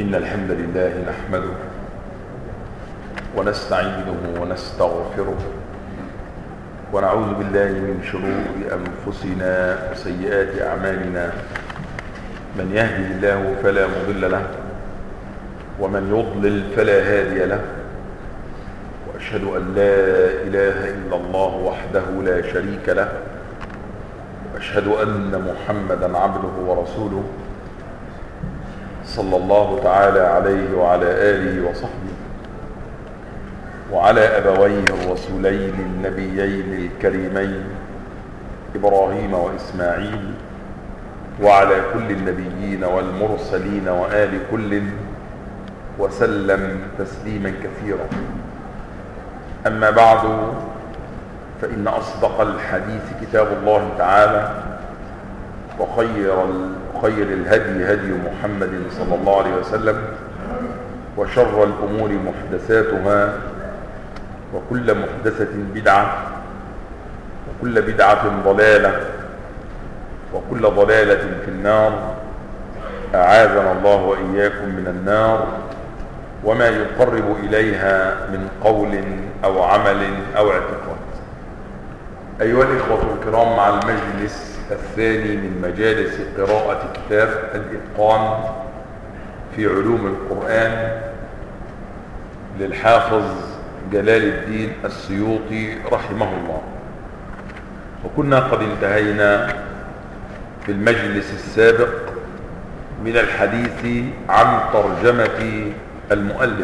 إن الحمد لله نحمده ونستعينه ونستغفره ونعوذ بالله من شرور أنفسنا وسيئات أعمالنا. من يهده الله فلا مضل له ومن يضلل فلا هادي له، وأشهد أن لا إله إلا الله وحده لا شريك له، وأشهد أن محمدا عبده ورسوله صلى الله تعالى عليه وعلى آله وصحبه وعلى أبويه الرسولين النبيين الكريمين إبراهيم وإسماعيل وعلى كل النبيين والمرسلين وآل كل وسلم تسليما كثيرا. أما بعد، فإن أصدق الحديث كتاب الله تعالى، وخير الهدي هدي محمد صلى الله عليه وسلم، وشر الأمور محدثاتها، وكل محدثة بدعة، وكل بدعة ضلالة، وكل ضلالة في النار. أعاذنا الله وإياكم من النار وما يقرب إليها من قول أو عمل أو اعتقاد. أيها الإخوة الكرام، مع المجلس الثاني من مجالس قراءة كتاب الإتقان في علوم القرآن للحافظ جلال الدين السيوطي رحمه الله. وكنا قد انتهينا في المجلس السابق من الحديث عن ترجمة المؤلف،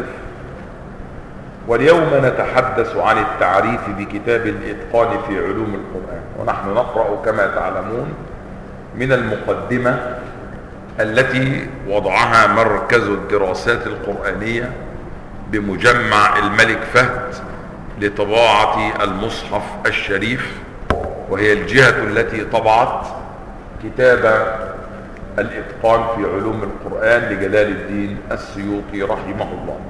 واليوم نتحدث عن التعريف بكتاب الإتقان في علوم القرآن. ونحن نقرأ كما تعلمون من المقدمة التي وضعها مركز الدراسات القرآنية بمجمع الملك فهد لطباعة المصحف الشريف، وهي الجهة التي طبعت كتاب الإتقان في علوم القرآن لجلال الدين السيوطي رحمه الله.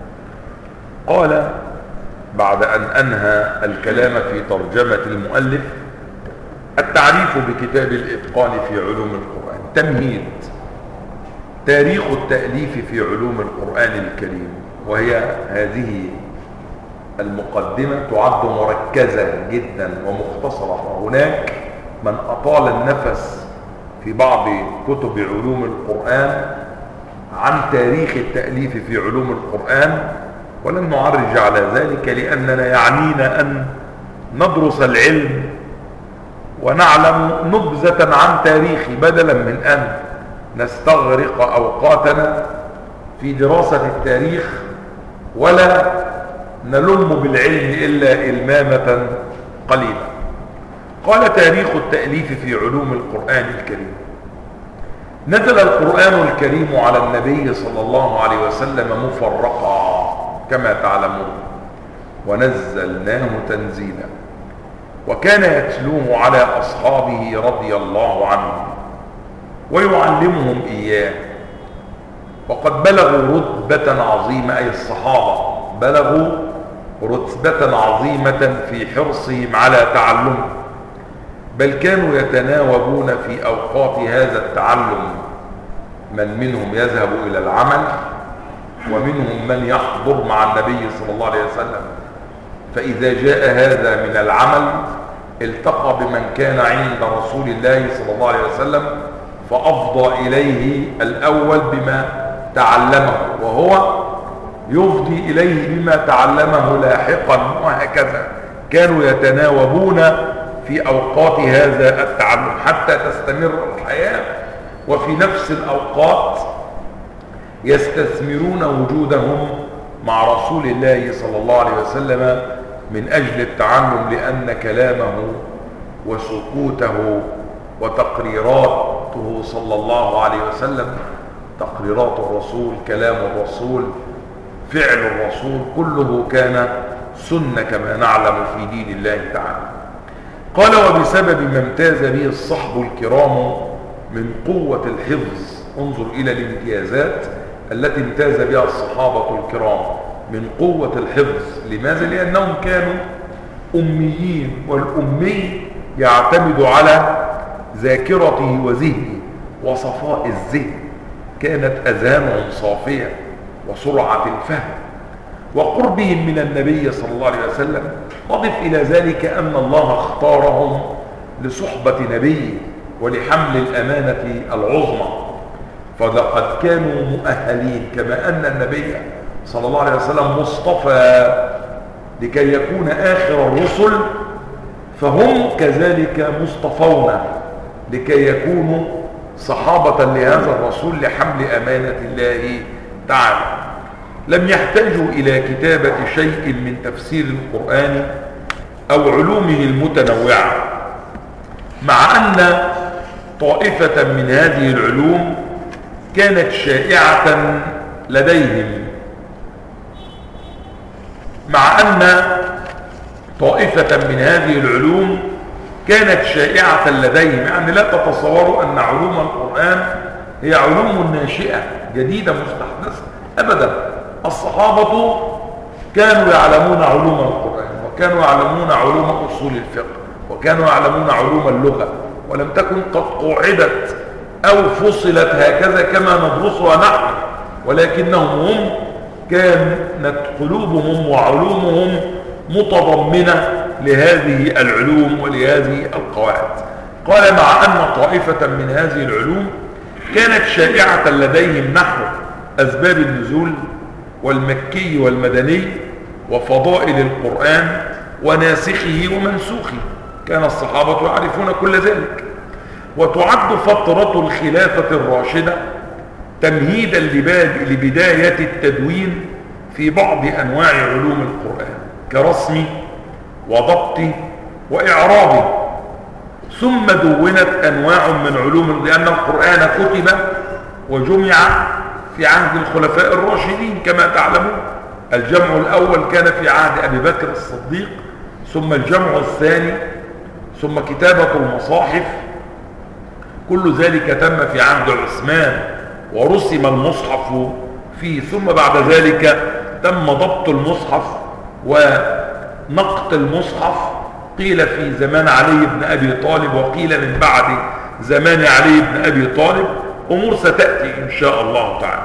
قال بعد أن أنهى الكلام في ترجمة المؤلف: التعريف بكتاب الإتقان في علوم القرآن. تمهيد: تاريخ التأليف في علوم القرآن الكريم، وهي هذه المقدمة تعد مركزة جدا ومختصرة. هناك من أطال النفس في بعض كتب علوم القرآن عن تاريخ التأليف في علوم القرآن، ولن نعرج على ذلك، لأننا يعنينا أن ندرس العلم ونعلم نبذة عن تاريخه، بدلا من أن نستغرق أوقاتنا في دراسة التاريخ ولا نلم بالعلم إلا إلمامة قليلة. قال: تاريخ التأليف في علوم القرآن الكريم. نزل القرآن الكريم على النبي صلى الله عليه وسلم مفرقا كما تعلمون، ونزلناه تنزيلا، وكان يتلوه على أصحابه رضي الله عنهم ويعلمهم إياه. وقد بلغوا رتبة عظيمة، أي الصحابة بلغوا رتبة عظيمة في حرصهم على تعلمه، بل كانوا يتناوبون في أوقات هذا التعلم، من منهم يذهب إلى العمل، ومنهم من يحضر مع النبي صلى الله عليه وسلم، فإذا جاء هذا من العمل التقى بمن كان عند رسول الله صلى الله عليه وسلم، فأفضى إليه الأول بما تعلمه، وهو يفضي إليه بما تعلمه لاحقا، وهكذا كانوا يتناوبون في أوقات هذا التعلم حتى تستمر الحياة، وفي نفس الأوقات يستثمرون وجودهم مع رسول الله صلى الله عليه وسلم من أجل التعلم، لأن كلامه وسكوته وتقريراته صلى الله عليه وسلم، تقريرات الرسول، كلام الرسول، فعل الرسول، كله كان سنة كما نعلم في دين الله تعالى. قال: وبسبب ما امتاز به الصحب الكرام من قوة الحفظ. انظر إلى الامتيازات التي امتاز بها الصحابة الكرام من قوة الحفظ. لماذا؟ لأنهم كانوا أميين، والأمي يعتمد على ذاكرته وذهنه وصفاء الذهن، كانت أذهانهم صافية وسرعة الفهم وقربهم من النبي صلى الله عليه وسلم. نضف إلى ذلك أن الله اختارهم لصحبة نبيه ولحمل الأمانة العظمى، فلقد كانوا مؤهلين، كما أن النبي صلى الله عليه وسلم مصطفى لكي يكون آخر الرسل، فهم كذلك مصطفون لكي يكونوا صحابة لهذا الرسول لحمل أمانة الله تعالى. لم يحتاجوا إلى كتابة شيء من تفسير القرآن أو علومه المتنوعة، مع أن طائفة من هذه العلوم كانت شائعة لديهم، مع أن طائفة من هذه العلوم كانت شائعة لديهم، يعني لا تتصوروا أن علوم القرآن هي علوم ناشئة جديدة مستحدثة أبدا. الصحابة كانوا يعلمون علوم القرآن، وكانوا يعلمون علوم أصول الفقه، وكانوا يعلمون علوم اللغة، ولم تكن قد قعدت أو فصلت هكذا كما ندرسها نحن، ولكنهم هم كانت قلوبهم وعلومهم متضمنة لهذه العلوم ولهذه القواعد. قال مع أن طائفة من هذه العلوم كانت شائعة لديهم نحو أسباب النزول والمكي والمدني وفضائل القرآن وناسخه ومنسوخه، كان الصحابة يعرفون كل ذلك. وتعد فترة الخلافة الراشدة تمهيدا لبداية التدوين في بعض أنواع علوم القرآن كرسم وضبط وإعراب، ثم دونت أنواع من علوم، لأن القرآن كتب وجمع في عهد الخلفاء الراشدين كما تعلمون. الجمع الأول كان في عهد أبي بكر الصديق، ثم الجمع الثاني، ثم كتابة المصاحف، كل ذلك تم في عهد عثمان ورسم المصحف فيه، ثم بعد ذلك تم ضبط المصحف ونقط المصحف، قيل في زمان علي بن أبي طالب وقيل من بعد زمان علي بن أبي طالب، أمور ستأتي إن شاء الله تعالى.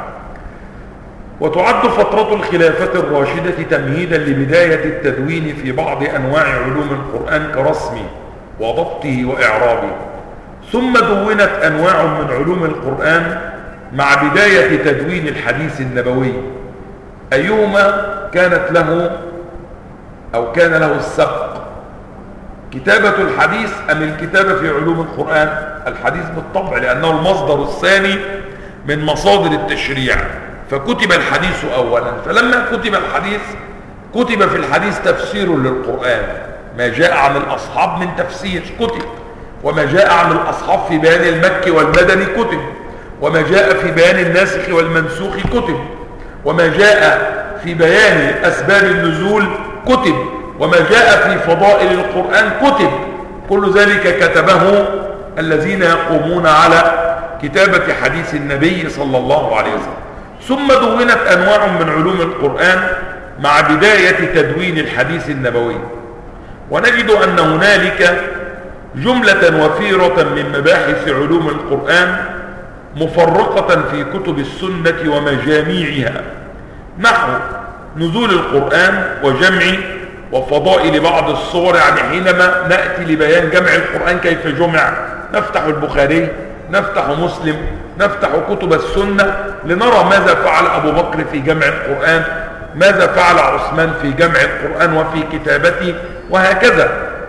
وتعد فترة الخلافة الراشدة تمهيدا لبداية التدوين في بعض أنواع علوم القرآن كرسمه وضبطه وإعرابه، ثم دونت أنواع من علوم القرآن مع بداية تدوين الحديث النبوي، أيهما كانت له أو كان له السبق، كتابة الحديث أم الكتابة في علوم القرآن؟ الحديث بالطبع، لأنه المصدر الثاني من مصادر التشريع، فكتب الحديث أولا. فلما كتب الحديث كتب في الحديث تفسير للقرآن، ما جاء عن الأصحاب من تفسير كتب، وما جاء عن الأصحاب في بيان المكي والمدني كتب، وما جاء في بيان الناسخ والمنسوخ كتب، وما جاء في بيان أسباب النزول كتب، وما جاء في فضائل القرآن كتب. كل ذلك كتبه الذين يقومون على كتابة حديث النبي صلى الله عليه وسلم. ثم دونت أنواع من علوم القرآن مع بداية تدوين الحديث النبوي، ونجد أن هنالك جملة وفيرة من مباحث علوم القرآن مفرقة في كتب السنة ومجاميعها، نحو نزول القرآن وجمع وفضائل بعض الصور. يعني حينما نأتي لبيان جمع القرآن كيف جمع، نفتح البخاري، نفتح مسلم، نفتح كتب السنة لنرى ماذا فعل أبو بكر في جمع القرآن، ماذا فعل عثمان في جمع القرآن وفي كتابته، وهكذا.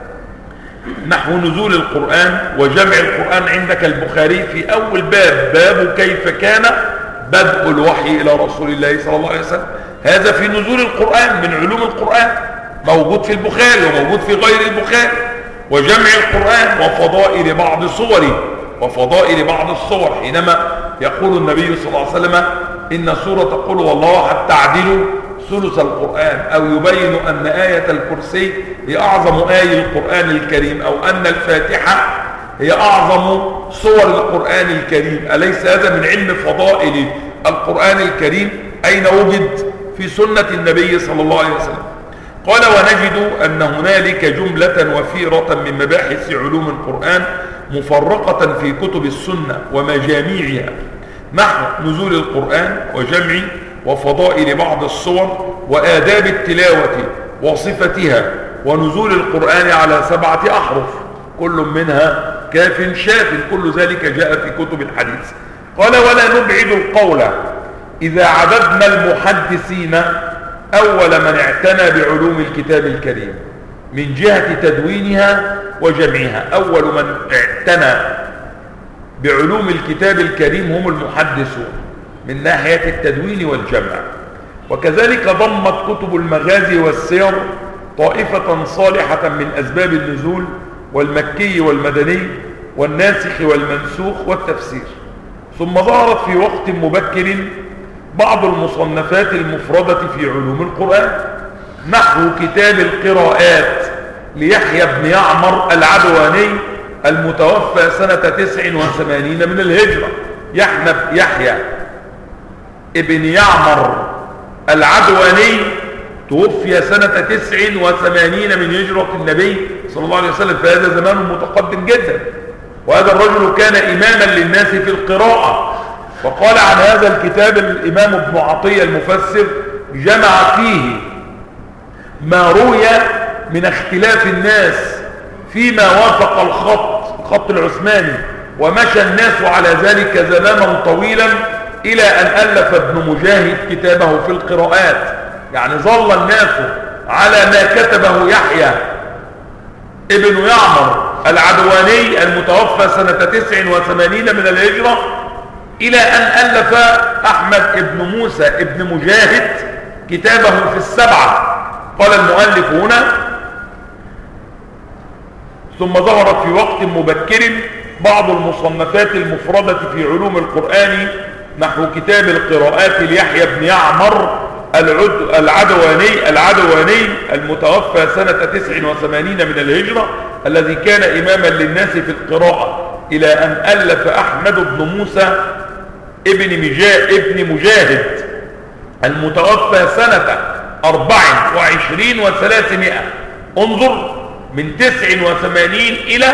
نحو نزول القرآن وجمع القرآن عندك البخاري في أول باب كيف كان بدء الوحي إلى رسول الله صلى الله عليه وسلم، هذا في نزول القرآن من علوم القرآن، موجود في البخاري وموجود في غير البخاري. وجمع القرآن وفضائل بعض الصور، حينما يقول النبي صلى الله عليه وسلم إن سورة قل والله أحد تعدل ثلث القرآن، أو يبين أن آية الكرسي هي أعظم آية القرآن الكريم، أو أن الفاتحة هي أعظم صور القرآن الكريم. أليس هذا من علم فضائل القرآن الكريم؟ أين وجد؟ في سنة النبي صلى الله عليه وسلم. قال ونجد أن هنالك جملة وفيرة من مباحث علوم القرآن مفرقة في كتب السنة ومجاميعها، نحو نزول القرآن وجمع وفضائل بعض الصور وآداب التلاوة وصفتها ونزول القرآن على 7 أحرف كل منها كاف شاف، كل ذلك جاء في كتب الحديث. قال ولا نبعد القول إذا عددنا المحدثين أول من اعتنى بعلوم الكتاب الكريم من جهة تدوينها وجمعها. أول من اعتنى بعلوم الكتاب الكريم هم المحدثون من ناحية التدوين والجمع. وكذلك ضمت كتب المغازي والسير طائفة صالحة من أسباب النزول والمكي والمدني والناسخ والمنسوخ والتفسير. ثم ظهرت في وقت مبكر بعض المصنفات المفردة في علوم القرآن نحو كتاب القراءات ليحيى بن يعمر العدواني المتوفى سنة 89 من الهجرة. يحيى ابن يعمر العدواني توفي سنة 89 من هجرة النبي صلى الله عليه وسلم، فهذا زمان متقدم جدا. وهذا الرجل كان إماما للناس في القراءة. وقال عن هذا الكتاب الإمام ابن عطية المفسر جمع فيه ما روي من اختلاف الناس فيما وافق الخط العثماني، ومشى الناس على ذلك زمانا طويلا إلى أن ألف ابن مجاهد كتابه في القراءات. يعني ظل الناس على ما كتبه يحيى ابن يعمر العدواني المتوفى سنة 89 من الهجرة إلى أن ألف أحمد ابن موسى ابن مجاهد كتابه في 7. قال المؤلف هنا ثم ظهرت في وقت مبكر بعض المصنفات المفردة في علوم القرآن نحو كتاب القراءات ليحيى بن يعمر العدواني المتوفى سنة 89 من الهجرة الذي كان إماما للناس في القراءة إلى أن ألف أحمد بن موسى ابن مجاهد المتوفى سنة 24 و300. انظر من 89 إلى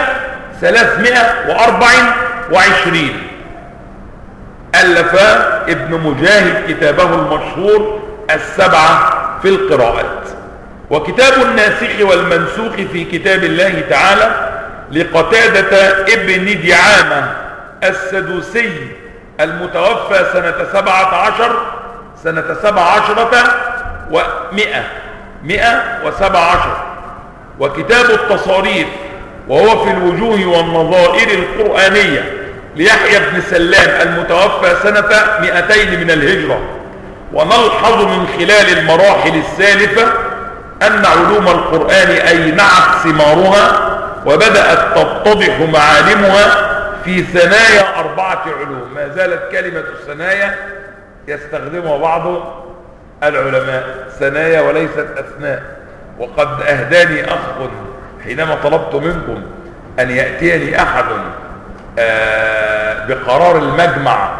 324 ألف ابن مجاهد كتابه المشهور 7 في القراءات. وكتاب الناسخ والمنسوخ في كتاب الله تعالى لقتادة ابن دعامة السدوسي المتوفى سنة 17 و117. وكتاب التصاريف وهو في الوجوه والنظائر القرآنية ليحيى بن سلام المتوفى سنة 200 من الهجرة. ونلحظ من خلال المراحل السالفة أن علوم القرآن أينعت ثمارها وبدأت تتضح معالمها في ثنايا 4 علوم. ما زالت كلمة الثنايا يستخدمها بعض العلماء، ثنايا وليست أثناء. وقد أهداني أخ حينما طلبت منكم أن يأتيني أحد بقرار المجمع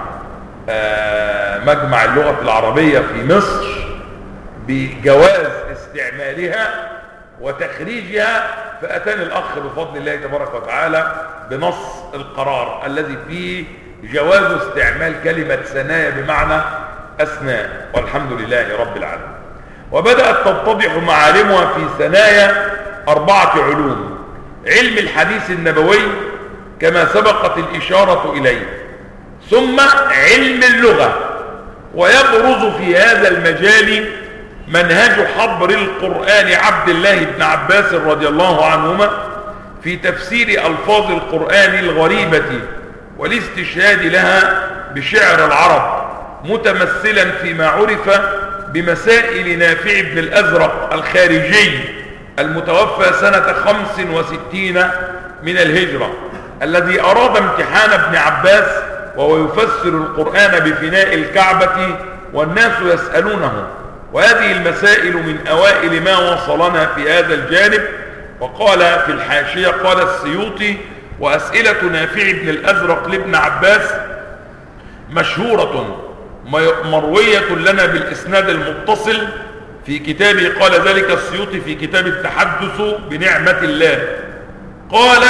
مجمع اللغة العربية في مصر بجواز استعمالها وتخريجها، فأتاني الأخ بفضل الله تبارك وتعالى بنص القرار الذي فيه جواز استعمال كلمة ثنايا بمعنى أثناء، والحمد لله رب العالمين. وبدأت تتضح معالمها في ثنايا 4 علوم: علم الحديث النبوي كما سبقت الإشارة إليه، ثم علم اللغة. ويبرز في هذا المجال منهج حبر القرآن عبد الله بن عباس رضي الله عنهما في تفسير ألفاظ القرآن الغريبة والاستشهاد لها بشعر العرب، متمثلا فيما عرف بمسائل نافع بن الأزرق الخارجي المتوفى سنة 65 من الهجرة، الذي أراد امتحان ابن عباس وهو يفسر القرآن بفناء الكعبة والناس يسألونه. وهذه المسائل من أوائل ما وصلنا في هذا الجانب. وقال في الحاشية قال السيوطي: وأسئلة نافع بن الأزرق لابن عباس مشهورة مروية لنا بالإسناد المتصل في كتابه. قال ذلك السيوطي في كتاب التحدث بنعمة الله. قال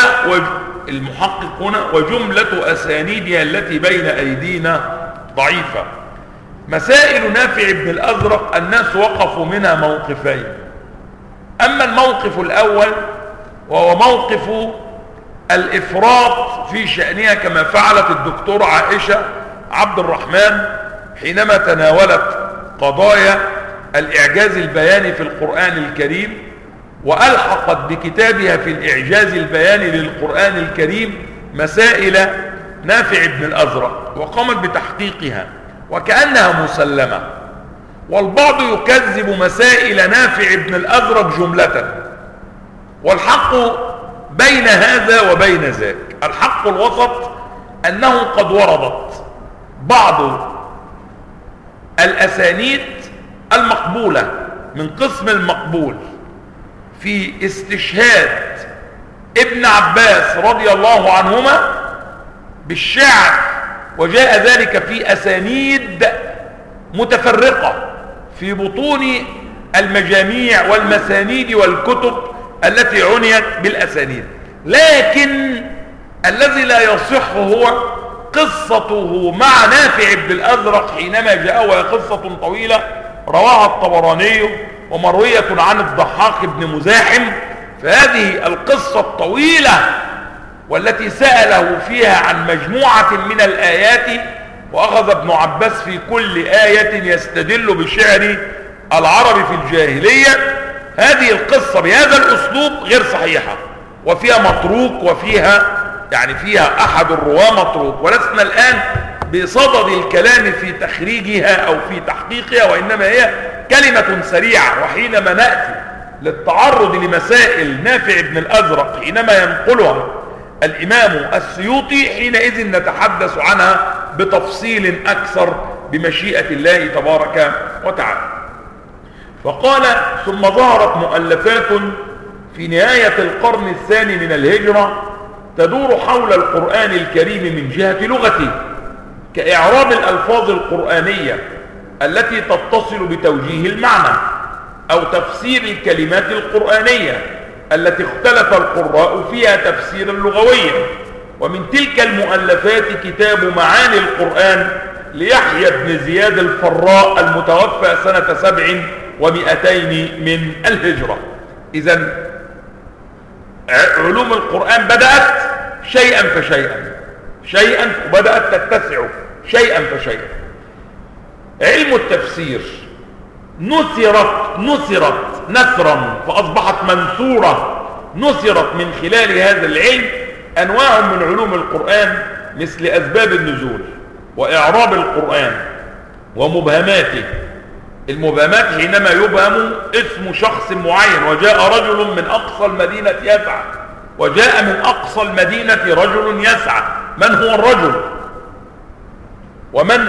المحقق هنا: وجملة أسانيدها التي بين أيدينا ضعيفة، مسائل نافع بن الأزرق الناس وقفوا منها موقفين. أما الموقف الأول وهو موقف الإفراط في شأنها كما فعلت الدكتورة عائشة عبد الرحمن حينما تناولت قضايا الإعجاز البياني في القرآن الكريم، وألحقت بكتابها في الإعجاز البياني للقرآن الكريم مسائل نافع بن الأزرق وقامت بتحقيقها وكأنها مسلمة، والبعض يكذب مسائل نافع بن الأزرق جملة، والحق بين هذا وبين ذاك. الحق الوسط أنه قد وردت بعض الأسانيد المقبولة من قسم المقبول في استشهاد ابن عباس رضي الله عنهما بالشعر، وجاء ذلك في أسانيد متفرقة في بطون المجاميع والمسانيد والكتب التي عنيت بالأسانيد، لكن الذي لا يصح هو قصته مع نافع بن الأزرق حينما جاء، وهي قصة طويلة رواها الطبراني ومروية عن الضحاك بن مزاحم. فهذه القصة الطويلة والتي سأله فيها عن مجموعة من الآيات، وأخذ ابن عباس في كل آية يستدل بشعر العرب في الجاهلية، هذه القصة بهذا الأسلوب غير صحيحة، وفيها متروك، وفيها فيها أحد الرواة متروك، ولسنا الآن بصدد الكلام في تخريجها أو في تحقيقها، وإنما هي كلمة سريعة. وحينما نأتي للتعرض لمسائل نافع بن الأزرق حينما ينقلها الإمام السيوطي، حينئذ نتحدث عنها بتفصيل أكثر بمشيئة الله تبارك وتعالى. فقال: ثم ظهرت مؤلفات في نهاية القرن الثاني من الهجرة تدور حول القرآن الكريم من جهة لغته، كإعراب الألفاظ القرآنية التي تتصل بتوجيه المعنى، أو تفسير الكلمات القرآنية التي اختلف القراء فيها تفسيرا لغويا. ومن تلك المؤلفات كتاب معاني القرآن ليحيى بن زياد الفراء المتوفى سنة 700 من الهجرة. إذن علوم القرآن بدأت شيئا فشيئا، وبدأت تتسع شيئا فشيئا. علم التفسير نثرت نثرا فأصبحت منثورة، نثرت من خلال هذا العلم أنواع من علوم القرآن، مثل أسباب النزول وإعراب القرآن ومبهماته. المبهمات حينما يبهم اسم شخص معين، وجاء رجل من أقصى المدينة يسعى، وجاء من أقصى المدينة رجل يسعى، من هو الرجل ومن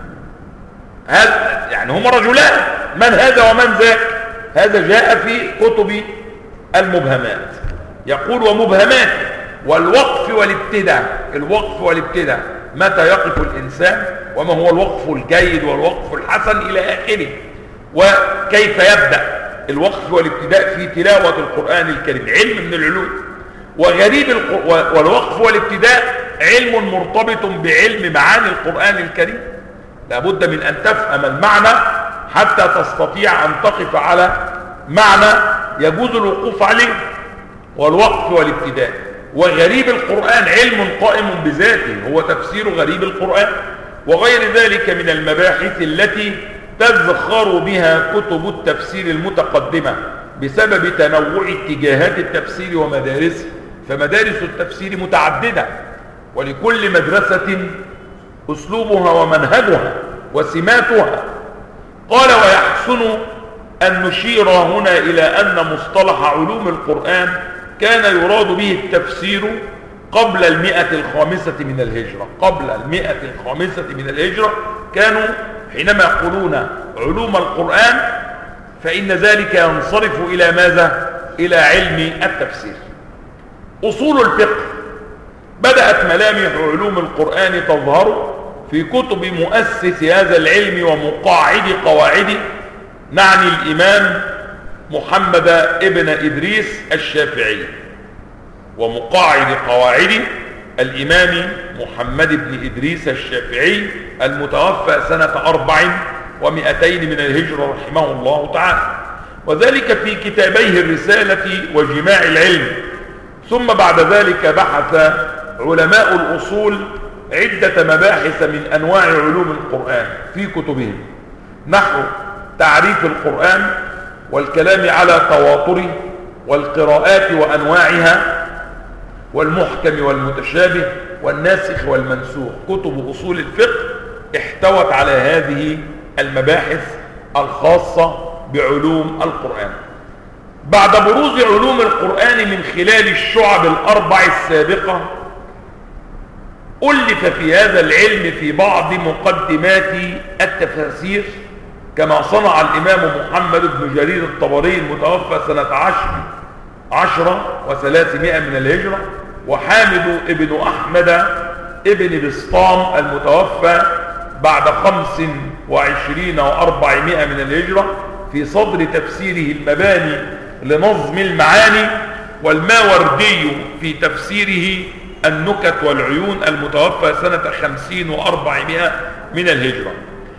هذا؟ هم رجلان، من هذا ومن ذاك؟ هذا جاء في كتب المبهمات. يقول: ومبهمات والوقف والابتداء. الوقف والابتداء، متى يقف الإنسان، وما هو الوقف الجيد والوقف الحسن إلى آخره، وكيف يبدأ الوقف والابتداء في تلاوة القرآن الكريم، علم من العلوم. وغريب والوقف والابتداء علم مرتبط بعلم معاني القرآن الكريم، لابد من أن تفهم المعنى حتى تستطيع أن تقف على معنى يجوز الوقوف عليه. والوقف والابتداء. وغريب القرآن علم قائم بذاته، هو تفسير غريب القرآن وغير ذلك من المباحث التي تزخر بها كتب التفسير المتقدمة بسبب تنوع اتجاهات التفسير ومدارسه. فمدارس التفسير متعددة، ولكل مدرسة أسلوبها ومنهجها وسماتها. قال: ويحسن أن نشير هنا إلى أن مصطلح علوم القرآن كان يراد به التفسير قبل 105 من الهجرة. قبل 105 من الهجرة كانوا حينما يقولون علوم القرآن فإن ذلك ينصرف إلى ماذا؟ إلى علم التفسير. أصول الفقه: بدأت ملامح علوم القرآن تظهر في كتب مؤسس هذا العلم ومقاعد قواعده، نعني الإمام محمد ابن إدريس الشافعي. ومقاعد قواعده الإمام محمد بن إدريس الشافعي المتوفى سنة من الهجرة رحمه الله تعالى، وذلك في كتابيه الرسالة وجماع العلم. ثم بعد ذلك بحث علماء الأصول عدة مباحث من أنواع علوم القرآن في كتبهم، نحو تعريف القرآن، والكلام على تواتره، والقراءات وأنواعها، والمحكم والمتشابه، والناسخ والمنسوخ. كتب أصول الفقه احتوت على هذه المباحث الخاصة بعلوم القرآن. بعد بروز علوم القرآن من خلال الشعب الأربع السابقة، ألف في هذا العلم في بعض مقدمات التفاسير، كما صنع الإمام محمد بن جرير الطبري المتوفى سنة 10 و300 من الهجرة، وحامد ابن أحمد ابن بسطام المتوفى بعد 25 و400 من الهجرة في صدر تفسيره المباني لنظم المعاني، والماوردي في تفسيره النكت والعيون المتوفى سنة 50 و400 من الهجرة.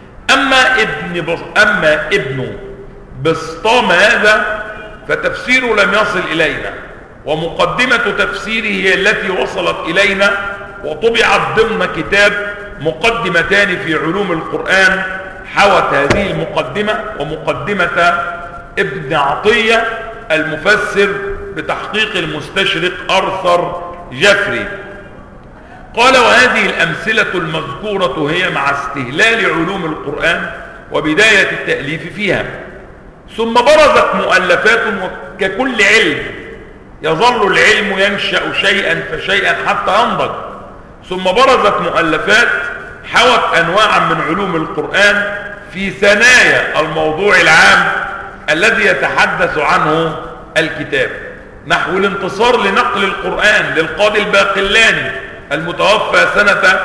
أما ابن بسطام هذا فتفسيره لم يصل إلينا، ومقدمة تفسيره هي التي وصلت إلينا، وطبعت ضمن كتاب مقدمتان في علوم القرآن. حوت هذه المقدمة ومقدمة ابن عطية المفسر بتحقيق المستشرق أرثر جفري. قال: وهذه الأمثلة المذكورة هي مع استهلال علوم القرآن وبداية التأليف فيها. ثم برزت مؤلفات، وككل علم يظل العلم ينشأ شيئا فشيئا حتى ينضج. ثم برزت مؤلفات حوت أنواعا من علوم القرآن في ثنايا الموضوع العام الذي يتحدث عنه الكتاب، نحو الانتصار لنقل القرآن للقاضي الباقلاني المتوفى سنة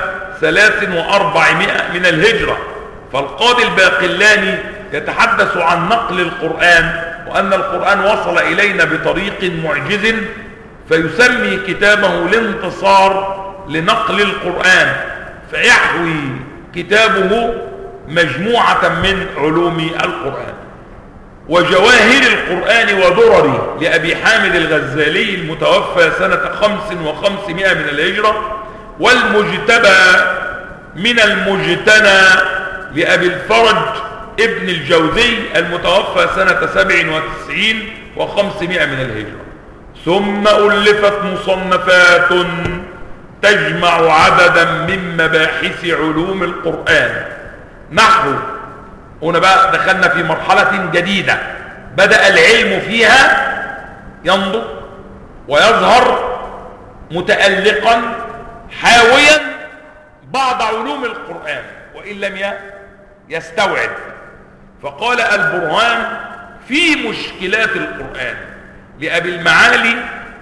400 من الهجرة. فالقاضي الباقلاني يتحدث عن نقل القرآن، وأن القرآن وصل إلينا بطريق معجز، فيسمي كتابه الانتصار لنقل القرآن، فيحوي كتابه مجموعة من علوم القرآن. وجواهر القرآن ودرره لأبي حامد الغزالي المتوفى سنة 500 من الهجرة، والمجتبى من المجتنى لأبي الفرج ابن الجوزي المتوفى سنة 97 و500 من الهجرة. ثم ألفت مصنفات تجمع عددا من مباحث علوم القرآن، نحو هنا بقى دخلنا في مرحلة جديدة بدأ العلم فيها ينضج ويظهر متألقا حاويا بعض علوم القرآن وإن لم يستوعب. فقال: البرهان في مشكلات القرآن لأبي المعالي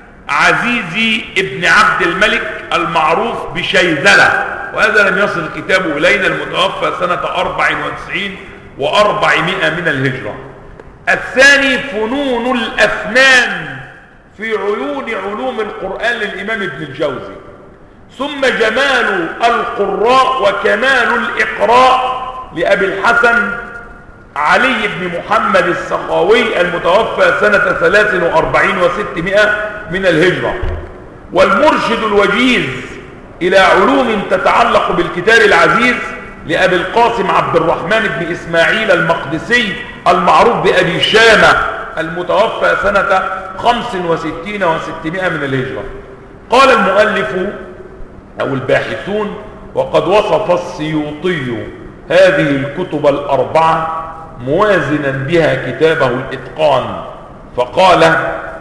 عزيزي ابن عبد الملك المعروف بشيزلة، وهذا لم يصل كتابه إلينا، المتوفى سنة 94 و400 من الهجرة. الثاني فنون الأفنان في عيون علوم القرآن للإمام ابن الجوزي. ثم جمال القراء وكمال الإقراء لأبي الحسن علي بن محمد السخاوي المتوفى سنة 43 و600 من الهجرة. والمرشد الوجيز إلى علوم تتعلق بالكتاب العزيز لأبي القاسم عبد الرحمن بن إسماعيل المقدسي المعروف بأبي شامة المتوفى سنة 65 و600 من الهجرة. قال المؤلف أو الباحثون: وقد وصف السيوطي هذه الكتب الأربعة موازنا بها كتابه الإتقان، فقال: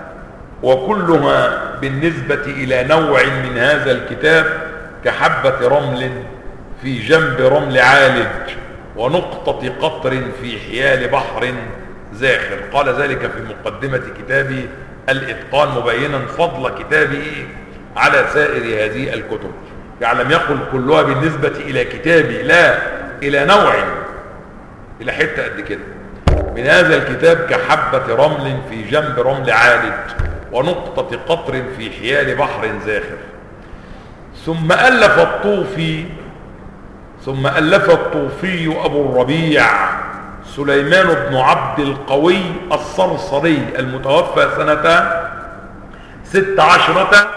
وكلها بالنسبة إلى نوع من هذا الكتاب كحبة رمل في جنب رمل عالج ونقطة قطر في حيال بحر زاخر. قال ذلك في مقدمة كتابه الإتقان مبينا فضل كتابه على سائر هذه الكتب. يعني لم يقل كلها بالنسبة إلى كتابي، لا، إلى نوع، إلى حتة قد كده من هذا الكتاب كحبة رمل في جنب رمل عالج ونقطة قطر في حيال بحر زاخر. ثم ألف الطوفي أبو الربيع سليمان بن عبد القوي الصرصري المتوفى سنة 16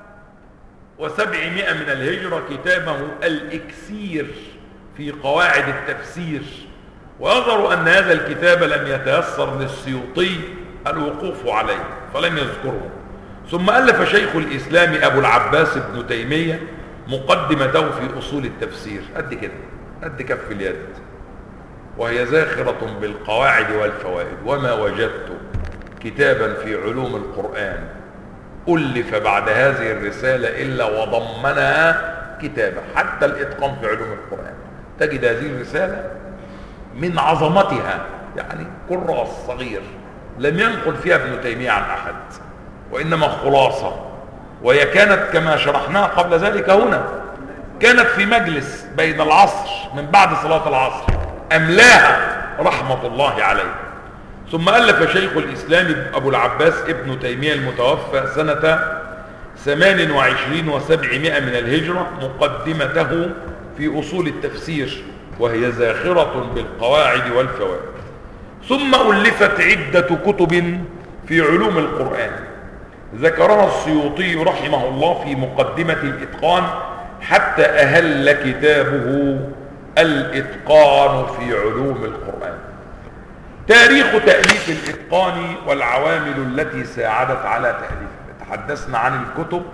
و700 من الهجرة كتابه الإكسير في قواعد التفسير. ويظهر أن هذا الكتاب لم يتيسر للسيوطي الوقوف عليه فلم يذكره. ثم ألف شيخ الإسلام أبو العباس ابن تيمية مقدمته في أصول التفسير قد كده، قد كف اليد، وهي زاخرة بالقواعد والفوائد. وما وجدت كتابا في علوم القرآن ألف بعد هذه الرسالة إلا وضمنها كتابا. حتى الإتقان في علوم القرآن تجد هذه الرسالة من عظمتها، يعني كراس صغير لم ينقل فيها ابن تيمية عن أحد، وإنما خلاصة. وهي كانت كما شرحناها قبل ذلك هنا، كانت في مجلس بين العصر من بعد صلاة العصر أملاها رحمة الله عليه. ثم ألف شيخ الإسلام أبو العباس ابن تيمية المتوفى سنة 28 و700 من الهجرة مقدمته في أصول التفسير، وهي زاخرة بالقواعد والفوائد. ثم ألفت عدة كتب في علوم القرآن ذكرها السيوطي رحمه الله في مقدمة الإتقان، حتى أهل كتابه الإتقان في علوم القرآن. تاريخ تأليف الإتقان والعوامل التي ساعدت على تأليفه. تحدثنا عن الكتب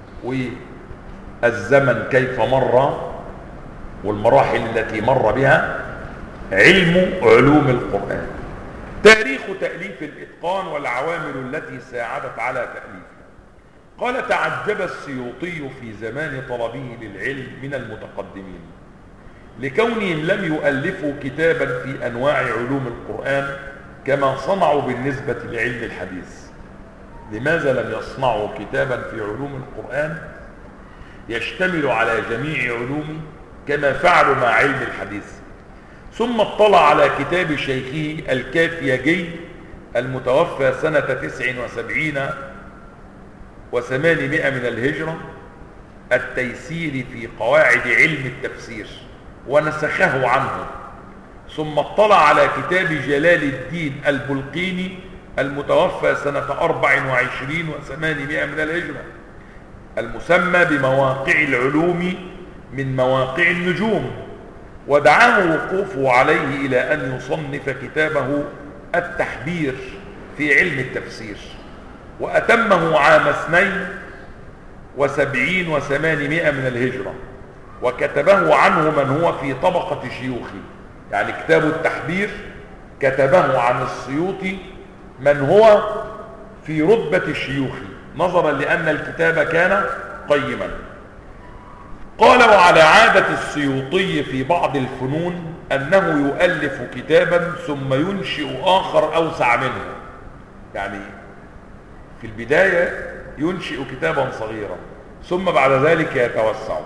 والزمن كيف مر والمراحل التي مر بها علوم القرآن. تاريخ تأليف الإتقان والعوامل التي ساعدت على تأليفه. قال: تعجب السيوطي في زمان طلبه للعلم من المتقدمين لكونهم لم يؤلفوا كتابا في أنواع علوم القرآن كما صنعوا بالنسبة لعلم الحديث. لماذا لم يصنعوا كتابا في علوم القرآن يشتمل على جميع علومه كما فعلوا مع علم الحديث؟ ثم اطلع على كتاب شيخه الكافيجي المتوفى سنة 79 و800 من الهجرة التيسير في قواعد علم التفسير ونسخه عنه. ثم اطلع على كتاب جلال الدين البلقيني المتوفى سنة 24 و800 من الهجرة المسمى بمواقع العلوم من مواقع النجوم، ودعاه وقوفه عليه إلى أن يصنف كتابه التحبير في علم التفسير، وأتمه عام 72 و800 من الهجرة، وكتبه عنه من هو في طبقة شيوخه. يعني كتاب التحبير كتبه عن السيوطي من هو في رتبة الشيوخ، نظرا لأن الكتاب كان قيما. قال: وعلى عادة السيوطي في بعض الفنون أنه يؤلف كتابا ثم ينشئ آخر أوسع منه. يعني في البداية ينشئ كتابا صغيرا ثم بعد ذلك يتوسع.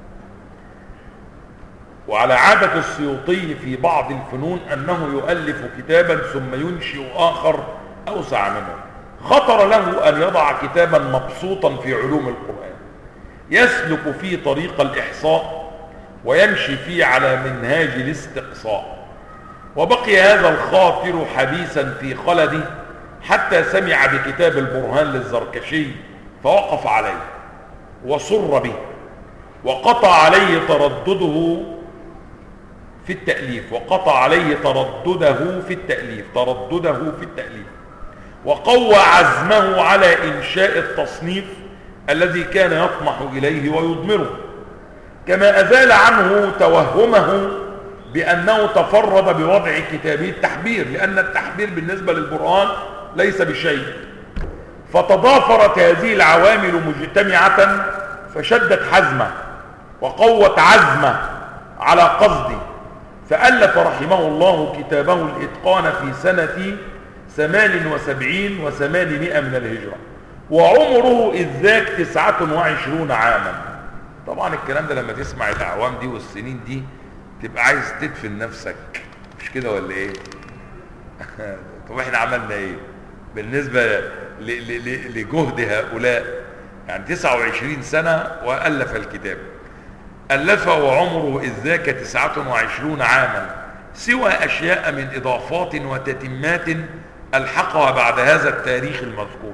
وعلى عادة السيوطي في بعض الفنون أنه يؤلف كتابا ثم ينشئ آخر أوسع منه. خطر له أن يضع كتابا مبسوطا في علوم القرآن يسلك فيه طريق الإحصاء ويمشي فيه على منهاج الاستقصاء. وبقي هذا الخاطر حبيسا في خلده حتى سمع بكتاب البرهان للزركشي فوقف عليه وصر به، وقطع عليه تردده في التأليف وقوى عزمه على إنشاء التصنيف الذي كان يطمح إليه ويضمره، كما أزال عنه توهمه بأنه تفرد بوضع كتابه التحبير، لأن التحبير بالنسبة للبرهان ليس بشيء. فتضافرت هذه العوامل مجتمعة فشدت حزمه وقوت عزمه على قصده، فألف رحمه الله كتابه الإتقان في سنة 78 و800 من الهجرة، وعمره إذ ذاك 29 عاما. طبعا الكلام ده لما تسمع الأعوام دي والسنين دي تبقى عايز تدفن نفسك، مش كده ولا ايه؟ طب احنا عملنا ايه بالنسبة لجهد هؤلاء؟ يعني 29 سنة وألف الكتاب، ألفه وعمره إذ ذاك 29 عاما، سوى أشياء من إضافات وتتمات ألحقها بعد هذا التاريخ المذكور.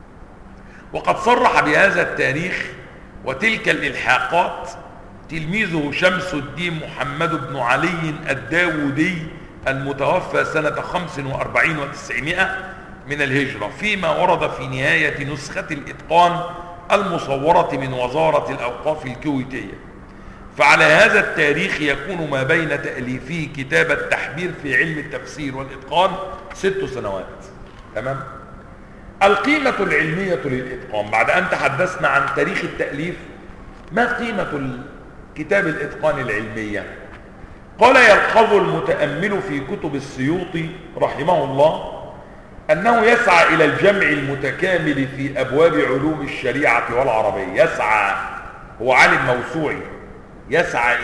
وقد صرح بهذا التاريخ وتلك الإلحاقات تلميذه شمس الدين محمد بن علي الداودي المتوفى سنة 45 و900 من الهجرة، فيما ورد في نهاية نسخة الإتقان المصورة من وزارة الأوقاف الكويتية. فعلى هذا التاريخ يكون ما بين تأليفه كتاب التحبير في علم التفسير والإتقان 6 سنوات. تمام؟ القيمة العلمية للإتقان. بعد أن تحدثنا عن تاريخ التأليف، ما قيمة كتاب الإتقان العلمية؟ قال: يلحظ المتأمل في كتب السيوطي رحمه الله أنه يسعى إلى الجمع المتكامل في أبواب علوم الشريعة والعربية. يسعى، هو عالم موسوعي، يسعى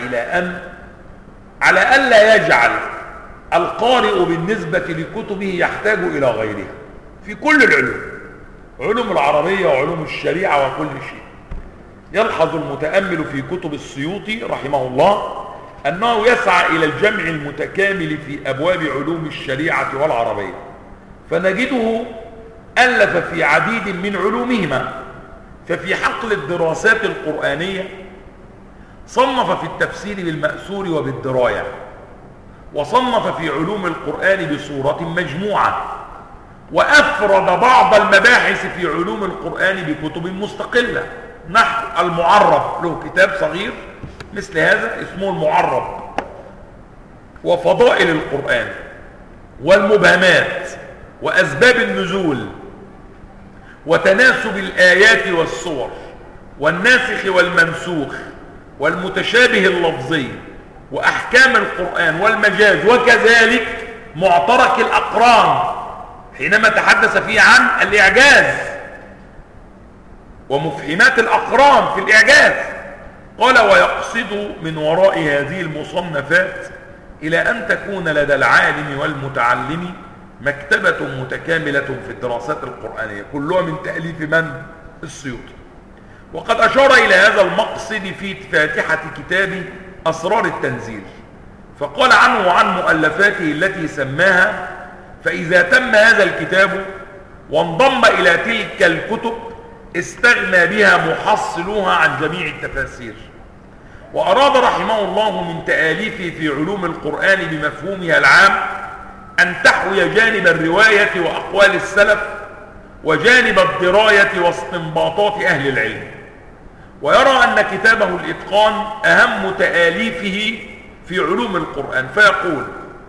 على ألا يجعل القارئ بالنسبة لكتبه يحتاج إلى غيرها في كل العلوم، علوم العربية وعلوم الشريعة وكل شيء. يلحظ المتأمل في كتب السيوطي رحمه الله أنه يسعى إلى الجمع المتكامل في أبواب علوم الشريعة والعربية، فنجده ألف في عديد من علومهما. ففي حقل الدراسات القرآنية صنف في التفسير بالمأثور وبالدراية، وصنف في علوم القرآن بصورة مجموعة، وأفرد بعض المباحث في علوم القرآن بكتب مستقلة. نحو المعرب، له كتاب صغير مثل هذا اسمه المعرب، وفضائل القرآن، والمبهمات، وأسباب النزول، وتناسب الآيات والصور، والناسخ والمنسوخ، والمتشابه اللفظي، وأحكام القرآن والمجاز، وكذلك معترك الأقران حينما تحدث فيه عن الإعجاز ومفهمات الأقران في الإعجاز. قال: ويقصد من وراء هذه المصنفات إلى أن تكون لدى العالم والمتعلم مكتبة متكاملة في الدراسات القرآنية، كلها من تأليف من؟ السيوطي. وقد أشار إلى هذا المقصد في فاتحة كتاب أسرار التنزيل، فقال عنه وعن مؤلفاته التي سماها: فإذا تم هذا الكتاب وانضم إلى تلك الكتب استغنى بها محصلوها عن جميع التفاسير. وأراد رحمه الله من تآليفه في علوم القرآن بمفهومها العام أن تحوي جانب الرواية وأقوال السلف، وجانب الدراية واستنباطات أهل العلم. ويرى أن كتابه الإتقان أهم تآليفه في علوم القرآن، فيقول: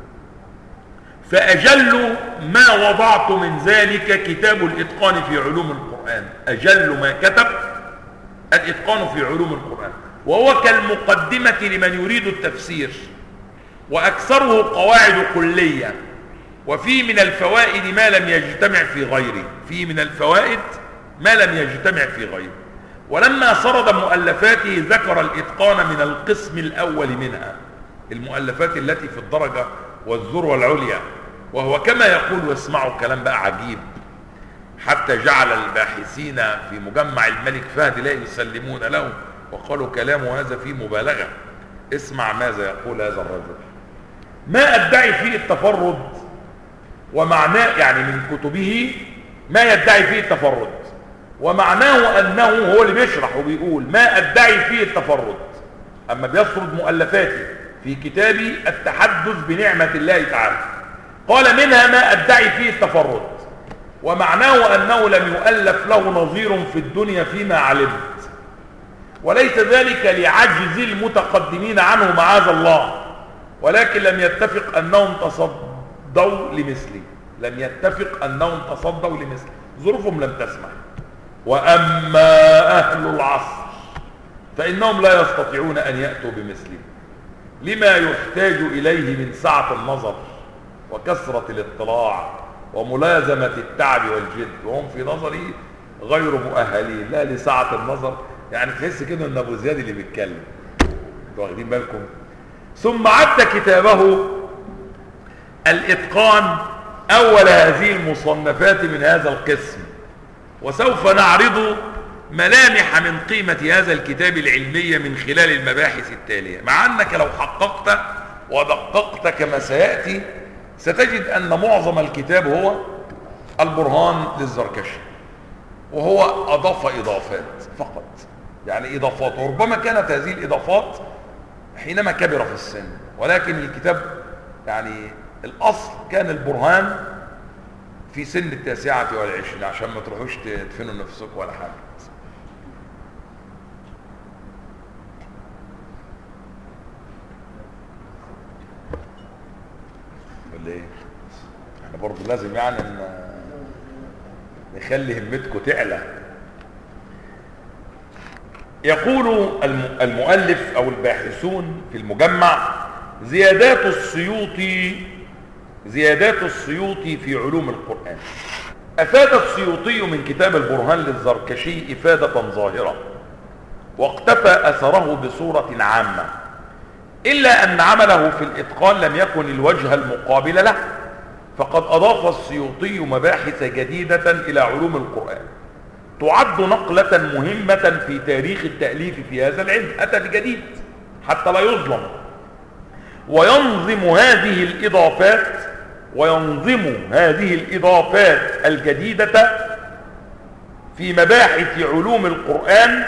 فأجل ما وضعت من ذلك كتاب الإتقان في علوم القرآن. أجل ما كتب الإتقان في علوم القرآن، وهو كالمقدمة لمن يريد التفسير، وأكثره قواعد كلية، وفيه من الفوائد ما لم يجتمع في غيره، فيه من الفوائد ما لم يجتمع في غيره. ولما سرد مؤلفاته ذكر الإتقان من القسم الأول منها، المؤلفات التي في الدرجة والذروة العليا، وهو كما يقول، واسمعوا كلام بقى عجيب، حتى جعل الباحثين في مجمع الملك فهد لا يسلمون له، وقالوا كلامه هذا فيه مبالغة. اسمع ماذا يقول هذا الرجل: ما أدعي فيه التفرد ومعناه، يعني من كتبه ما يدعي فيه التفرد، ومعناه أنه هو اللي بيشرح وبيقول ما أدعي فيه التفرد. أما بيسرد مؤلفاتي في كتابي التحدث بنعمة الله تعالى، قال: منها ما أدعي فيه التفرد، ومعناه أنه لم يؤلف له نظير في الدنيا فيما علمت، وليس ذلك لعجز المتقدمين عنه معاذ الله، ولكن لم يتفق أنهم تصدوا لمثله، لم يتفق أنهم تصدوا لمثله، ظروفهم لم تسمح. وأما أهل العصر فإنهم لا يستطيعون أن يأتوا بمثله، لما يحتاج إليه من سعة النظر وكثرة الاطلاع وملازمة التعب والجد، وهم في نظري غير مؤهلين لا لسعة النظر. يعني تحس كده ان ابو زياد اللي بيتكلم، انتوا واخدين بالكم؟ ثم عد كتابه الإتقان أول هذه المصنفات من هذا القسم، وسوف نعرض ملامح من قيمة هذا الكتاب العلمي من خلال المباحث التالية، مع أنك لو حققت ودققت كما سيأتي ستجد أن معظم الكتاب هو البرهان للزركشي، وهو أضاف إضافات فقط، يعني إضافات، وربما كانت هذه الإضافات حينما كبر في السن، ولكن الكتاب يعني الأصل كان البرهان في سن 29 عشان ما تروحوش تدفنوا نفسكم ولا حاجة. ولا ايه؟ احنا برضه لازم يعني نخلي همتكم تعلى. يقول المؤلف او الباحثون في المجمع: زيادات السيوطي في علوم القرآن. أفاد السيوطي من كتاب البرهان للزركشي إفادة ظاهرة، واقتفى أثره بصورة عامة، إلا أن عمله في الإتقان لم يكن الوجه المقابل له، فقد أضاف السيوطي مباحث جديدة إلى علوم القرآن تعد نقلة مهمة في تاريخ التأليف في هذا العلم. أتى بجديد حتى لا يظلم، وينظم هذه الإضافات الجديدة في مباحث علوم القرآن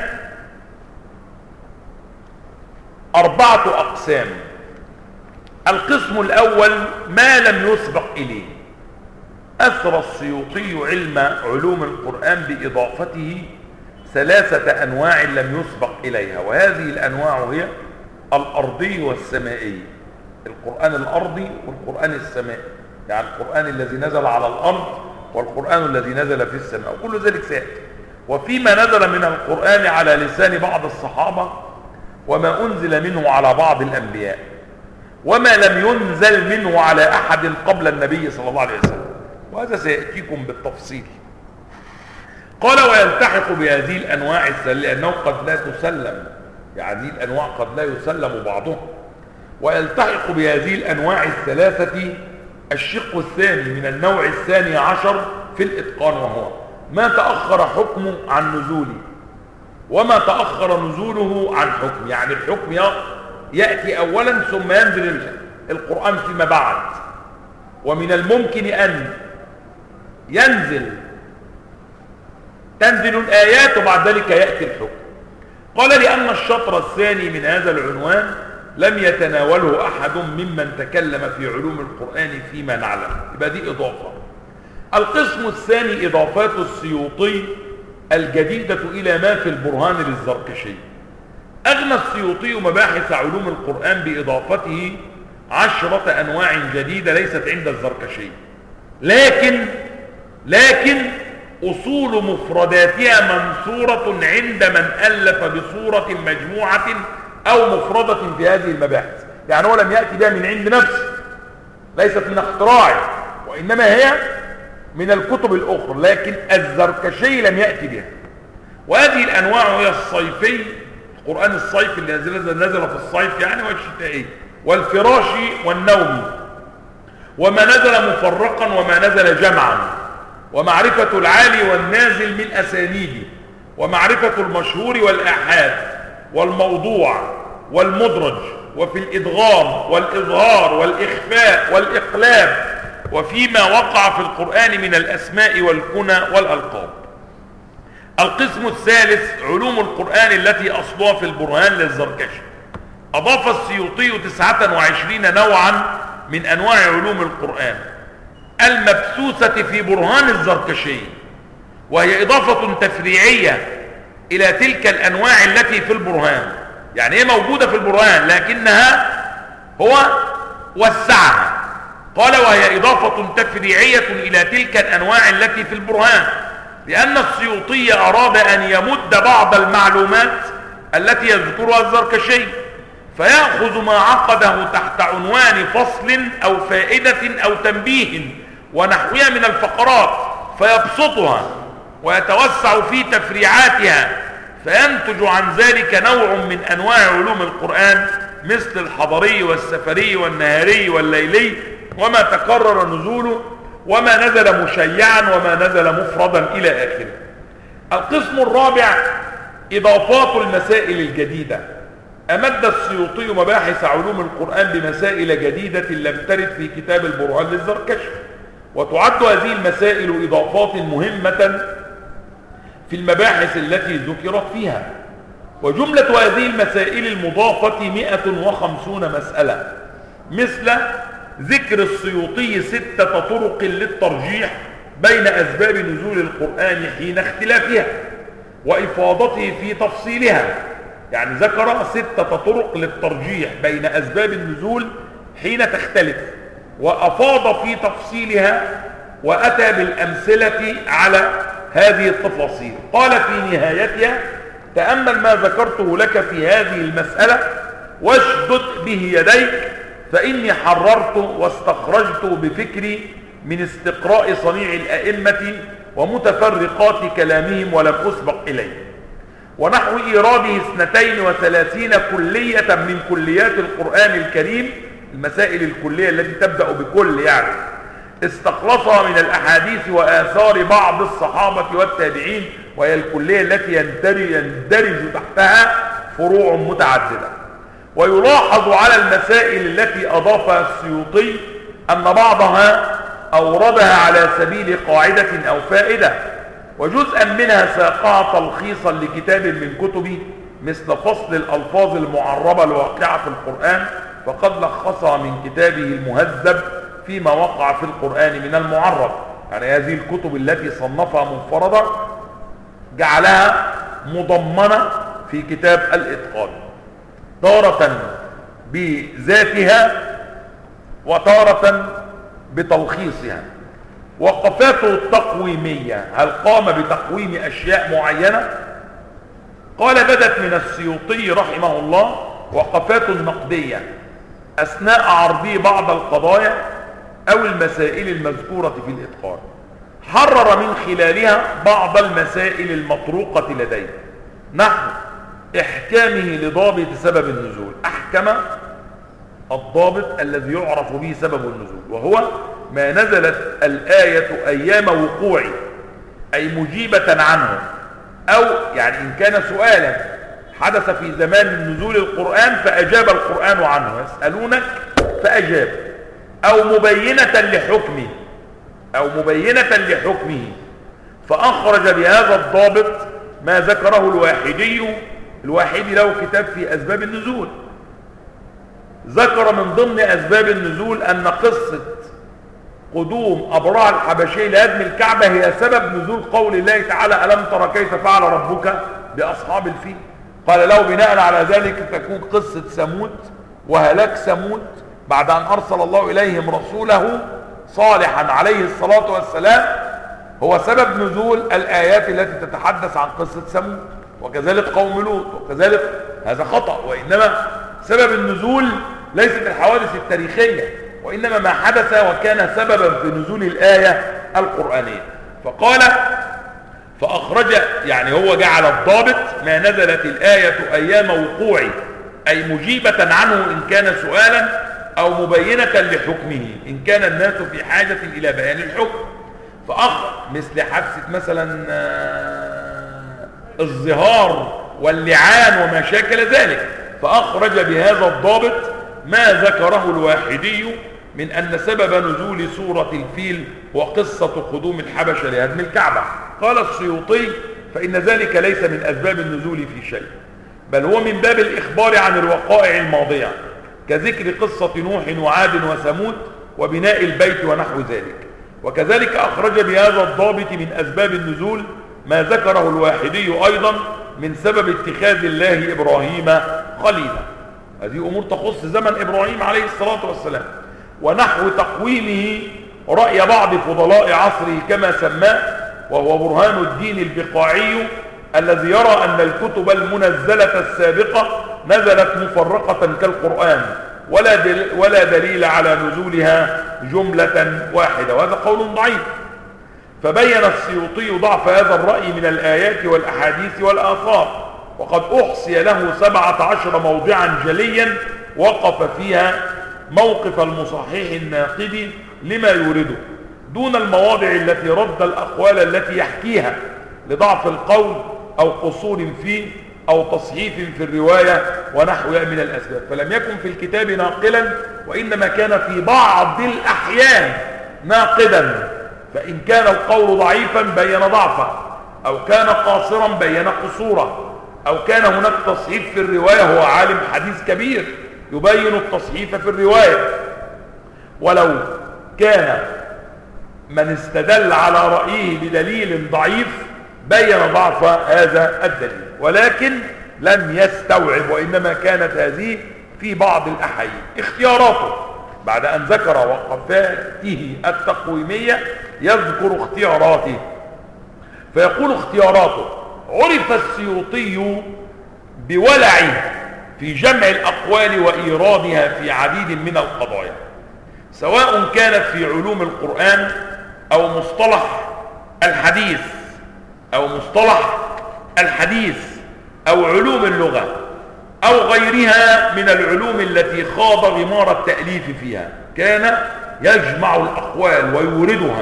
4 أقسام. القسم الأول ما لم يسبق إليه. أثرى السيوطي علم علوم القرآن بإضافته 3 أنواع لم يسبق إليها، وهذه الأنواع هي الأرضي والسمائي، القرآن الأرضي والقرآن السمائي، يعني القرآن الذي نزل على الأرض والقرآن الذي نزل في السماء، وكل ذلك سيأتي. وفيما نزل من القرآن على لسان بعض الصحابة، وما أنزل منه على بعض الأنبياء، وما لم ينزل منه على أحد قبل النبي صلى الله عليه وسلم، وهذا سيأتيكم بالتفصيل. قال: ويلتحق بهذه الأنواع لأنه قد لا تسلم، يعني هذه الأنواع قد لا يسلم بعضها. ويلتحق بهذه الأنواع 3 الشق الثاني من النوع 12 في الإتقان، وهو ما تأخر حكمه عن نزوله وما تأخر نزوله عن حكم، يعني الحكم يأتي أولا ثم ينزل القرآن فيما بعد، ومن الممكن أن تنزل الآيات وبعد ذلك يأتي الحكم. قال: لأن الشطر الثاني من هذا العنوان لم يتناوله أحد ممن تكلم في علوم القرآن فيما نعلم، يبقى دي إضافة. القسم الثاني إضافات السيوطي الجديدة إلى ما في البرهان للزركشي. أغنى السيوطي مباحث علوم القرآن بإضافته 10 أنواع جديدة ليست عند الزركشي، لكن أصول مفرداتها منثورة عند من ألف بصورة مجموعة أو مفردة في هذه المباحث، يعني هو لم يأتي بها من عند نفسه، ليست من اختراعه، وإنما هي من الكتب الأخرى، لكن الزركشي لم يأتي بها. وهذه الأنواع هي الصيفي، القرآن الصيفي اللي نزل في الصيف يعني، والشتائي، والفراشي والنومي، وما نزل مفرقا وما نزل جمعا، ومعرفة العالي والنازل من أسانيده، ومعرفة المشهور والآحاد، والموضوع والمدرج، وفي الإدغام والإظهار والإخفاء والإقلاب، وفيما وقع في القرآن من الأسماء والكنى والألقاب. القسم الثالث علوم القرآن التي أصلها في البرهان للزركشي. أضاف السيوطي 29 نوعا من أنواع علوم القرآن المبثوثة في برهان الزركشي، وهي إضافة تفريعية إلى تلك الأنواع التي في البرهان، يعني هي موجودة في البرهان لكنها هو وسعها. قال: وهي إضافة تفريعية إلى تلك الأنواع التي في البرهان، لأن السيوطي أراد أن يمد بعض المعلومات التي يذكرها الزركشي، فيأخذ ما عقده تحت عنوان فصل أو فائدة أو تنبيه ونحوها من الفقرات، فيبسطها ويتوسع في تفريعاتها، فينتج عن ذلك نوع من أنواع علوم القرآن مثل الحضري والسفري والنهاري والليلي، وما تكرر نزوله، وما نزل مشيعا، وما نزل مفردا إلى آخره. القسم الرابع إضافات المسائل الجديدة. أمد السيوطي مباحث علوم القرآن بمسائل جديدة لم ترد في كتاب البرهان للزركشي، وتعد هذه المسائل إضافات مهمة في المباحث التي ذكرت فيها. وجملة هذه المسائل المضافة 150 مسألة، مثل ذكر السيوطي 6 طرق للترجيح بين أسباب نزول القرآن حين اختلافها، وإفاضته في تفصيلها. يعني ذكر 6 طرق للترجيح بين أسباب النزول حين تختلف، وأفاض في تفصيلها، وأتى بالأمثلة على هذه التفاصيل. قال في نهايتها: تأمل ما ذكرته لك في هذه المسألة واشدد به يديك، فإني حررت واستخرجت بفكري من استقراء صنيع الأئمة ومتفرقات كلامهم ولم أسبق إليه، ونحو إيراده 32 كلية من كليات القرآن الكريم، المسائل الكلية التي تبدأ بكل يعني، استخلصها من الأحاديث وآثار بعض الصحابة والتابعين، وهي الكلية التي يندرج تحتها فروع متعددة. ويلاحظ على المسائل التي أضافها السيوطي أن بعضها أوردها على سبيل قاعدة أو فائدة، وجزءا منها ساقها تلخيصا لكتاب من كتبه، مثل فصل الألفاظ المعربة الواقعة في القرآن، فقد لخصها من كتابه المهذب فيما وقع في القرآن من المعرب. يعني هذه الكتب التي صنفها منفردة جعلها مضمنة في كتاب الإتقان، تارة بذاتها وتارة بتلخيصها. وقفاته التقويمية، هل قام بتقويم أشياء معينة؟ قال: بدت من السيوطي رحمه الله وقفات نقدية أثناء عرضه بعض القضايا أو المسائل المذكورة في الإتقان، حرر من خلالها بعض المسائل المطروقة لديه، نحو إحكامه لضابط سبب النزول. أحكم الضابط الذي يعرف به سبب النزول، وهو ما نزلت الآية أيام وقوعه، أي مجيبة عنه، أو يعني إن كان سؤالا حدث في زمان نزول القرآن فأجاب القرآن عنه، يسألونك فأجاب، أو مبينة لحكمه، فأخرج بهذا الضابط ما ذكره الواحدي له كتاب في أسباب النزول. ذكر من ضمن أسباب النزول أن قصة قدوم أبرهة الحبشي لهدم الكعبة هي سبب نزول قول الله تعالى: ألم تر كيف فعل ربك بأصحاب الفيل. قال له: بناء على ذلك تكون قصة ثمود وهلاك ثمود بعد أن أرسل الله إليهم رسوله صالحا عليه الصلاة والسلام هو سبب نزول الآيات التي تتحدث عن قصة ثمود، وكذلك قوم لوط، وكذلك هذا خطأ. وإنما سبب النزول ليست الحوادث التاريخية، وإنما ما حدث وكان سببا في نزول الآية القرآنية. فقال: فأخرج، يعني هو جعل الضابط ما نزلت الآية أيام وقوعه، أي مجيبة عنه إن كان سؤالا، أو مبينة لحكمه إن كان الناس في حاجة إلى بيان الحكم. مثل حادثة مثلا الظهار واللعان وما شاكل ذلك، فأخرج بهذا الضابط ما ذكره الواحدي من أن سبب نزول سورة الفيل وقصة قدوم الحبشة لهدم الكعبة. قال السيوطي: فإن ذلك ليس من أسباب النزول في شيء، بل هو من باب الإخبار عن الوقائع الماضية، كذكر قصة نوح وعاد وثمود وبناء البيت ونحو ذلك. وكذلك أخرج بهذا الضابط من أسباب النزول ما ذكره الواحدي أيضا من سبب اتخاذ الله إبراهيم خليلا. هذه أمور تخص زمن إبراهيم عليه الصلاة والسلام. ونحو تقويمه رأي بعض فضلاء عصره كما سماه، وهو برهان الدين البقاعي، الذي يرى أن الكتب المنزلة السابقة نزلت مفرقة كالقرآن، ولا دليل على نزولها جملة واحدة، وهذا قول ضعيف. فبين السيوطي ضعف هذا الرأي من الآيات والأحاديث والآثار، وقد أحصي له 17 موضعا جليا وقف فيها موقف المصحح الناقد لما يورده، دون المواضع التي رد الأقوال التي يحكيها لضعف القول أو قصور فيه، أو تصحيف في الرواية ونحوها من الأسباب. فلم يكن في الكتاب ناقلا، وإنما كان في بعض الأحيان ناقدا، فإن كان القول ضعيفا بين ضعفه، أو كان قاصرا بين قصوره، أو كان هناك تصحيف في الرواية، هو عالم حديث كبير يبين التصحيف في الرواية. ولو كان من استدل على رأيه بدليل ضعيف بين ضعف هذا الدليل، ولكن لم يستوعب، وإنما كانت هذه في بعض الأحيان. اختياراته بعد أن ذكر وقفاته التقويمية يذكر اختياراته، فيقول اختياراته: عرف السيوطي بولعه في جمع الأقوال وإيرادها في عديد من القضايا، سواء كانت في علوم القرآن أو مصطلح الحديث أو علوم اللغة أو غيرها من العلوم التي خاض غمار التأليف فيها. كان يجمع الأقوال ويوردها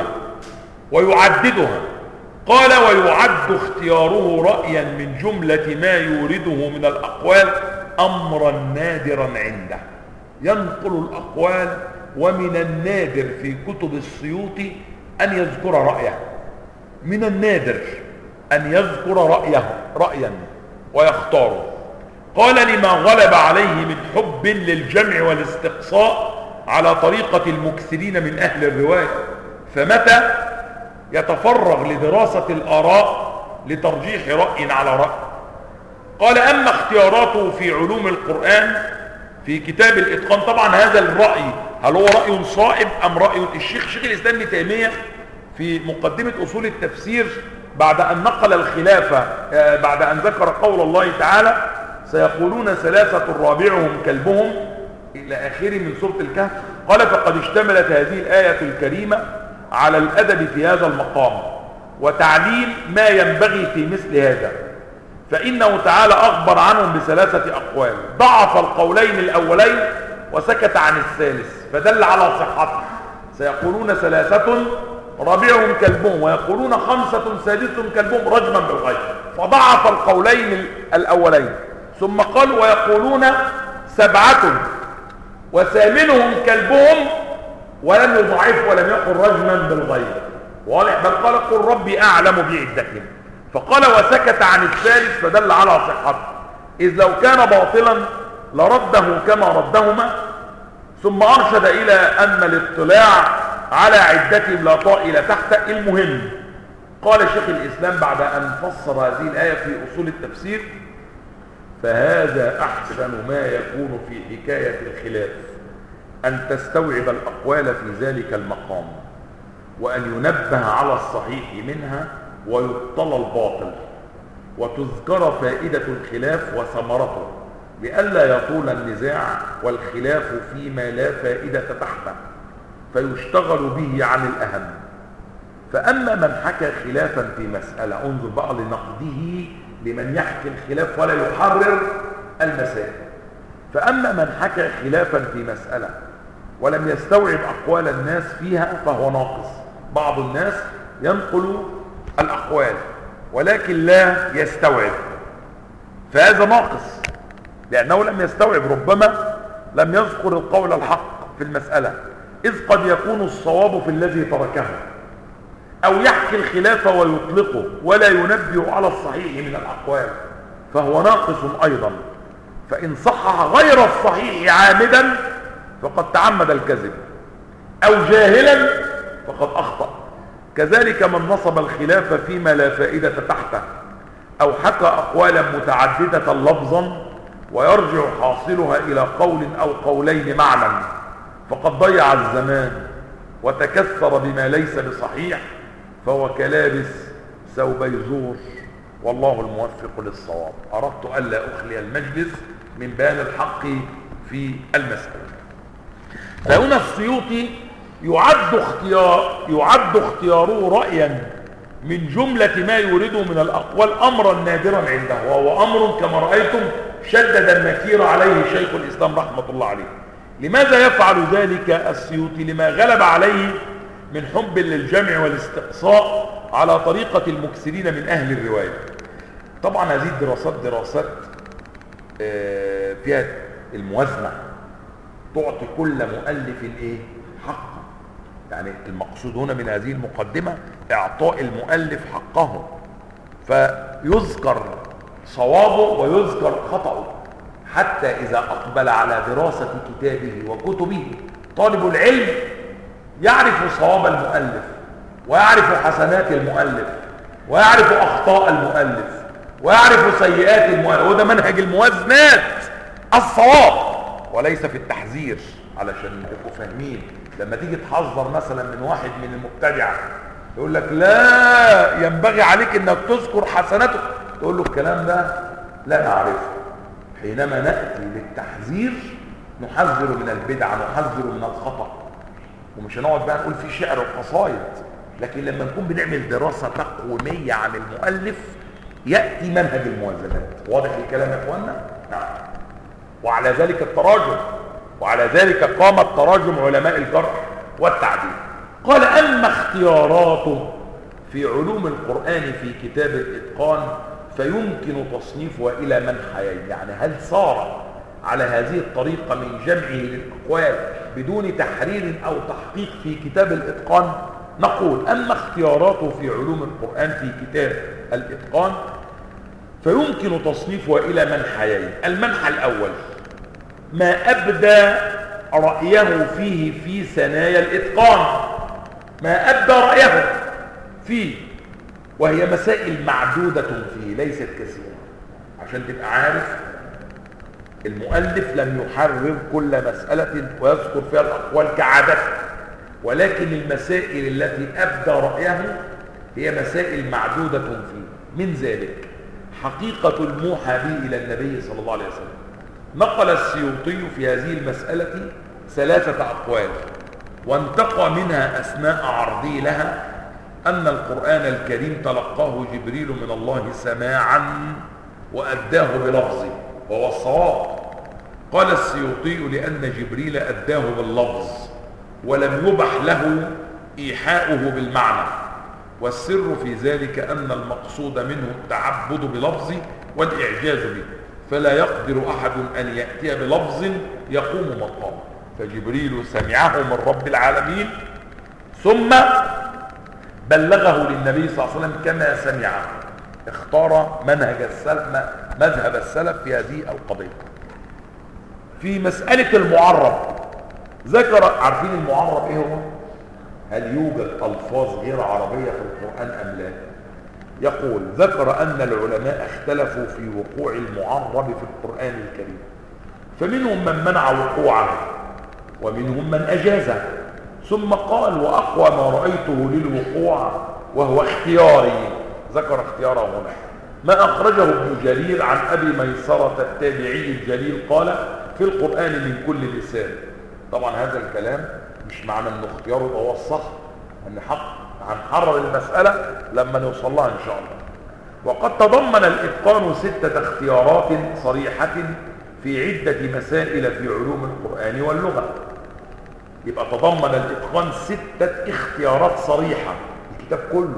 ويعددها. قال: ويعد اختياره رأيا من جملة ما يورده من الأقوال أمرا نادرا عنده. ينقل الأقوال، ومن النادر في كتب السيوطي أن يذكر رأيه، من النادر أن يذكر رأيا ويختاره. قال: لما غلب عليه من حب للجمع والاستقصاء على طريقة المكثرين من أهل الرواية، فمتى يتفرغ لدراسة الآراء لترجيح رأي على رأي. قال: أما اختياراته في علوم القرآن في كتاب الإتقان، طبعا هذا الرأي هل هو رأي صائب أم رأي شيخ الإسلام ابن تيمية في مقدمة أصول التفسير بعد أن نقل الخلافة، بعد أن ذكر قول الله تعالى: سيقولون ثلاثة رابعهم كلبهم إلى آخره من سورة الكهف، قال: فقد اشتملت هذه الآية الكريمة على الأدب في هذا المقام وتعليم ما ينبغي في مثل هذا، فإنه تعالى أخبر عنهم بثلاثة أقوال، ضعف القولين الأولين وسكت عن الثالث فدل على صحته. سيقولون ثلاثة رابعهم كلبهم، ويقولون خمسة سادسهم كلبهم رجما بالغيب، فضعف القولين الأولين. ثم قال: ويقولون سبعة وثامنهم كلبهم، ولم يضعف ولم يقل رجما بالغيب، بل قال: قل ربي أعلم بعدتهم، فقال: وسكت عن الثالث فدل على صحته، إذ لو كان باطلا لرده كما ردهما. ثم أرشد إلى أن الاطلاع على عدتهم لا طائل تحت. المهم، قال شيخ الإسلام بعد أن فسر هذه الآية في أصول التفسير: فهذا أحسن ما يكون في حكاية الخلاف، أن تستوعب الأقوال في ذلك المقام، وأن ينبه على الصحيح منها ويبطل الباطل، وتذكر فائدة الخلاف وثمرته، لئلا يطول النزاع والخلاف فيما لا فائدة تحته فيشتغل به عن الأهم. فأما من حكى خلافا في مسألة، انظر بقى لنقده لمن يحكي الخلاف ولا يحرر المسائل. فأما من حكى خلافا في مسألة ولم يستوعب أقوال الناس فيها فهو ناقص. بعض الناس ينقل الأقوال ولكن لا يستوعب، فهذا ناقص، لأنه لم يستوعب، ربما لم يذكر القول الحق في المسألة، إذ قد يكون الصواب في الذي تركه، أو يحكي الخلاف ويطلقه ولا ينبه على الصحيح من الأقوال، فهو ناقص أيضا. فإن صحح غير الصحيح عامدا فقد تعمد الكذب، أو جاهلا فقد أخطأ. كذلك من نصب الخلاف فيما لا فائدة تحته، أو حكى أقوالا متعددة لفظا ويرجع حاصلها إلى قول أو قولين معنى، فقد ضيع الزمان وتكثر بما ليس بصحيح، فهو كلابس ثوب يزور، والله الموفق للصواب. أردت ألا أخلي المجلس من بيان الحق في المسألة. فهنا السيوطي يعد اختياره رأيا من جملة ما يورده من الأقوال أمرا نادرا عنده، وهو أمر كما رأيتم شدد النكير عليه شيخ الإسلام رحمة الله عليه. لماذا يفعل ذلك السيوطي؟ لما غلب عليه من حب للجمع والاستقصاء على طريقة المكثرين من أهل الرواية. طبعا هذه الدراسات دراسات فيها الموازنة، تعطي كل مؤلف ايه حقه. يعني المقصود هنا من هذه المقدمة اعطاء المؤلف حقه، فيذكر صوابه ويذكر خطأه، حتى إذا أقبل على دراسة كتابه وكتبه طالب العلم يعرف صواب المؤلف ويعرف حسنات المؤلف ويعرف أخطاء المؤلف ويعرف سيئات المؤلف. وده منهج الموازنات، الصواب وليس في التحذير، علشان تبقوا فاهمين. لما تيجي تحذر مثلا من واحد من المبتدعة يقول لك لا ينبغي عليك انك تذكر حسناته، تقول له الكلام ده لا نعرفه. حينما نأتي للتحذير نحذر من البدعة، نحذر من الخطأ، ومش هنقعد بقى نقول في شعر وقصايد. لكن لما نكون بنعمل دراسة تقويمية عن المؤلف يأتي منهج الموازنات. واضح الكلام يا اخوانا؟ نعم. وعلى ذلك التراجم، وعلى ذلك قامت تراجم علماء الجرح والتعديل. قال أما اختياراته في علوم القرآن في كتاب الإتقان فيمكن تصنيفها إلى منحيين. يعني هل صار على هذه الطريقة من جمعه للأقوال بدون تحرير أو تحقيق في كتاب الإتقان؟ نقول أما اختياراته في علوم القرآن في كتاب الإتقان فيمكن تصنيفها إلى منحيين. المنحى الأول ما أبدى رأيه فيه في ثنايا الإتقان، ما أبدى رأيه فيه، وهي مسائل معدودة فيه ليست كثيرة. عشان تبقى عارف المؤلف لم يحرر كل مسألة ويذكر فيها الأقوال كعادة، ولكن المسائل التي أبدى رأيه هي مسائل معدودة فيه. من ذلك حقيقة الموحى به إلى النبي صلى الله عليه وسلم. نقل السيوطي في هذه المسألة 3 أقوال، وانتقى منها أثناء عرضه لها أن القرآن الكريم تلقاه جبريل من الله سماعا وأداه بلفظه، وهو الصواب. قال السيوطي لأن جبريل أداه باللفظ ولم يبح له إيحاؤه بالمعنى، والسر في ذلك أن المقصود منه التعبد بلفظه والإعجاز به، فلا يقدر أحد أن يأتي بلفظ يقوم مقامه. فجبريل سمعه من رب العالمين ثم بلغه للنبي صلى الله عليه وسلم كما سمعه. اختار مذهب السلف في هذه القضية. في مسألة المعرب ذكر، عارفين المعرب ايه هو؟ هل يوجد ألفاظ غير عربية في القرآن أم لا؟ يقول ذكر أن العلماء اختلفوا في وقوع المعرب في القرآن الكريم، فمنهم من منع وقوعه ومنهم من أجازه، ثم قال وأقوى ما رأيته للوقوع وهو اختياري، ذكر اختياره هنا ما أخرجه ابن جرير عن أبي ميسرة التابعي الجليل قال في القرآن من كل لسان. طبعا هذا الكلام مش معنى أنه اختياره هو الصح، أن هنحرر المسألة لما نوصل لها إن شاء الله. وقد تضمن الإتقان 6 اختيارات صريحة في عدة مسائل في علوم القرآن واللغة. يبقى تضمن الإتقان 6 اختيارات صريحة، الكتاب كله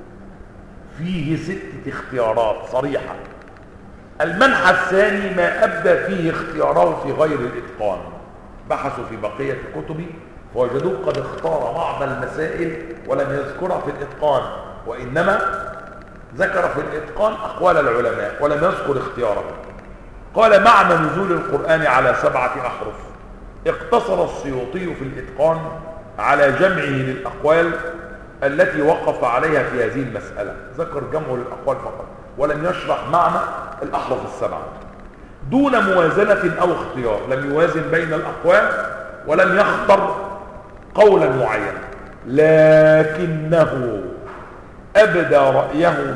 فيه 6 اختيارات صريحة. المنحى الثاني ما أبدى فيه اختياره في غير الإتقان. بحثوا في بقية الكتب فوجدوه قد اختار بعض المسائل ولم يذكرها في الإتقان، وإنما ذكر في الإتقان أقوال العلماء ولم يذكر اختياره. قال معنى نزول القرآن على 7 أحرف. اقتصر السيوطي في الإتقان على جمعه للأقوال التي وقف عليها في هذه المسألة، ذكر جمعه للأقوال فقط ولم يشرح معنى الأحرف 7 دون موازنة أو اختيار. لم يوازن بين الأقوال ولم يختر قولا معينا، لكنه أبدى رأيه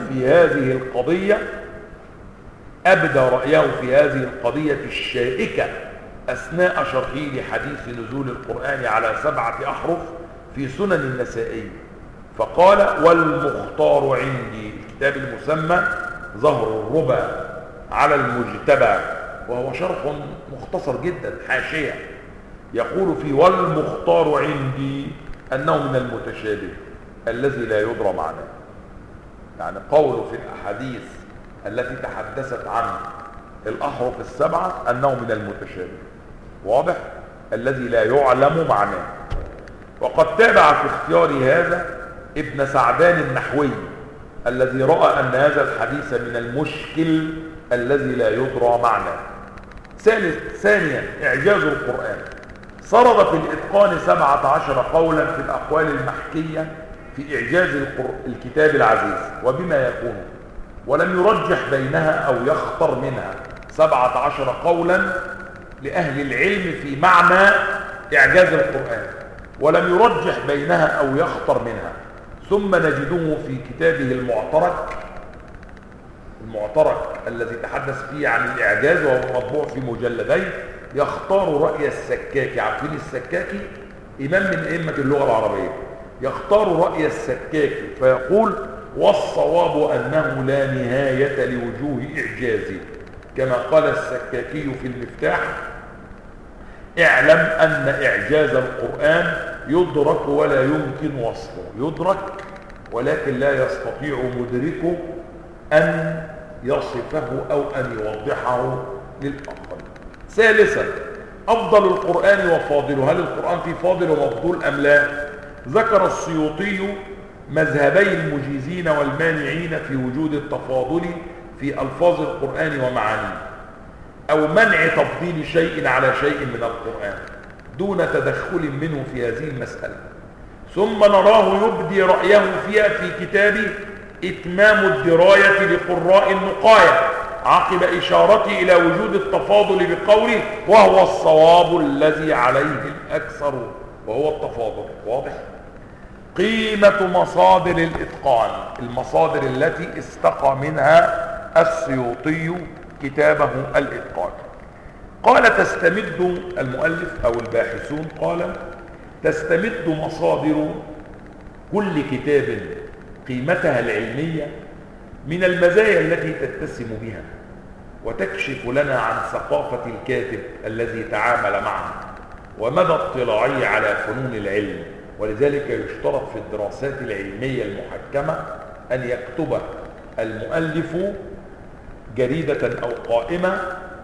في هذه القضية الشائكة أثناء شرحه لحديث نزول القرآن على 7 أحرف في سنن النسائي، فقال والمختار عندي، الكتاب المسمى ظهر الربا على المجتبى، وهو شرح مختصر جدا حاشية، يقول فيه والمختار عندي أنه من المتشابه الذي لا يدرى معناه. يعني قوله في الأحاديث التي تحدثت عن الأحرف السبعة أنه من المتشابه، واضح؟ الذي لا يعلم معناه. وقد تابع في اختيار هذا ابن سعدان النحوي الذي رأى أن هذا الحديث من المشكل الذي لا يدرى معناه. ثانيا إعجاز القرآن. سرد في الإتقان 17 قولا في الأقوال المحكية في إعجاز الكتاب العزيز وبما يكون، ولم يرجح بينها أو يختر منها. 17 قولا لأهل العلم في معنى إعجاز القرآن، ولم يرجح بينها أو يختر منها. ثم نجده في كتابه المعترك الذي تحدث فيه عن الإعجاز وهو مطبوع في مجلدين، يختار رأي السكاكي. عارفين السكاكي؟ إمام من أئمة اللغة العربية. يختار رأي السكاكي فيقول: والصواب أنه لا نهاية لوجوه إعجازه، كما قال السكاكي في المفتاح: اعلم أن إعجاز القرآن يدرك ولا يمكن وصفه. يدرك ولكن لا يستطيع مدركه أن يصفه أو أن يوضحه للآخر. ثالثا أفضل القرآن وفاضله. هل القرآن فيه فاضل ومفضول أم لا؟ ذكر السيوطي مذهبي المجيزين والمانعين في وجود التفاضل في ألفاظ القرآن ومعانيه، أو منع تفضيل شيء على شيء من القرآن دون تدخل منه في هذه المسألة. ثم نراه يبدي رأيه فيها في كتابه إتمام الدراية لقراء النقاية عقب إشارته إلى وجود التفاضل بقوله: وهو الصواب الذي عليه الأكثر، وهو التفاضل. واضح؟ قيمة مصادر الإتقان، المصادر التي استقى منها السيوطي كتابه الإتقان. قال: تستمد المؤلف أو الباحثون، قال: تستمد مصادر كل كتاب قيمتها العلمية من المزايا التي تتسم بها، وتكشف لنا عن ثقافة الكاتب الذي تعامل معه ومدى اطلاعه على فنون العلم. ولذلك يشترط في الدراسات العلمية المحكمة أن يكتب المؤلف جريدة أو قائمة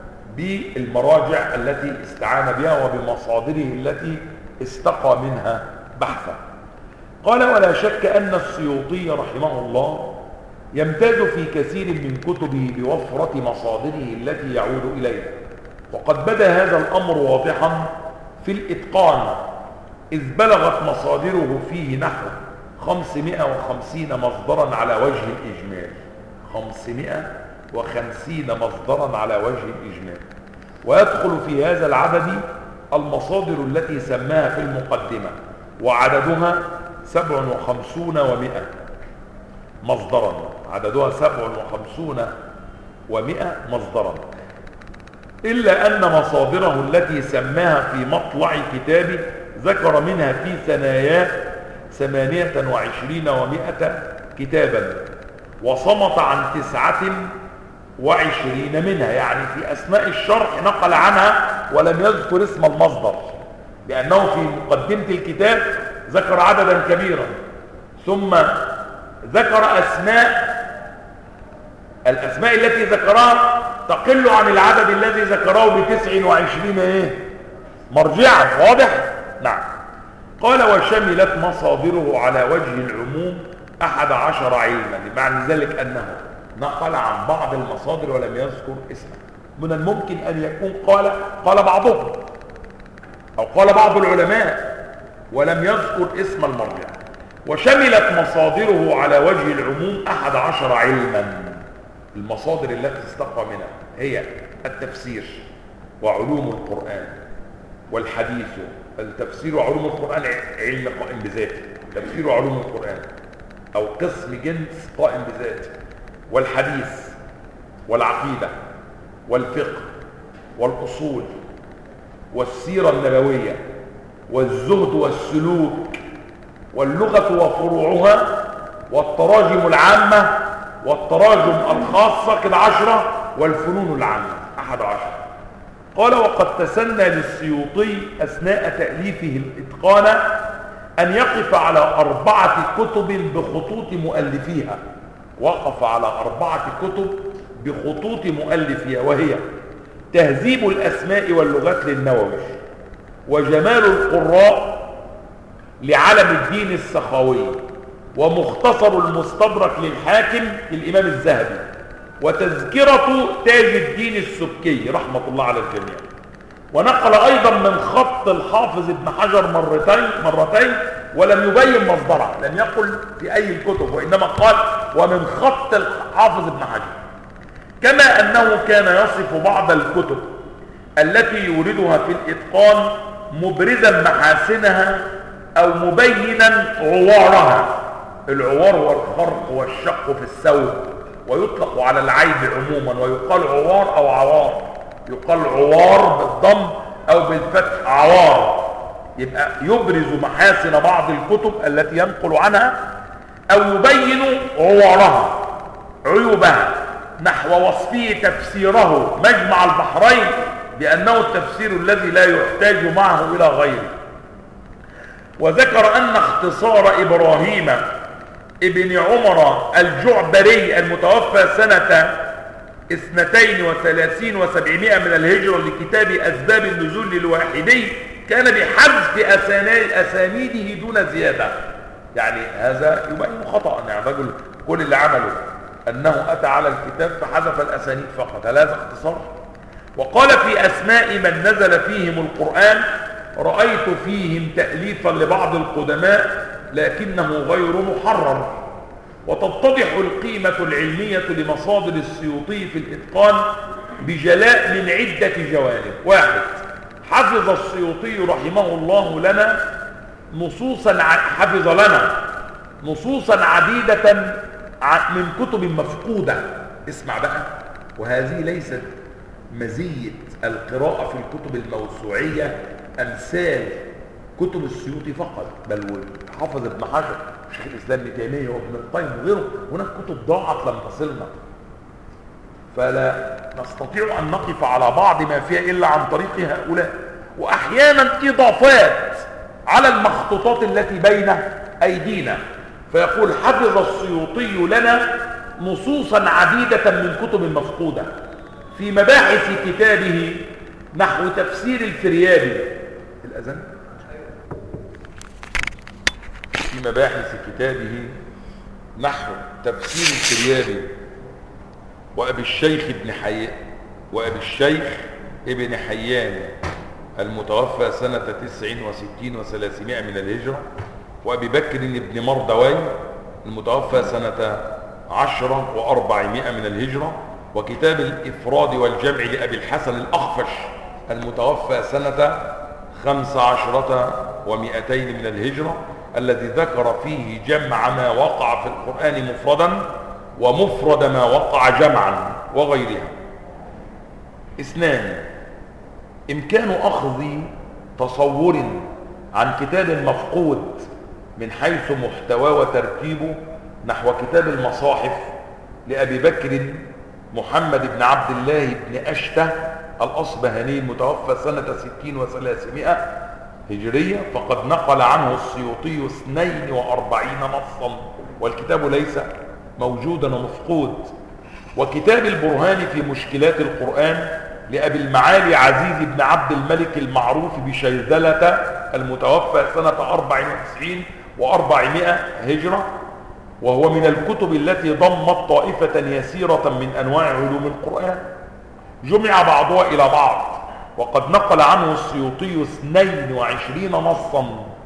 بالمراجع التي استعان بها وبمصادره التي استقى منها بحثا. قال: ولا شك أن السيوطي رحمه الله يمتاز في كثير من كتبه بوفرة مصادره التي يعود إليها، وقد بدا هذا الأمر واضحا في الإتقان، إذ بلغت مصادره فيه نحو 550 مصدرا على وجه الإجمال. 550 مصدرا على وجه الإجمال. ويدخل في هذا العدد المصادر التي سماها في المقدمة، وعددها 57 و100 مصدرا. عددها 57 و100 مصدرا، إلا أن مصادره التي سماها في مطلع كتابه ذكر منها في ثناياه 28 و100 كتابا، وصمت عن 29 منها. يعني في أثناء الشرح نقل عنها ولم يذكر اسم المصدر، لأنه في مقدمة الكتاب ذكر عددا كبيرا، ثم ذكر الأسماء التي ذكرها تقل عن العدد الذي ذكره ب29 مرجعا. واضح؟ نعم. قال: وشملت مصادره على وجه العموم 11 علما، بمعنى ذلك أنه نقل عن بعض المصادر ولم يذكر اسمه. من الممكن أن يكون قال بعضهم أو قال بعض العلماء ولم يذكر اسم المرجع. وشملت مصادره على وجه العموم 11 علما. المصادر التي استقى منها هي التفسير وعلوم القرآن والحديث. التفسير وعلوم القرآن علم قائم بذاته، تفسير وعلوم القرآن أو قسم جنس قائم بذاته، والحديث والعقيدة والفقه والأصول والسيرة النبوية والزهد والسلوك واللغة وفروعها والتراجم العامة والتراجم الخاصة كده 10، والفنون العامة 11. قال: وقد تسنى للسيوطي أثناء تأليفه الإتقان أن يقف على 4 كتب بخطوط مؤلفيها. وقف على 4 كتب بخطوط مؤلفها، وهي تهذيب الأسماء واللغات للنووي، وجمال القراء لعلم الدين السخاوي، ومختصر المستدرك للحاكم الإمام الذهبي، وتذكرة تاج الدين السبكي رحمة الله على الجميع. ونقل أيضا من خط الحافظ ابن حجر مرتين ولم يبين مصدره، لم يقل في أي الكتب، وإنما قال ومن خط الحافظ ابن حجر. كما أنه كان يصف بعض الكتب التي يوردها في الإتقان مبرزا محاسنها أو مبينا عوارها. العوار هو الخرق والشق في الثوب، ويطلق على العيب عموما، ويقال عوار أو عوار، يقال عوار بالضم أو بالفتح عوار. يبقى يبرز محاسن بعض الكتب التي ينقل عنها أو يبين عوارها عيوبها، نحو وصفه تفسيره مجمع البحرين بأنه التفسير الذي لا يحتاج معه إلى غيره. وذكر أن اختصار إبراهيم ابن عمر الجعبري المتوفى سنة 32 و700 من الهجرة لكتاب أسباب النزول للواحدي كان بحذف أسانيده دون زيادة. يعني هذا يبين خطأ، يعني الرجل كل اللي عمله أنه أتى على الكتاب فحذف الأسانيد فقط، هذا اختصار. وقال في أسماء من نزل فيهم القرآن: رأيت فيهم تأليفا لبعض القدماء لكنه غير محرر. وتتضح القيمة العلمية لمصادر السيوطي في الإتقان بجلاء من عدة جوانب. واحد، حفظ السيوطي رحمه الله لنا نصوصا عديدة من كتب مفقودة. اسمع بقى، وهذه ليست مزية القراءة في الكتب الموسوعية أمثال كتب السيوطي فقط، بل حافظ ابن حجر شيخ الإسلام ابن تيمية وابن القيم وغيره، هناك كتب ضاعت لم تصلنا، فلا نستطيع أن نقف على بعض ما فيها إلا عن طريق هؤلاء. وأحيانا إضافات على المخطوطات التي بين أيدينا، فيقول: حفظ السيوطي لنا نصوصا عديدة من كتب مفقودة. في مباحث كتابه نحو تفسير الفريابي، الأذان، في مباحث كتابه نحو تفسير الفريابي وأبي الشيخ ابن حيان المتوفى سنة 69 و300 من الهجرة، وأبي بكر بن مردوي المتوفى سنة 10 و400 من الهجرة، وكتاب الإفراد والجمع لأبي الحسن الأخفش المتوفى سنة 15 و200 من الهجرة، الذي ذكر فيه جمع ما وقع في القرآن مفردا ومفرد ما وقع جمعا وغيرها. 2، إمكان أخذ تصور عن كتاب مفقود من حيث محتواه وترتيبه نحو كتاب المصاحف لأبي بكر محمد بن عبد الله بن أشته الأصبهاني المتوفى سنة 60 و300 هجرية، فقد نقل عنه السيوطي 42 نصا، والكتاب ليس موجودا ومفقود. وكتاب البرهان في مشكلات القرآن لأبي المعالي عزيز بن عبد الملك المعروف بشيذلة المتوفى سنة 94 و400 هجرة، وهو من الكتب التي ضمت طائفة يسيرة من أنواع علوم القرآن جمع بعضها إلى بعض، وقد نقل عنه السيوطي 22 نصا.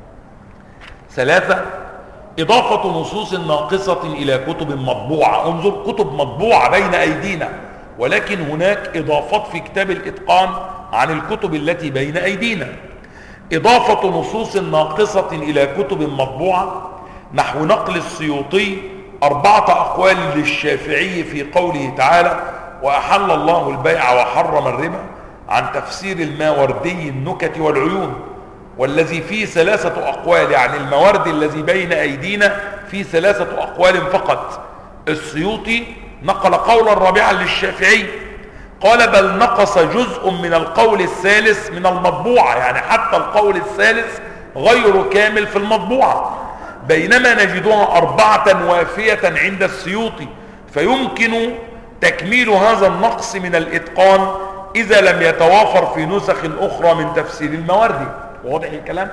3، إضافة نصوص ناقصة إلى كتب مطبوعة. انظر، كتب مطبوعة بين أيدينا، ولكن هناك إضافات في كتاب الإتقان عن الكتب التي بين أيدينا. إضافة نصوص ناقصة إلى كتب مطبوعة نحو نقل السيوطي 4 أقوال للشافعي في قوله تعالى: وأحل الله البيع وحرم الربا، عن تفسير الماوردي النكت والعيون، والذي فيه 3 أقوال عن الموارد الذي بين أيدينا فيه 3 أقوال فقط. السيوطي نقل قولا رابعا للشافعي، قال: بل نقص جزء من القول الثالث من المطبوعة، يعني حتى القول الثالث غير كامل في المطبوعة، بينما نجدها 4 وافية عند السيوطي، فيمكن تكميل هذا النقص من الإتقان إذا لم يتوافر في نسخ أخرى من تفسير المواردي. واضح الكلام؟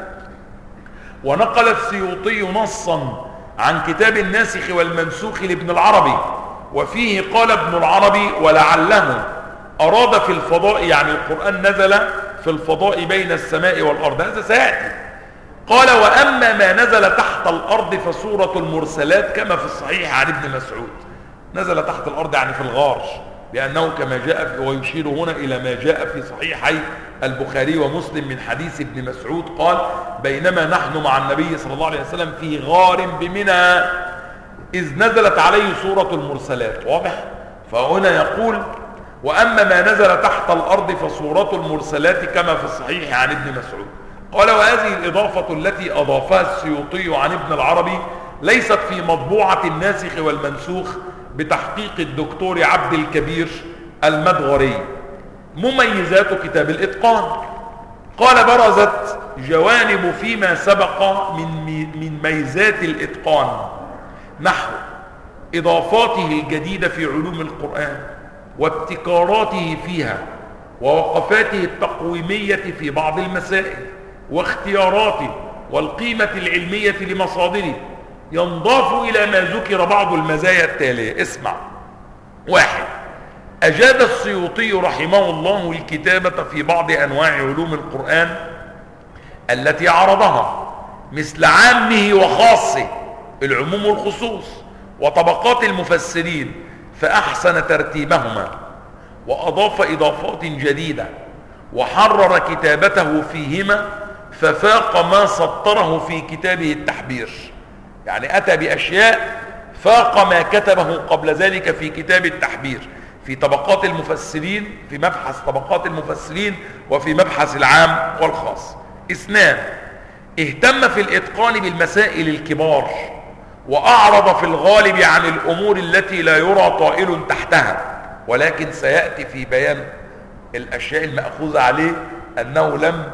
ونقل السيوطي نصا عن كتاب الناسخ والمنسوخ لابن العربي، وفيه قال ابن العربي: ولعله أراد في الفضاء، يعني القرآن نزل في الفضاء بين السماء والأرض، هذا سيأتي. قال: وأما ما نزل تحت الأرض فسورة المرسلات كما في الصحيح عن ابن مسعود. نزل تحت الأرض يعني في الغار، لأنه كما جاء ويشير هنا إلى ما جاء في صحيحي البخاري ومسلم من حديث ابن مسعود قال: بينما نحن مع النبي صلى الله عليه وسلم في غار بمنى إذ نزلت عليه سورة المرسلات. واضح؟ فهنا يقول: وأما ما نزل تحت الأرض فسورة المرسلات كما في الصحيح عن ابن مسعود. قال: وهذه الإضافة التي أضافها السيوطي عن ابن العربي ليست في مطبوعة الناسخ والمنسوخ بتحقيق الدكتور عبد الكبير المدغري. مميزات كتاب الإتقان. قال: برزت جوانب فيما سبق من ميزات الإتقان، نحو إضافاته الجديدة في علوم القرآن وابتكاراته فيها ووقفاته التقويمية في بعض المسائل واختياراته والقيمة العلمية لمصادره. ينضاف إلى ما ذكر بعض المزايا التالية. اسمع: 1. أجاد السيوطي رحمه الله الكتابة في بعض أنواع علوم القرآن التي عرضها، مثل عامه وخاصه، العموم والخصوص، وطبقات المفسرين، فأحسن ترتيبهما وأضاف إضافات جديدة وحرر كتابته فيهما، ففاق ما سطره في كتابه التحبير. يعني أتى بأشياء فاق ما كتبه قبل ذلك في كتاب التحبير، في طبقات المفسرين، في مبحث طبقات المفسرين، وفي مبحث العام والخاص. 2. اهتم في الإتقان بالمسائل الكبار، وأعرض في الغالب عن الأمور التي لا يرى طائل تحتها، ولكن سيأتي في بيان الأشياء المأخوذة عليه أنه لم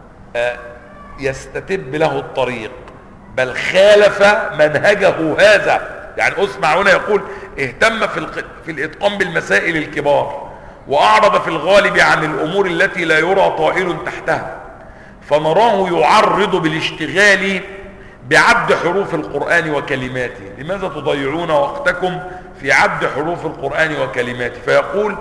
يستتب له الطريق، بل خالف منهجه هذا. يعني اسمع هنا، يقول: اهتم في الإتقان بالمسائل الكبار، وأعرض في الغالب عن الأمور التي لا يرى طائل تحتها، فنراه يعرض بالاشتغال بعد حروف القرآن وكلماته. لماذا تضيعون وقتكم في عد حروف القرآن وكلماته؟ فيقول: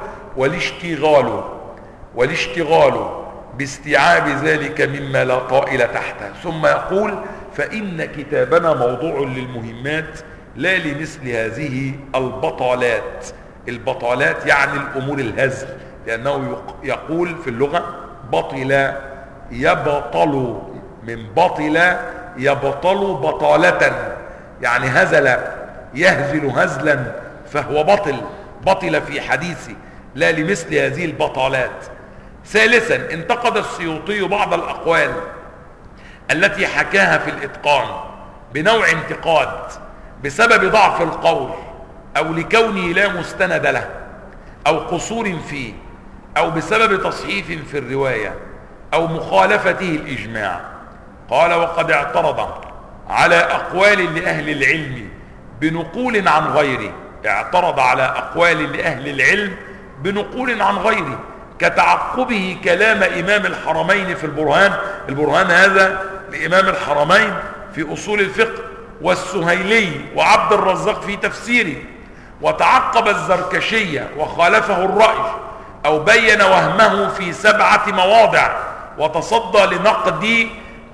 والاشتغال باستيعاب ذلك مما لا طائل تحته. ثم يقول: فإن كتابنا موضوع للمهمات لا لمثل هذه البطالات. البطالات يعني الأمور الهزل، لأنه يقول في اللغة: بطل يبطل، من بطل يبطل بطالة، يعني هزل يهزل هزلا فهو بطل في حديثه، لا لمثل هذه البطالات. 3. انتقد السيوطي بعض الأقوال التي حكاها في الإتقان بنوع انتقاد بسبب ضعف القول، أو لكونه لا مستند له، أو قصور فيه، أو بسبب تصحيف في الرواية، أو مخالفته الإجماع. قال: وقد اعترض على أقوال لأهل العلم بنقول عن غيره. اعترض على أقوال لأهل العلم بنقول عن غيره، كتعقبه كلام إمام الحرمين في البرهان. البرهان هذا لإمام الحرمين في أصول الفقه، والسهيلي وعبد الرزاق في تفسيره. وتعقب الزركشية وخالفه الرأي، أو بين وهمه في 7 مواضع، وتصدى لنقد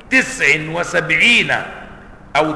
79 أو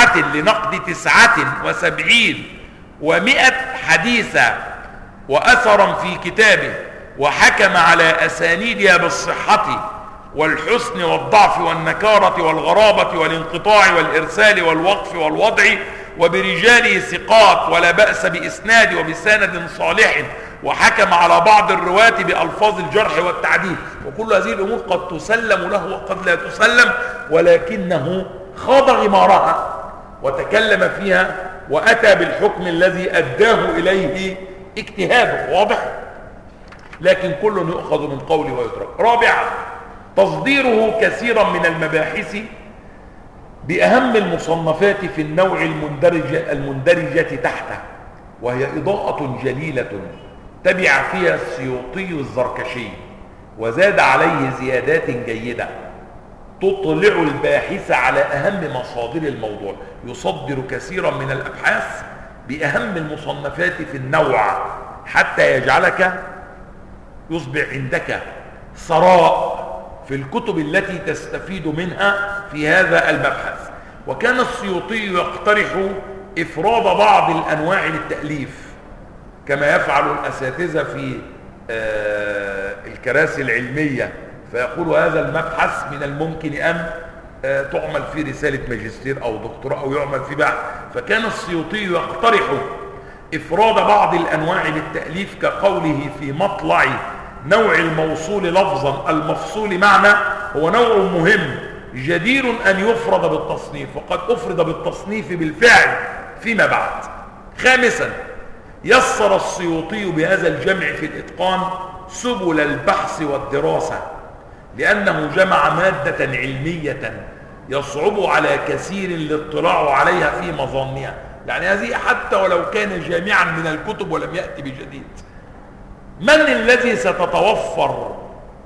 79 و100 حديثا وأثرا في كتابه، وحكم على أسانيدها بالصحة والحسن والضعف والنكارة والغرابة والانقطاع والإرسال والوقف والوضع، وبرجاله ثقات ولا بأس بإسناد وبسند صالح، وحكم على بعض الرواة بألفاظ الجرح والتعديل. وكل هذه الأمور قد تسلم له وقد لا تسلم، ولكنه خاض غمارها وتكلم فيها وأتى بالحكم الذي أداه إليه اجتهاده. واضح؟ لكن كل يؤخذ من قوله ويترك. 4. تصديره كثيرا من المباحث بأهم المصنفات في النوع المندرجة تحته، وهي إضاءة جليلة تبع فيها السيوطي الزركشي، وزاد عليه زيادات جيدة تطلع الباحث على أهم مصادر الموضوع. يصدر كثيرا من الأبحاث بأهم المصنفات في النوع حتى يجعلك يصبح عندك ثراء في الكتب التي تستفيد منها في هذا المبحث. وكان السيوطي يقترح إفراد بعض الأنواع للتأليف كما يفعل الأساتذة في الكراسي العلمية، فيقول هذا المبحث من الممكن أن تعمل فيه رسالة ماجستير أو دكتوراه أو يعمل فيه بحث. فكان السيوطي يقترح إفراد بعض الأنواع للتأليف كقوله في مطلع نوع الموصول لفظا المفصول معنى هو نوع مهم جدير أن يفرد بالتصنيف، وقد أفرد بالتصنيف بالفعل فيما بعد. خامسا، يسر السيوطي بهذا الجمع في الإتقان سبل البحث والدراسة، لأنه جمع مادة علمية يصعب على كثير الاطلاع عليها في مظانها. يعني هذه حتى ولو كان جامعا من الكتب ولم يأتي بجديد، من الذي ستتوفر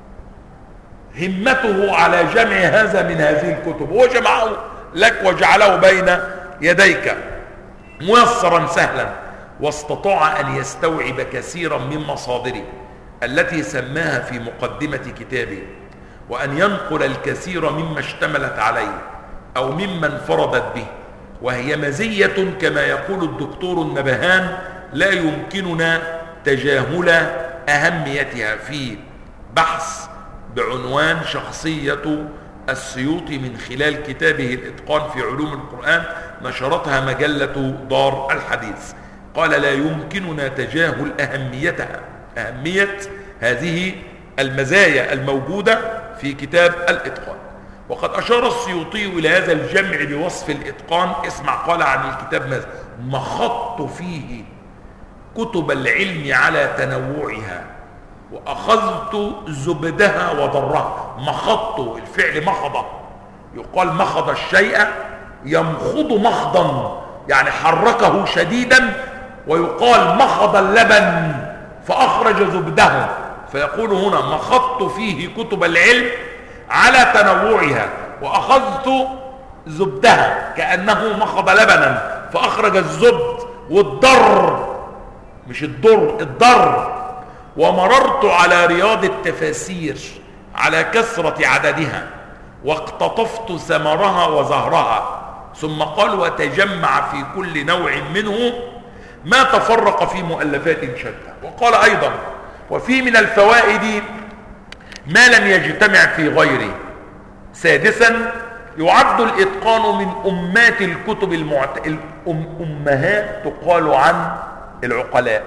همته على جمع هذا من هذه الكتب؟ هو جمعه لك وجعله بين يديك ميسرا سهلا، واستطاع أن يستوعب كثيرا من مصادره التي سماها في مقدمة كتابه، وأن ينقل الكثير مما اشتملت عليه أو مما انفردت به، وهي مزية كما يقول الدكتور النبهان لا يمكننا تجاهل أهميتها في بحث بعنوان شخصية السيوطي من خلال كتابه الإتقان في علوم القرآن، نشرتها مجلة دار الحديث. قال لا يمكننا تجاهل أهمية هذه المزايا الموجودة في كتاب الإتقان. وقد أشار السيوطي إلى هذا الجمع بوصف الإتقان. اسمع قال عن الكتاب ماذا؟ مخضت فيه كتب العلم على تنوعها وأخذت زبدها وضرها. مخضت، الفعل مخض، يقال مخض الشيء يمخض مخضا يعني حركه شديدا، ويقال مخض اللبن فأخرج زبده، فيقول هنا مخضت فيه كتب العلم على تنوعها وأخذت زبدها كأنه مخض لبنا فأخرج الزبد والضر، مش الضر. ومررت على رياض التفاسير على كثرة عددها واقتطفت ثمرها وزهرها. ثم قال وتجمع في كل نوع منه ما تفرق في مؤلفات شتى. وقال أيضا وفي من الفوائد ما لم يجتمع في غيره. سادسا، يعد الإتقان من أمات الكتب الأمهات تقال عن العقلاء.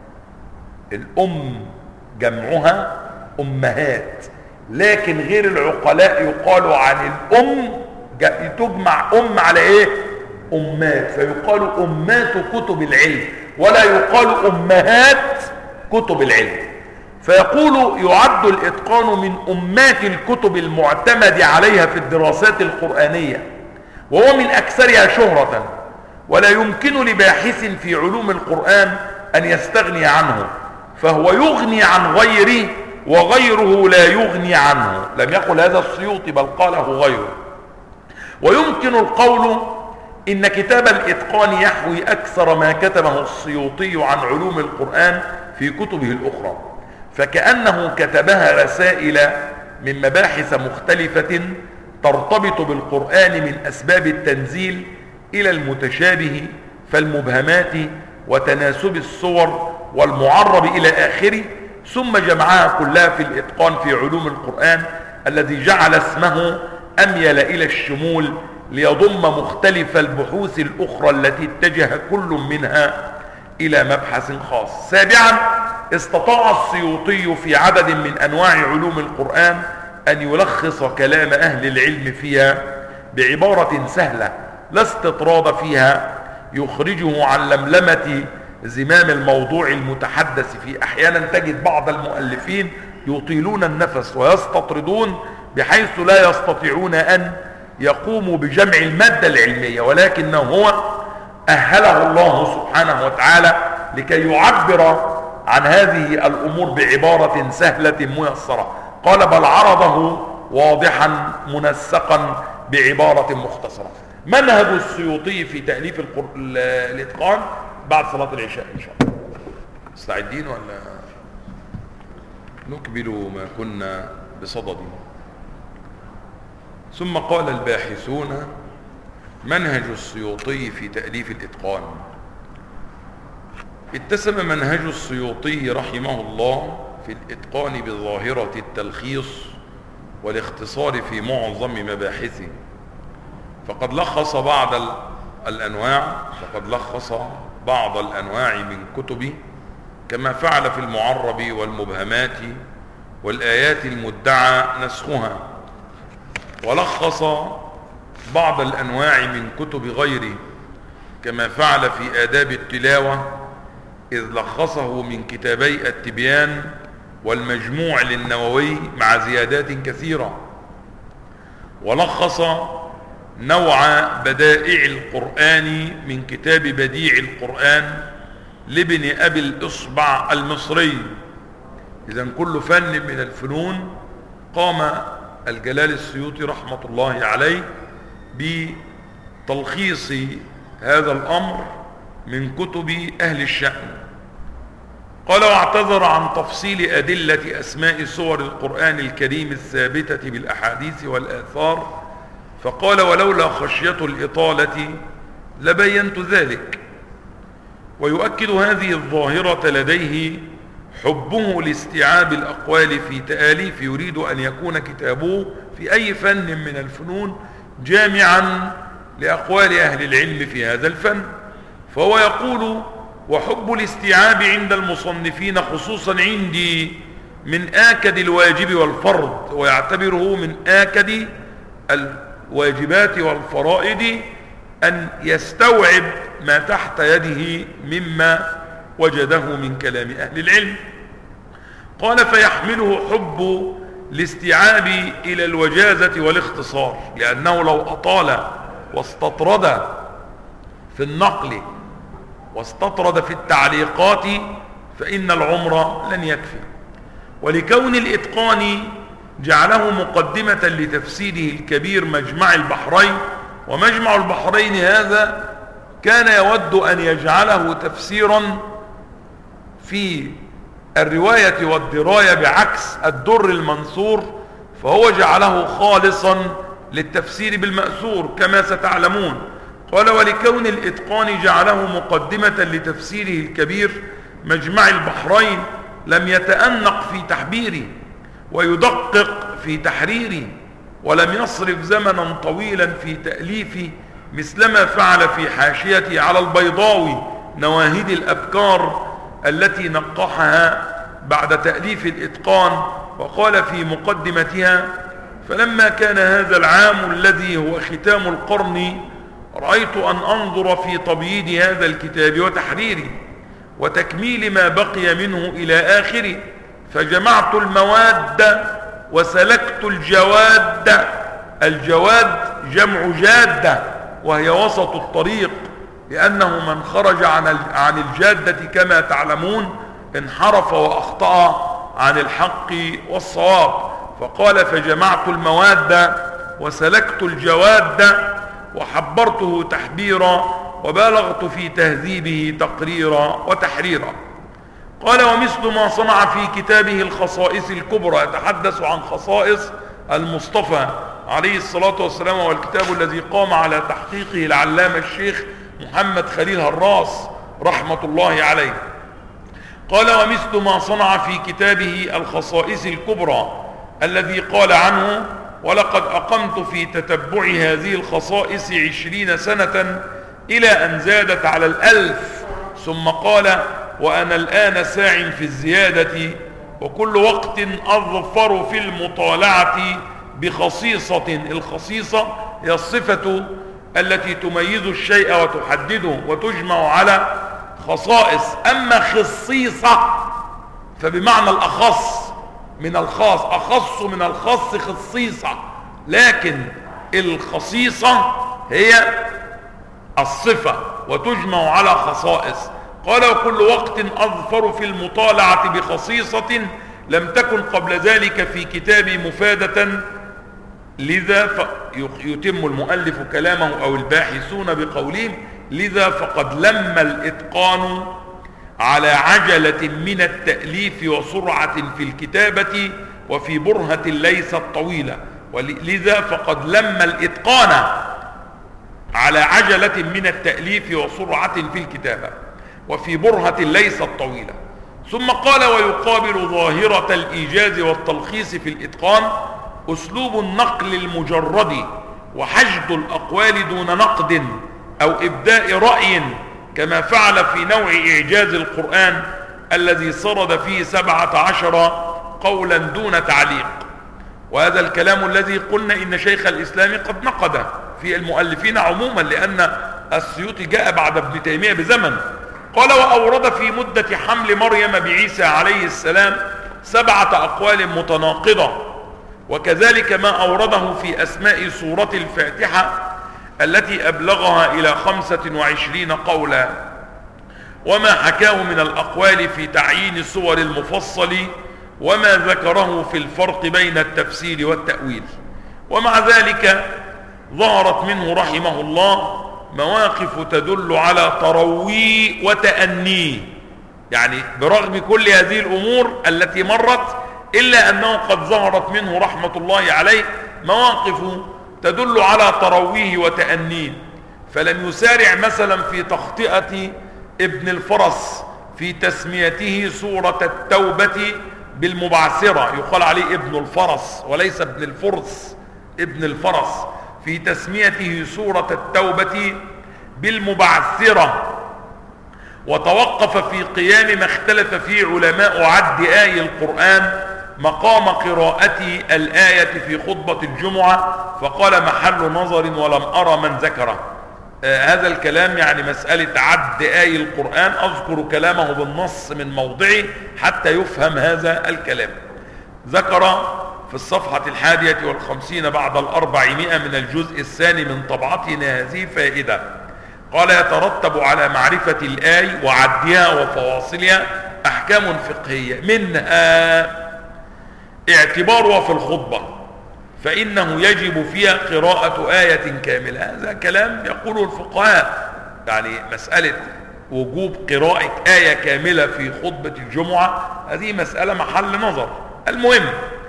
الأم جمعها أمهات، لكن غير العقلاء يقال عن الأم تجمع أم على إيه؟ أمات، فيقال أمات كتب العلم ولا يقال أمهات كتب العلم. فيقول يعد الإتقان من أمات الكتب المعتمد عليها في الدراسات القرآنية، وهو من أكثرها شهرة، ولا يمكن لباحث في علوم القرآن أن يستغني عنه، فهو يغني عن غيره وغيره لا يغني عنه. لم يقل هذا السيوطي بل قاله غيره. ويمكن القول إن كتاب الإتقان يحوي أكثر ما كتبه السيوطي عن علوم القرآن في كتبه الأخرى، فكأنه كتبها رسائل من مباحث مختلفة ترتبط بالقرآن من أسباب التنزيل إلى المتشابه فالمبهمات وتناسب الصور والمعرب إلى آخره، ثم جمعها كلها في الإتقان في علوم القرآن الذي جعل اسمه أميل إلى الشمول ليضم مختلف البحوث الأخرى التي اتجه كل منها إلى مبحث خاص. سابعا، استطاع السيوطي في عدد من أنواع علوم القرآن أن يلخص كلام أهل العلم فيها بعبارة سهلة لا استطراد فيها، يخرجه عن لملمة زمام الموضوع المتحدث فيه. أحيانا تجد بعض المؤلفين يطيلون النفس ويستطردون بحيث لا يستطيعون أن يقوموا بجمع المادة العلمية، ولكنه هو أهله الله سبحانه وتعالى لكي يعبر عن هذه الأمور بعبارة سهلة ميسرة. قال بل عرضه واضحا منسقا بعبارة مختصرة. منهج السيوطي في تأليف الإتقان بعد صلاة العشاء إن شاء الله. مستعدين ولا نكمل ما كنا بصدد؟ ثم قال الباحثون: منهج السيوطي في تأليف الإتقان. اتسم منهج السيوطي رحمه الله في الإتقان بظاهرة التلخيص والاختصار في معظم مباحثه، فقد لخص بعض الأنواع من كتبه كما فعل في المعرب والمبهمات والآيات المدعى نسخها، ولخص بعض الأنواع من كتب غيره كما فعل في آداب التلاوة، إذ لخصه من كتابي التبيان والمجموع للنووي مع زيادات كثيرة، ولخص نوع بدائع القرآن من كتاب بديع القرآن لابن أبي الإصبع المصري. إذن كل فن من الفنون قام الجلال السيوطي رحمة الله عليه بتلخيص هذا الأمر من كتب أهل الشأن. قال: واعتذر عن تفصيل أدلة أسماء سور القرآن الكريم الثابتة بالأحاديث والآثار، فقال: ولولا خشية الإطالة لبينت ذلك. ويؤكد هذه الظاهرة لديه حبه لاستيعاب الأقوال في تآليف، يريد أن يكون كتابه في أي فن من الفنون جامعا لأقوال أهل العلم في هذا الفن. فهو يقول: وحب الاستيعاب عند المصنفين خصوصا عندي من آكد الواجب والفرض، ويعتبره من آكد الواجبات والفرائض أن يستوعب ما تحت يده مما وجده من كلام أهل العلم. قال: فيحمله حب الاستيعاب إلى الوجازة والاختصار، لأنه لو أطال واستطرد في النقل واستطرد في التعليقات فإن العمر لن يكفي. ولكون الإتقان جعله مقدمة لتفسيره الكبير مجمع البحرين، ومجمع البحرين هذا كان يود أن يجعله تفسيرا في الرواية والدراية بعكس الدر المنثور، فهو جعله خالصا للتفسير بالمأثور كما ستعلمون. قال: ولكون الإتقان جعله مقدمة لتفسيره الكبير مجمع البحرين لم يتأنق في تحبيره ويدقق في تحريره، ولم يصرف زمنا طويلا في تأليفه مثلما فعل في حاشيته على البيضاوي نواهد الأفكار التي نقحها بعد تأليف الإتقان. وقال في مقدمتها: فلما كان هذا العام الذي هو ختام القرن رأيت أن أنظر في تبييض هذا الكتاب وتحريره وتكميل ما بقي منه إلى آخره، فجمعت المواد وسلكت الجواد. الجواد جمع جادة، وهي وسط الطريق، لأنه من خرج عن الجادة كما تعلمون انحرف وأخطأ عن الحق والصواب. فقال: فجمعت المواد وسلكت الجواد وحبرته تحبيرا وبالغت في تهذيبه تقريرا وتحريرا. قال: ومثل ما صنع في كتابه الخصائص الكبرى، يتحدث عن خصائص المصطفى عليه الصلاة والسلام، والكتاب الذي قام على تحقيقه العلامة الشيخ محمد خليل هراس رحمة الله عليه. قال: ومثل ما صنع في كتابه الخصائص الكبرى الذي قال عنه: ولقد أقمت في تتبع هذه الخصائص 20 سنة إلى أن زادت على 1000، ثم قال: وأنا الآن ساع في الزيادة، وكل وقت أظفر في المطالعة بخصيصة. الخصيصة هي الصفة التي تميز الشيء وتحدده وتجمع على خصائص. أما خصيصة فبمعنى الأخص من الخاص، أخص من الخاص خصيصة، لكن الخصيصة هي الصفة وتجمع على خصائص. قال وكل وقت أظفر في المطالعة بخصيصة لم تكن قبل ذلك في كتابي مفادة، لذا يتم المؤلف كلامه أو الباحثون بقولهم لذا فقد لم الإتقان على عجلة من التأليف وسرعة في الكتابة وفي برهة ليست طويلة. ولذا فقد لم الإتقان على عجلة من التأليف وسرعة في الكتابة وفي برهة ليست طويلة. ثم قال ويقابل ظاهرة الإيجاز والتلخيص في الإتقان أسلوب النقل المجرد وحشد الأقوال دون نقد أو إبداء رأي، كما فعل في نوع إعجاز القرآن الذي سرد فيه 17 قولا دون تعليق. وهذا الكلام الذي قلنا إن شيخ الإسلام قد نقده في المؤلفين عموما، لأن السيوطي جاء بعد ابن تيمية بزمن. قال وأورد في مدة حمل مريم بعيسى عليه السلام 7 أقوال متناقضة، وكذلك ما أورده في أسماء سورة الفاتحة التي أبلغها إلى 25 قولا، وما حكاه من الأقوال في تعيين سور المفصل، وما ذكره في الفرق بين التفسير والتأويل. ومع ذلك ظهرت منه رحمه الله مواقف تدل على تروي وتأني، يعني برغم كل هذه الأمور التي مرت إلا أنه قد ظهرت منه رحمة الله عليه مواقف تدل على ترويه وتأنيه. فلم يسارع مثلا في تخطئة ابن الفرس في تسميته سورة التوبة بالمبعثرة، يقال عليه ابن الفرس وليس ابن الفرس، ابن الفرس، في تسميته سورة التوبة بالمبعثرة. وتوقف في قيام ما اختلف فيه علماء عد آي القرآن مقام قراءة الآية في خطبة الجمعة، فقال محل نظر ولم أرى من ذكره. هذا الكلام يعني مسألة عد آي القرآن أذكر كلامه بالنص من موضعه حتى يفهم هذا الكلام. ذكر في الصفحة 51 بعد 400 من الجزء الثاني من طبعتنا هذه فائدة. قال يترتب على معرفة الآي وعدها وفواصلها أحكام فقهية، منها اعتبارها في الخطبة فإنه يجب فيها قراءة آية كاملة. هذا كلام يقوله الفقهاء، يعني مسألة وجوب قراءة آية كاملة في خطبة الجمعة هذه مسألة محل نظر. المهم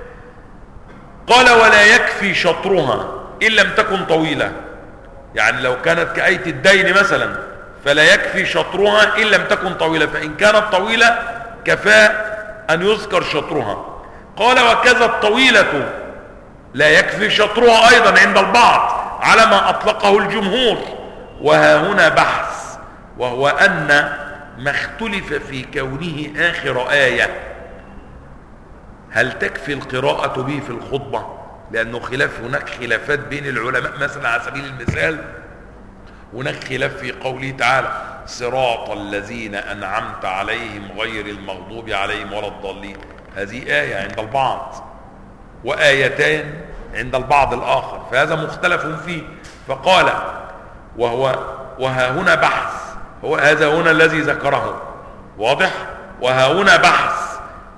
قال ولا يكفي شطرها إن لم تكن طويلة، يعني لو كانت كآية الدين مثلا فلا يكفي شطرها إن لم تكن طويلة، فإن كانت طويلة كفاء أن يذكر شطرها. قال وكذا الطويلة لا يكفي شطرها أيضا عند البعض على ما أطلقه الجمهور. وها هنا بحث، وهو أن ما اختلف في كونه آخر آية هل تكفي القراءة به في الخطبة، لأنه هناك خلافات بين العلماء. مثلا على سبيل المثال هناك خلاف في قوله تعالى صراط الذين أنعمت عليهم غير المغضوب عليهم ولا الضالين، هذه آية عند البعض وآيتان عند البعض الآخر، فهذا مختلف فيه. فقال وها هنا بحث، هو هذا هنا الذي ذكره واضح. وها هنا بحث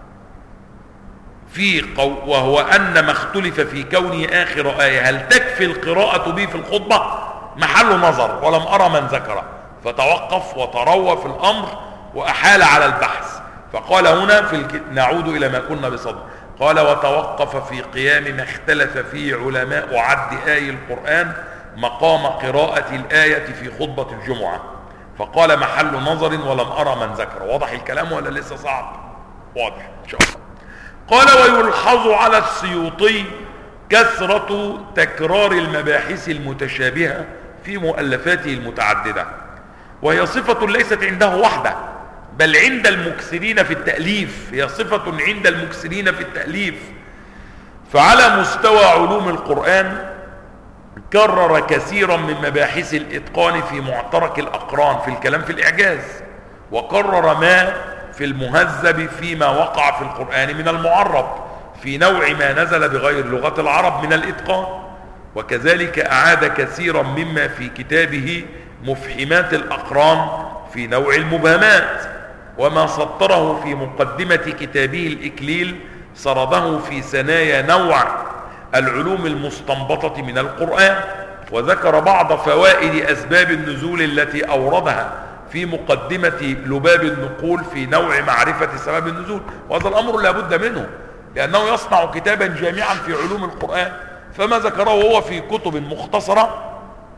وهو أن ما اختلف في كونه آخر آية هل تكفي القراءة به في الخطبة محل نظر ولم أرى من ذكره، فتوقف وتروى في الأمر وأحال على البحث. فقال هنا نعود إلى ما كنا بصدد. قال وتوقف في قيام ما اختلف فيه علماء عد آي القرآن مقام قراءة الآية في خطبة الجمعة، فقال محل نظر ولم أرى من ذكره. واضح الكلام ولا لسه صعب؟ واضح إن شاء الله. قال ويلحظ على السيوطي كثرة تكرار المباحث المتشابهة في مؤلفاته المتعددة، وهي صفة ليست عنده وحده بل عند المكثرين في التأليف، هي صفة عند المكثرين في التأليف. فعلى مستوى علوم القرآن كرر كثيرا من مباحث الإتقان في معترك الأقران في الكلام في الإعجاز، وكرر ما في المهذب فيما وقع في القرآن من المعرب في نوع ما نزل بغير لغة العرب من الإتقان. وكذلك أعاد كثيرا مما في كتابه مفحمات الأقران في نوع المبهمات، وما سطره في مقدمة كتابه الإكليل سرده في ثنايا نوع العلوم المستنبطة من القرآن، وذكر بعض فوائد أسباب النزول التي أوردها في مقدمة لباب النقول في نوع معرفة سبب النزول. وهذا الأمر لا بد منه، لأنه يصنع كتابا جامعا في علوم القرآن، فما ذكره هو في كتب مختصرة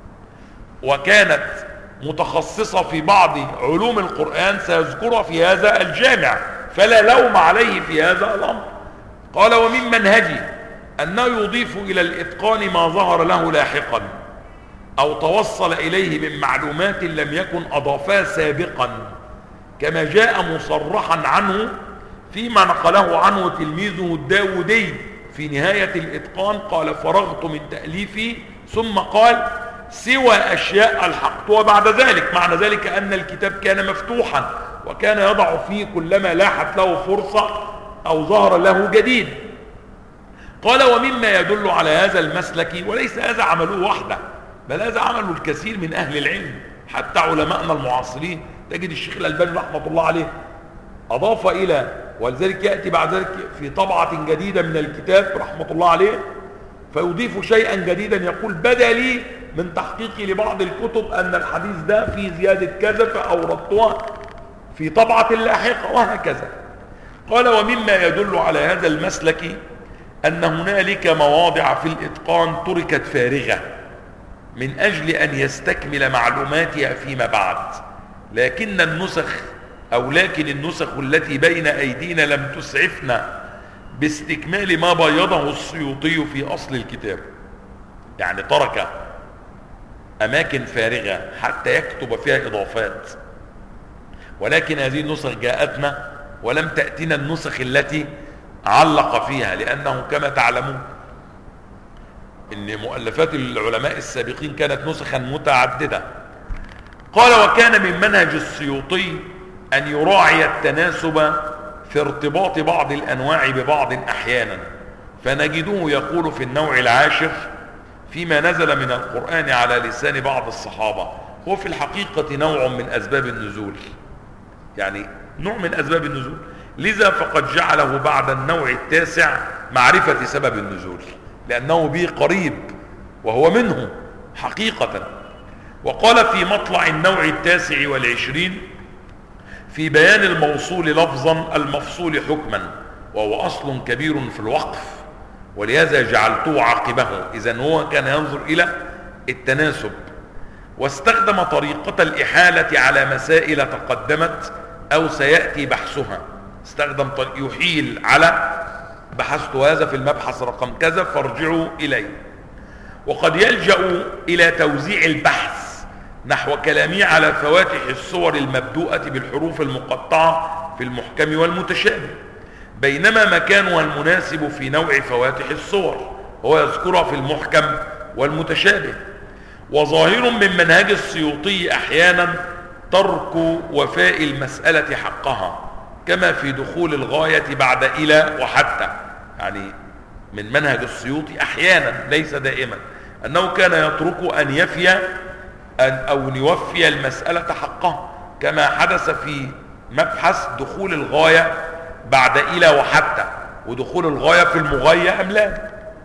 وكانت متخصصة في بعض علوم القرآن سيذكرها في هذا الجامع، فلا لوم عليه في هذا الأمر. قال: ومن منهجي أنه يضيف إلى الإتقان ما ظهر له لاحقا أو توصل إليه من معلومات لم يكن أضافها سابقا، كما جاء مصرحا عنه فيما نقله عنه تلميذه الداودي في نهاية الإتقان. قال: فرغت من تأليفي، ثم قال: سوى أشياء الحقت. وبعد ذلك معنى ذلك أن الكتاب كان مفتوحا، وكان يضع فيه كلما لاحت له فرصة أو ظهر له جديد. قال: ومما يدل على هذا المسلك، وليس هذا عمله وحده، بل هذا عمله الكثير من أهل العلم حتى علماءنا المعاصرين. تجد الشيخ الألباني رحمة الله عليه أضاف إلى، ولذلك يأتي بعد ذلك في طبعة جديدة من الكتاب رحمة الله عليه فيضيف شيئا جديدا، يقول: بدا لي من تحقيقي لبعض الكتب أن الحديث ده فيه زيادة كذا فأوردتها في طبعة لاحقة، وهكذا. قال: ومما يدل على هذا المسلك أن هنالك مواضع في الإتقان تركت فارغة من أجل أن يستكمل معلوماتها فيما بعد، لكن النسخ التي بين أيدينا لم تسعفنا باستكمال ما بيضه السيوطي في أصل الكتاب. يعني ترك أماكن فارغة حتى يكتب فيها إضافات، ولكن هذه النسخ جاءتنا ولم تأتنا النسخ التي علق فيها، لأنه كما تعلمون إن مؤلفات العلماء السابقين كانت نسخا متعددة. قال: وكان من منهج السيوطي أن يراعي التناسب في ارتباط بعض الأنواع ببعض أحيانا، فنجده يقول في النوع العاشر فيما نزل من القرآن على لسان بعض الصحابة، هو في الحقيقة نوع من أسباب النزول، يعني نوع من أسباب النزول، لذا فقد جعله بعد النوع التاسع معرفة سبب النزول، لأنه به قريب وهو منه حقيقة. وقال في مطلع النوع التاسع والعشرين في بيان الموصول لفظا المفصول حكما، وهو أصل كبير في الوقف، ولهذا جعلته عاقبه. إذن هو كان ينظر إلى التناسب، واستخدم طريقة الإحالة على مسائل تقدمت أو سيأتي بحثها. استخدم يحيل على بحثت هذا في المبحث رقم كذا فارجعوا إليه. وقد يلجأ إلى توزيع البحث نحو كلامي على فواتح الصور المبدوءة بالحروف المقطعة في المحكم والمتشابه، بينما مكانها المناسب في نوع فواتح الصور هو يذكرها في المحكم والمتشابه. وظاهر من منهج السيوطي أحيانا ترك وفاء المسألة حقها، كما في دخول الغاية بعد إلى وحتى. يعني من منهج السيوطي أحيانا ليس دائما أنه كان يترك أن يفي أو يوفي المسألة حقها، كما حدث في مبحث دخول الغاية بعد إلى وحتى، ودخول الغاية في المغاية أم لا.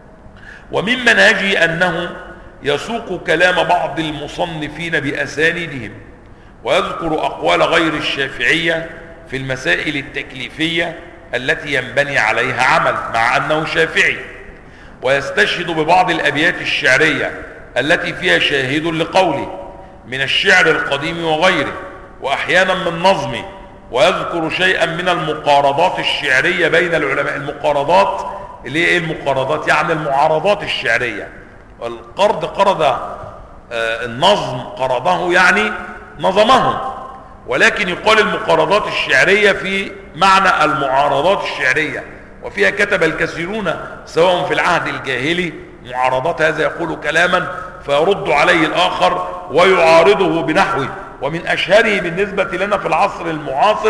ومن منهجه أنه يسوق كلام بعض المصنفين بأسانيدهم، ويذكر أقوال غير الشافعية في المسائل التكليفية التي ينبني عليها عمل مع أنه شافعي، ويستشهد ببعض الأبيات الشعرية التي فيها شاهد لقوله من الشعر القديم وغيره، وأحيانا من نظمه، ويذكر شيئا من المقارضات الشعرية بين العلماء. المقارضات اللي هي ايه المقارضات؟ يعني المعارضات الشعرية. قرض النظم قرضه يعني نظمه، ولكن يقال المقارضات الشعرية في معنى المعارضات الشعرية، وفيها كتب الكثيرون سواء في العهد الجاهلي معارضات، هذا يقول كلاما فيرد عليه الآخر ويعارضه بنحوه. ومن أشهره بالنسبة لنا في العصر المعاصر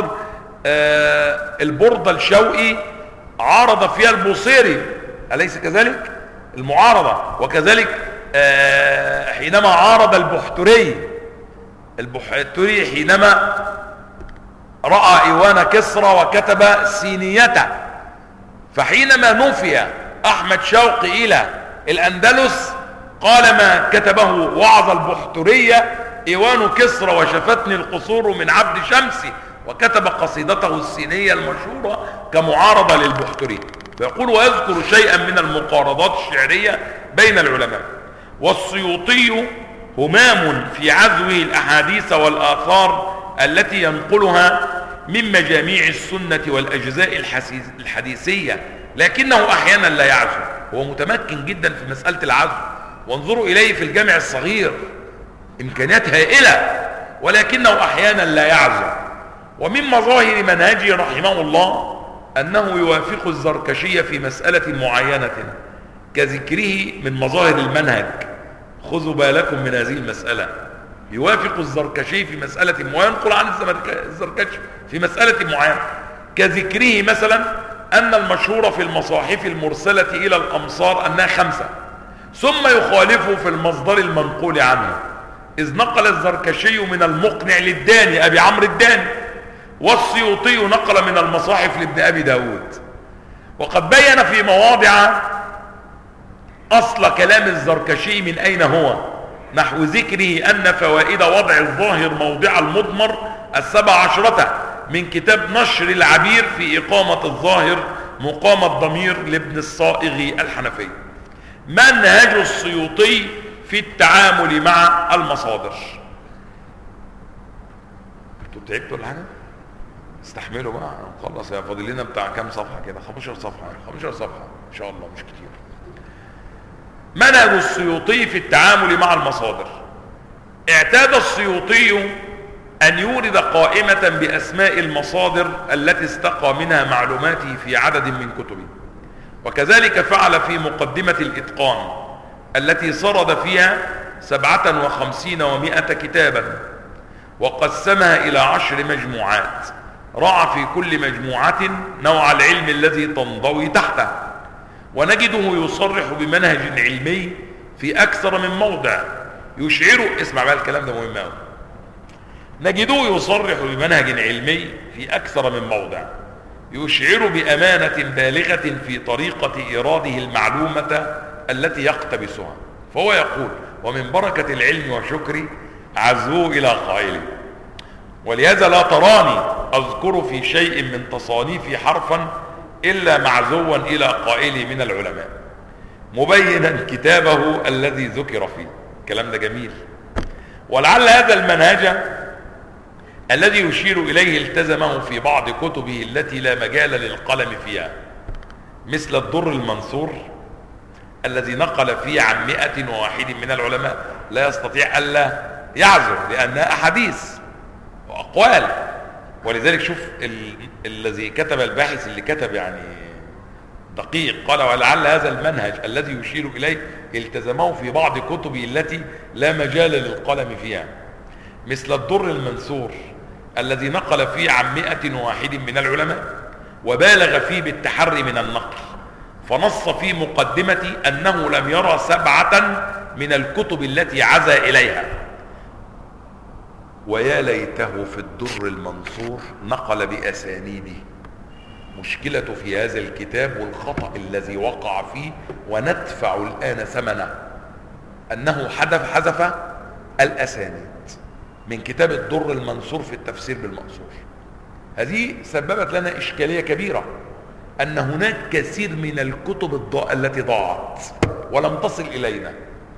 البردة الشوقي عارض فيها البوصيري، أليس كذلك؟ المعارضة. وكذلك حينما عارض البحتري البحتري حينما رأى إيوان كسرى وكتب سينيته، فحينما نفي أحمد شوقي إلى الأندلس قال ما كتبه وعظ البحترية إيوان كسرى وشفتني القصور من عبد شمسي، وكتب قصيدته السينية المشهورة كمعارضة للبحتري. فيقول ويذكر شيئا من المقارضات الشعرية بين العلماء. والسيوطي همام في عزوه الأحاديث والآثار التي ينقلها من مجاميع السنة والأجزاء الحديثية، لكنه أحيانا لا يعزو. هو متمكن جدا في مسألة العزو، وانظروا إليه في الجامع الصغير إمكانيات هائلة، ولكنه أحيانا لا يعزو. ومن مظاهر منهجه رحمه الله أنه يوافق الزركشي في مسألة معينة كذكره من مظاهر المنهج. خذوا بالكم من هذه المسألة. يوافق الزركشي في مسألة وينقل عن الزركشي في مسألة معينة كذكره مثلا أن المشهور في المصاحف المرسلة إلى الأمصار أنها 5، ثم يخالفه في المصدر المنقول عنه، إذ نقل الزركشي من المقنع للداني أبي عمرو الداني، والسيوطي نقل من المصاحف لابن أبي داود. وقد بين في مواضع أصل كلام الزركشي من أين هو، نحو ذكره أن فوائد وضع الظاهر موضع المضمر 17 من كتاب نشر العبير في إقامة الظاهر مقام الضمير لابن الصائغ الحنفي. منهج السيوطي في التعامل مع المصادر. انتوا تعبتوا ولا حاجة؟ استحملوا بقى، نخلص يا فاضل لنا بتاع كام صفحة كده، 15 صفحة ان شاء الله، مش كتير. منهج السيوطي في التعامل مع المصادر. اعتاد السيوطي أن يورد قائمة بأسماء المصادر التي استقى منها معلوماته في عدد من كتبه، وكذلك فعل في مقدمة الإتقان التي سرد فيها 57 و100 كتابا، وقسمها إلى 10 مجموعات، راعى في كل مجموعة نوع العلم الذي تنضوي تحته. ونجده يصرح بمنهج علمي في أكثر من موضع يشعر، اسمع بقى الكلام ده مهم قوي، نجده يصرح بمنهج علمي في أكثر من موضع يشعر بأمانة بالغة في طريقة إيراده المعلومة التي يقتبسها. فهو يقول ومن بركة العلم وشكري عزوه إلى قائله، ولهذا لا تراني أذكر في شيء من تصانيفي حرفا إلا معزوا إلى قائله من العلماء، مبينا كتابه الذي ذكر فيه. الكلام ده جميل. ولعل هذا المنهج الذي يشير إليه التزمه في بعض كتبه التي لا مجال للقلم فيها، مثل الدر المنثور الذي نقل فيه عن 101 من العلماء، لا يستطيع ألا يعزو لأنها أحاديث وأقوال. ولذلك شوف الذي كتب الباحث اللي كتب يعني دقيق، قال ولعل هذا المنهج الذي يشير إليه التزمه في بعض كتبه التي لا مجال للقلم فيها، مثل الدر المنثور الذي نقل فيه عن 101 من العلماء، وبالغ فيه بالتحري من النقل، فنص في مقدمة أنه لم يرى 7 من الكتب التي عزا إليها. ويا ليته في الدر المنثور نقل بأسانيده. مشكلة في هذا الكتاب والخطأ الذي وقع فيه وندفع الآن ثمنه أنه حذف الأسانيد من كتاب الدر المنثور في التفسير بالمأثور. هذه سببت لنا إشكالية كبيرة، أن هناك كثير من الكتب التي ضاعت ولم تصل إلينا،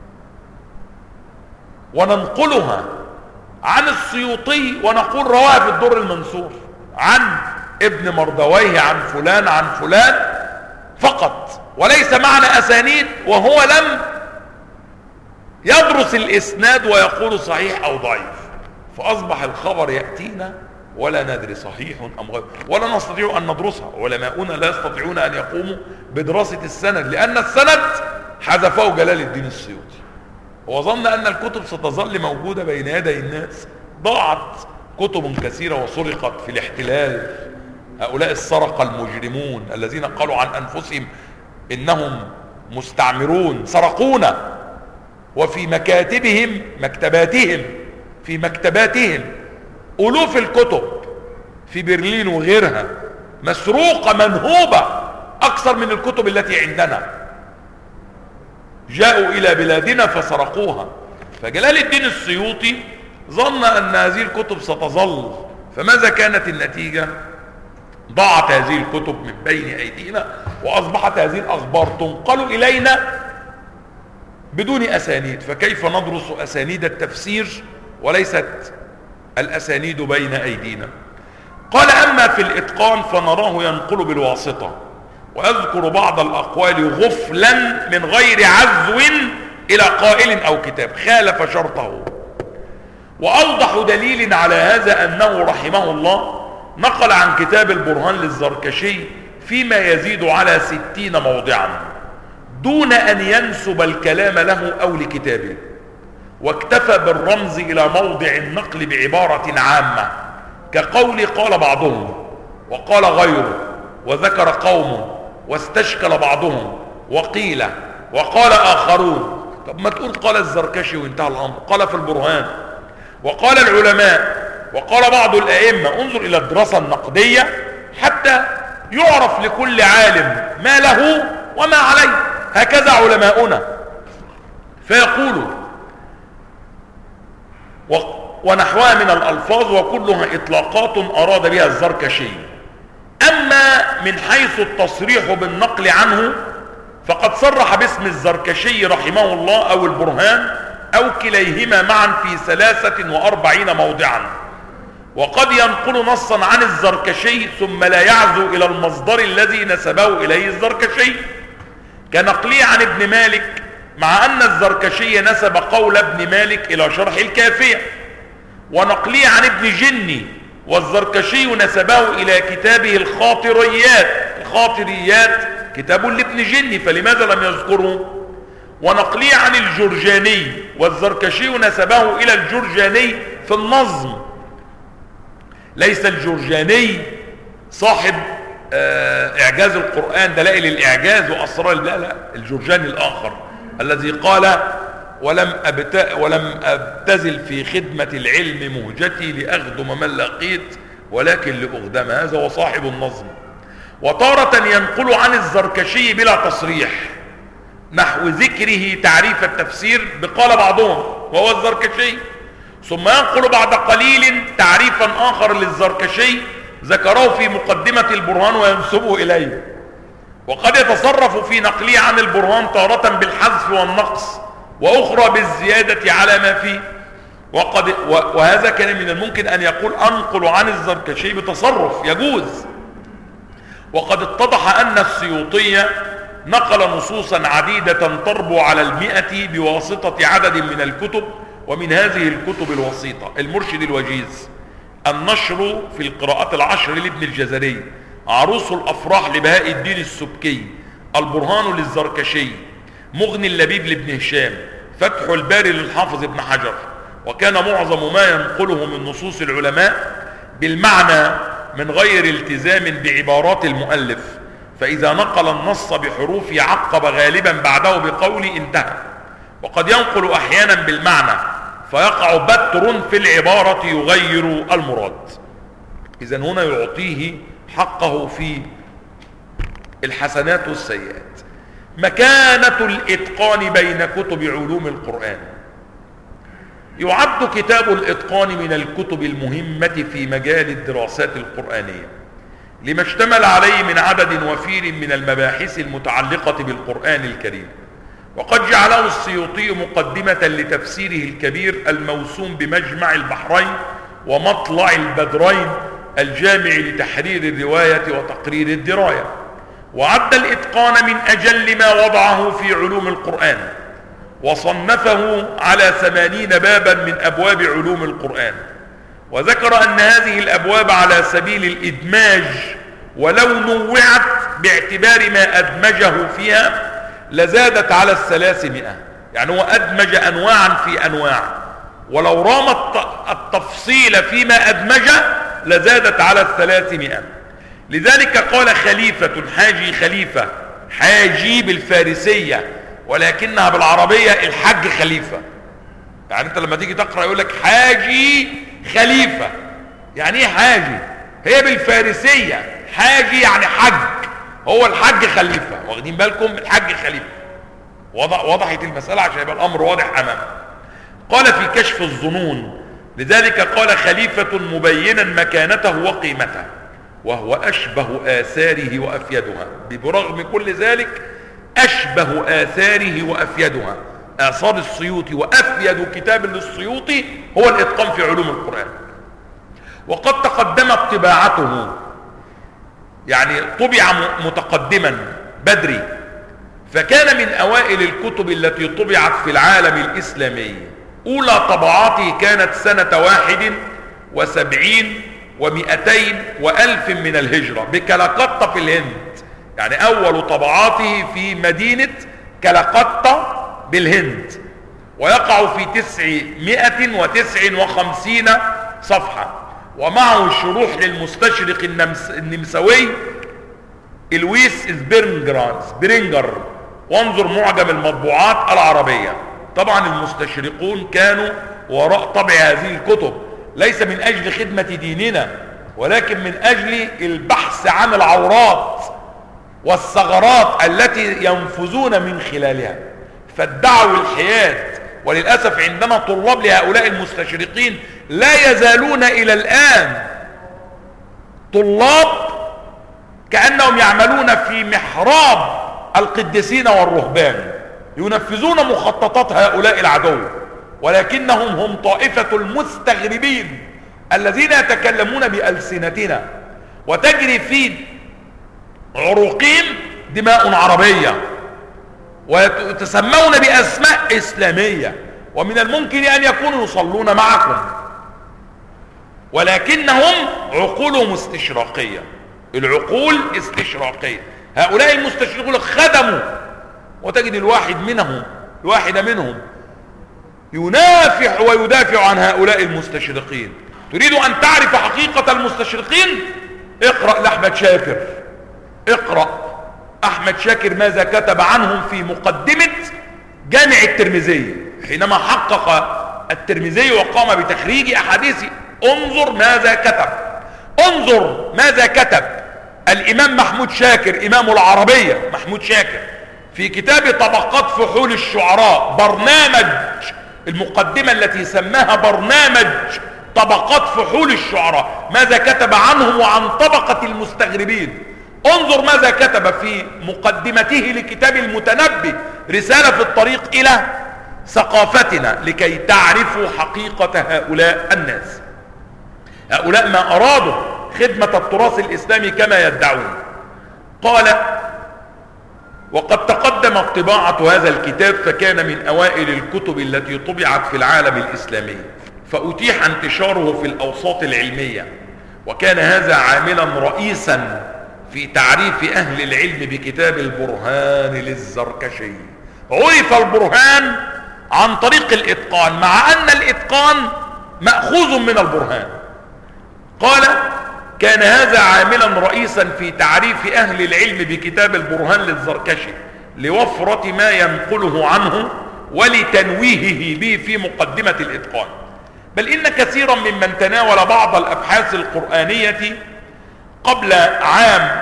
وننقلها عن السيوطي ونقول رواه في الدر المنثور عن ابن مردويه عن فلان فقط، وليس معنا أسانيد، وهو لم يدرس الإسناد ويقول صحيح أو ضعيف. فأصبح الخبر يأتينا ولا ندري صحيح أم غير، ولا نستطيع أن ندرسها. علماؤنا لا يستطيعون أن يقوموا بدراسة السند، لأن السند حذفه جلال الدين السيوطي، وظن أن الكتب ستظل موجودة بين يدي الناس. ضاعت كتب كثيرة وسرقت في الاحتلال. هؤلاء السرقة المجرمون الذين قالوا عن أنفسهم إنهم مستعمرون سرقونا، وفي مكاتبهم مكتباتهم في مكتباتهم ألوف الكتب في برلين وغيرها مسروقة منهوبة أكثر من الكتب التي عندنا. جاءوا إلى بلادنا فسرقوها. فجلال الدين السيوطي ظن أن هذه الكتب ستظل، فماذا كانت النتيجة؟ ضاعت هذه الكتب من بين أيدينا، وأصبحت هذه الأخبار تنقل إلينا بدون أسانيد. فكيف ندرس أسانيد التفسير وليست الأسانيد بين أيدينا؟ قال: أما في الإتقان فنراه ينقل بالواسطة، ويذكر بعض الأقوال غفلا من غير عزو إلى قائل أو كتاب خالف شرطه. وأوضح دليل على هذا أنه رحمه الله نقل عن كتاب البرهان للزركشي فيما يزيد على 60 موضعا دون أن ينسب الكلام له أو لكتابه، واكتفى بالرمز إلى موضع النقل بعبارة عامة كقول قال بعضهم وقال غيره وذكر قوم واستشكل بعضهم وقيل وقال آخرون. طب ما تقول قال الزركشي وانتهى الأمر. قال في البرهان وقال العلماء وقال بعض الأئمة. انظر إلى الدراسة النقدية حتى يعرف لكل عالم ما له وما عليه. هكذا علماؤنا. فيقولوا ونحوها من الألفاظ وكلها إطلاقات أراد بها الزركشي. أما من حيث التصريح بالنقل عنه فقد صرح باسم الزركشي رحمه الله أو البرهان أو كليهما معا في 43 موضعا. وقد ينقل نصا عن الزركشي ثم لا يعزو إلى المصدر الذي نسبه إليه الزركشي، كنقله عن ابن مالك، مع أن الزركشي نسب قول ابن مالك إلى شرح الكافية، ونقله عن ابن جني، والزركشي نسبه إلى كتابه الخاطريات. الخاطريات كتاب لابن جني، فلماذا لم يذكره؟ ونقله عن الجرجاني، والزركشي نسبه إلى الجرجاني في النظم. ليس الجرجاني صاحب إعجاز القرآن، دلائل الإعجاز وأسرار، لا، الجرجاني الآخر الذي قال ولم أبتذل في خدمة العلم مهجتي لأخدم من لقيت ولكن لأخدم. هذا هو صاحب النظم. وتارة ينقل عن الزركشي بلا تصريح نحو ذكره تعريف التفسير بقال بعضهم وهو الزركشي، ثم ينقل بعد قليل تعريفا آخر للزركشي ذكره في مقدمة البرهان وينسبه إليه. وقد يتصرف في نقله عن البرهان تارة بالحذف والنقص، وأخرى بالزيادة على ما فيه. وهذا كان من الممكن أن يقول أنقل عن الزركشي بتصرف، يجوز. وقد اتضح أن السيوطي نقل نصوصا عديدة تربو على 100 بواسطة عدد من الكتب، ومن هذه الكتب الوسيطة: المرشد الوجيز، النشر في القراءات العشر لابن الجزري، عروس الأفراح لبهاء الدين السبكي، البرهان للزركشي، مغني اللبيب لابن هشام، فتح الباري للحافظ ابن حجر. وكان معظم ما ينقله من نصوص العلماء بالمعنى من غير التزام بعبارات المؤلف، فإذا نقل النص بحروفه عقب غالبا بعده بقول انتهى. وقد ينقل أحيانا بالمعنى فيقع بتر في العبارة يغير المراد. إذن هنا يعطيه حقه في الحسنات والسيئات. مكانة الإتقان بين كتب علوم القرآن. يعد كتاب الإتقان من الكتب المهمة في مجال الدراسات القرآنية لما اشتمل عليه من عدد وفير من المباحث المتعلقة بالقرآن الكريم. وقد جعله السيوطي مقدمة لتفسيره الكبير الموسوم بمجمع البحرين ومطلع البدرين الجامع لتحرير الرواية وتقرير الدراية. وعد الإتقان من أجل ما وضعه في علوم القرآن، وصنفه على 80 بابا من أبواب علوم القرآن. وذكر أن هذه الأبواب على سبيل الإدماج، ولو نوعت باعتبار ما أدمجه فيها لزادت على 300. يعني هو أدمج أنواعا في أنواع، ولو رام التفصيل فيما أدمج لزادت على 300. لذلك قال خليفة حاجي، خليفة حاجي بالفارسية ولكنها بالعربية الحج خليفة. يعني انت لما تيجي تقرأ يقول لك حاجي خليفة. يعني ايه حاجي؟ هي بالفارسية حاجي يعني حج، هو الحج خليفة، واخدين بالكم؟ الحج خليفة. وضحت المسألة عشان يبقى الامر واضح امامك. قال في كشف الظنون: لذلك قال خليفة مبينا مكانته وقيمته، وهو أشبه آثاره وأفيدها. برغم كل ذلك أشبه آثاره وأفيدها. آثار السيوطي وأفيد كتاب للسيوطي هو الإتقان في علوم القرآن. وقد تقدمت طباعته، يعني طبع متقدما بدري، فكان من أوائل الكتب التي طبعت في العالم الإسلامي. أولى طبعاته كانت سنة 71 و200 و1000 من الهجرة بكلقطة في الهند. يعني أول طبعاته في مدينة كلقطة بالهند، ويقع في 959 صفحة، ومعه شروح للمستشرق النمساوي إلويس سبرينجر. وانظر معجم المطبوعات العربية. طبعا المستشرقون كانوا وراء طبع هذه الكتب ليس من أجل خدمة ديننا، ولكن من أجل البحث عن العورات والثغرات التي ينفذون من خلالها. فادعوا الحياد، وللأسف عندنا طلاب لهؤلاء المستشرقين لا يزالون إلى الآن طلاب كأنهم يعملون في محراب القديسين والرهبان، ينفذون مخططات هؤلاء العدو، ولكنهم هم طائفة المستغربين الذين يتكلمون بألسنتنا، وتجري في عروقهم دماء عربية، ويتسمون بأسماء إسلامية، ومن الممكن أن يكونوا يصلون معكم، ولكنهم عقولهم استشراقية. العقول استشراقية. هؤلاء المستشرقون خدموا، وتجد الواحد منهم ينافح ويدافع عن هؤلاء المستشرقين. تريد أن تعرف حقيقة المستشرقين؟ اقرأ لأحمد شاكر. اقرأ أحمد شاكر ماذا كتب عنهم في مقدمة جامع الترمذي حينما حقق الترمذي وقام بتخريج أحاديثه. انظر ماذا كتب، انظر ماذا كتب الإمام محمود شاكر، إمام العربية محمود شاكر، في كتاب طبقات فحول الشعراء، برنامج المقدمة التي سماها برنامج طبقات فحول الشعراء، ماذا كتب عنهم وعن طبقة المستغربين. انظر ماذا كتب في مقدمته لكتاب المتنبي، رسالة في الطريق إلى ثقافتنا، لكي تعرفوا حقيقة هؤلاء الناس. هؤلاء ما أرادوا خدمة التراث الإسلامي كما يدعون. قال: وقد تقدمت طباعة هذا الكتاب، فكان من أوائل الكتب التي طبعت في العالم الإسلامي، فأتيح انتشاره في الأوساط العلمية، وكان هذا عاملا رئيسا في تعريف أهل العلم بكتاب البرهان للزركشي. عرف البرهان عن طريق الإتقان، مع أن الإتقان مأخوذ من البرهان. قال: كان هذا عاملا رئيسا في تعريف أهل العلم بكتاب البرهان للزركشي، لوفرة ما ينقله عنه ولتنويهه به في مقدمة الإتقان. بل إن كثيرا ممن تناول بعض الأبحاث القرآنية قبل عام